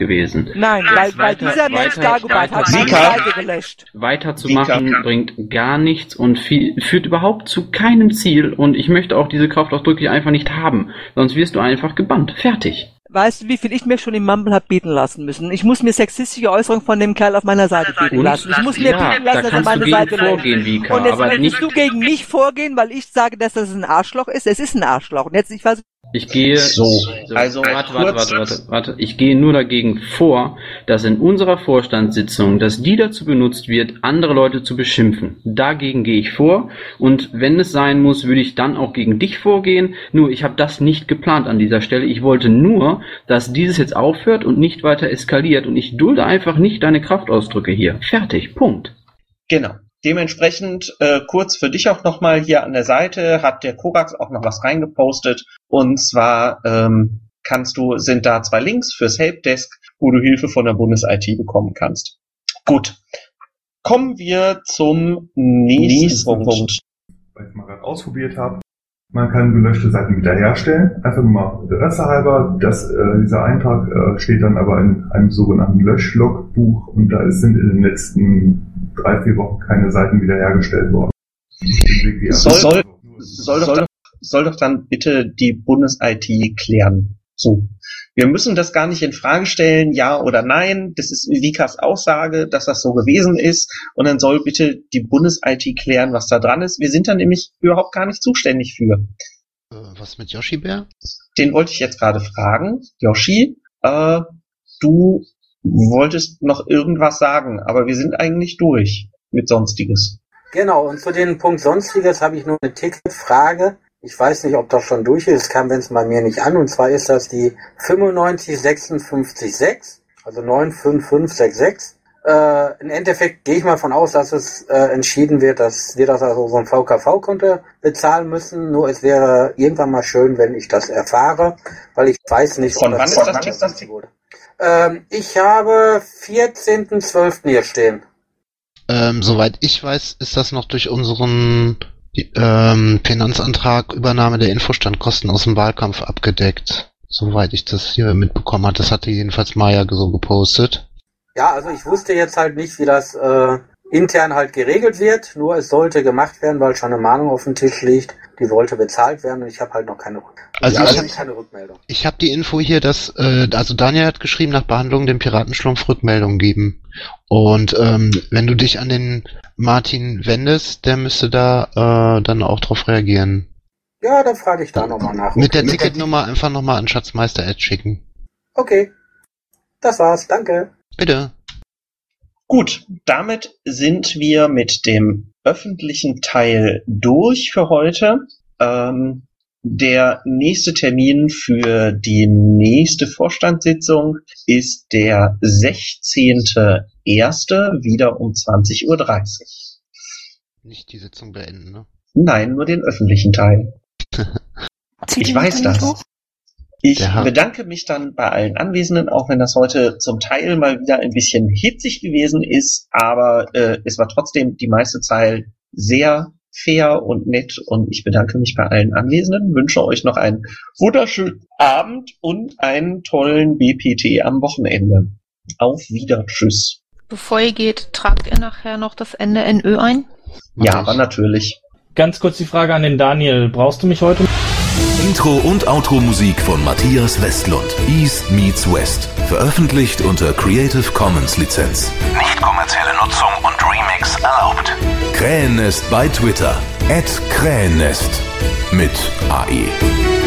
gewesen. Nein, weil, weil weiter, dieser Mensch Dagobert hat meine Seite gelöscht. Weiterzumachen bringt gar nichts und viel, führt überhaupt zu keinem Ziel und ich möchte auch diese Kraftausdrücke einfach nicht haben. Sonst wirst du einfach gebannt. Fertig. Weißt du, wie viel ich mir schon im Mumble hab bieten lassen müssen? Ich muss mir sexistische Äußerungen von dem Kerl auf meiner Seite bieten und, lassen. Ich muss mir ja, bieten lassen, da dass er meine Seite vorgehen, Vika, und jetzt aber möchtest nicht du gegen mich vorgehen, weil ich sage, dass das ein Arschloch ist. Es ist ein Arschloch. Und jetzt, ich weiß Ich gehe so, so also warte, warte, warte, warte, warte. Ich gehe nur dagegen vor, dass in unserer Vorstandssitzung, dass die dazu benutzt wird, andere Leute zu beschimpfen. Dagegen gehe ich vor und wenn es sein muss, würde ich dann auch gegen dich vorgehen. Nur ich habe das nicht geplant an dieser Stelle. Ich wollte nur, dass dieses jetzt aufhört und nicht weiter eskaliert und ich dulde einfach nicht deine Kraftausdrücke hier. Fertig. Punkt. Genau. Dementsprechend äh, kurz für dich auch nochmal hier an der Seite hat der Korax auch noch was reingepostet und zwar ähm, kannst du sind da zwei Links fürs Helpdesk, wo du Hilfe von der Bundes-I T bekommen kannst. Gut, kommen wir zum nächsten, nächsten Punkt. Punkt. Was ich mal gerade ausprobiert habe, man kann gelöschte Seiten wiederherstellen, einfach nur mal Interesse halber. Das, äh, dieser Eintrag äh, steht dann aber in einem sogenannten Löschlogbuch und da sind in den letzten drei, vier Wochen keine Seiten wiederhergestellt worden. Soll, soll, soll, doch, dann, soll doch dann bitte die Bundes-I T klären. So. Wir müssen das gar nicht in Frage stellen, ja oder nein. Das ist Vikas Aussage, dass das so gewesen ist. Und dann soll bitte die Bundes-I T klären, was da dran ist. Wir sind da nämlich überhaupt gar nicht zuständig für. Äh, was mit Yoshi Bär? Den wollte ich jetzt gerade fragen. Yoshi, äh, du wolltest noch irgendwas sagen, aber wir sind eigentlich durch mit Sonstiges. Genau, und zu dem Punkt Sonstiges habe ich nur eine Ticketfrage. Ich weiß nicht, ob das schon durch ist, es kam wenn es bei mir nicht an, und zwar ist das die fünfundneunzig fünfundfünfzig sechs, also neun fünf fünf sechs sechs. Äh, im Endeffekt gehe ich mal von aus, dass es äh, entschieden wird, dass wir das also so ein V K V-Konto bezahlen müssen, nur es wäre irgendwann mal schön, wenn ich das erfahre, weil ich weiß nicht, von ob wann das, ist das Ticket wurde. Ähm, ich habe vierzehnten zwölften hier stehen. Ähm, soweit ich weiß, ist das noch durch unseren ähm, Finanzantrag Übernahme der Infostandkosten aus dem Wahlkampf abgedeckt. Soweit ich das hier mitbekommen habe. Das hatte jedenfalls Maya so gepostet. Ja, also ich wusste jetzt halt nicht, wie das äh, intern halt geregelt wird. Nur es sollte gemacht werden, weil schon eine Mahnung auf dem Tisch liegt. Die sollte bezahlt werden und ich habe halt noch keine, also ja, ich hab, keine Rückmeldung. Ich habe die Info hier, dass, äh, also Daniel hat geschrieben, nach Behandlung dem Piratenschlumpf Rückmeldung geben. Und ähm, wenn du dich an den Martin wendest, der müsste da äh, dann auch drauf reagieren. Ja, dann frage ich da nochmal nach. Mit der Ticketnummer einfach nochmal an Schatzmeister-Ad schicken. Okay, das war's, danke. Bitte. Gut, damit sind wir mit dem öffentlichen Teil durch für heute. Ähm, der nächste Termin für die nächste Vorstandssitzung ist der sechzehnte erste wieder um zwanzig Uhr dreißig. Nicht die Sitzung beenden, ne? Nein, nur den öffentlichen Teil. Ich weiß das. Ich bedanke mich dann bei allen Anwesenden, auch wenn das heute zum Teil mal wieder ein bisschen hitzig gewesen ist, aber äh, es war trotzdem die meiste Zeit sehr fair und nett und ich bedanke mich bei allen Anwesenden, wünsche euch noch einen wunderschönen Abend und einen tollen B P T am Wochenende. Auf Wieder, tschüss. Bevor ihr geht, tragt ihr nachher noch das Ende N Ö ein? Ja, aber natürlich. Ganz kurz die Frage an den Daniel, brauchst du mich heute? Intro und Outro-Musik von Matthias Westlund. East meets West. Veröffentlicht unter Creative Commons Lizenz. Nicht kommerzielle Nutzung und Remix erlaubt. Krähennest bei Twitter. at Krähennest. Mit A E.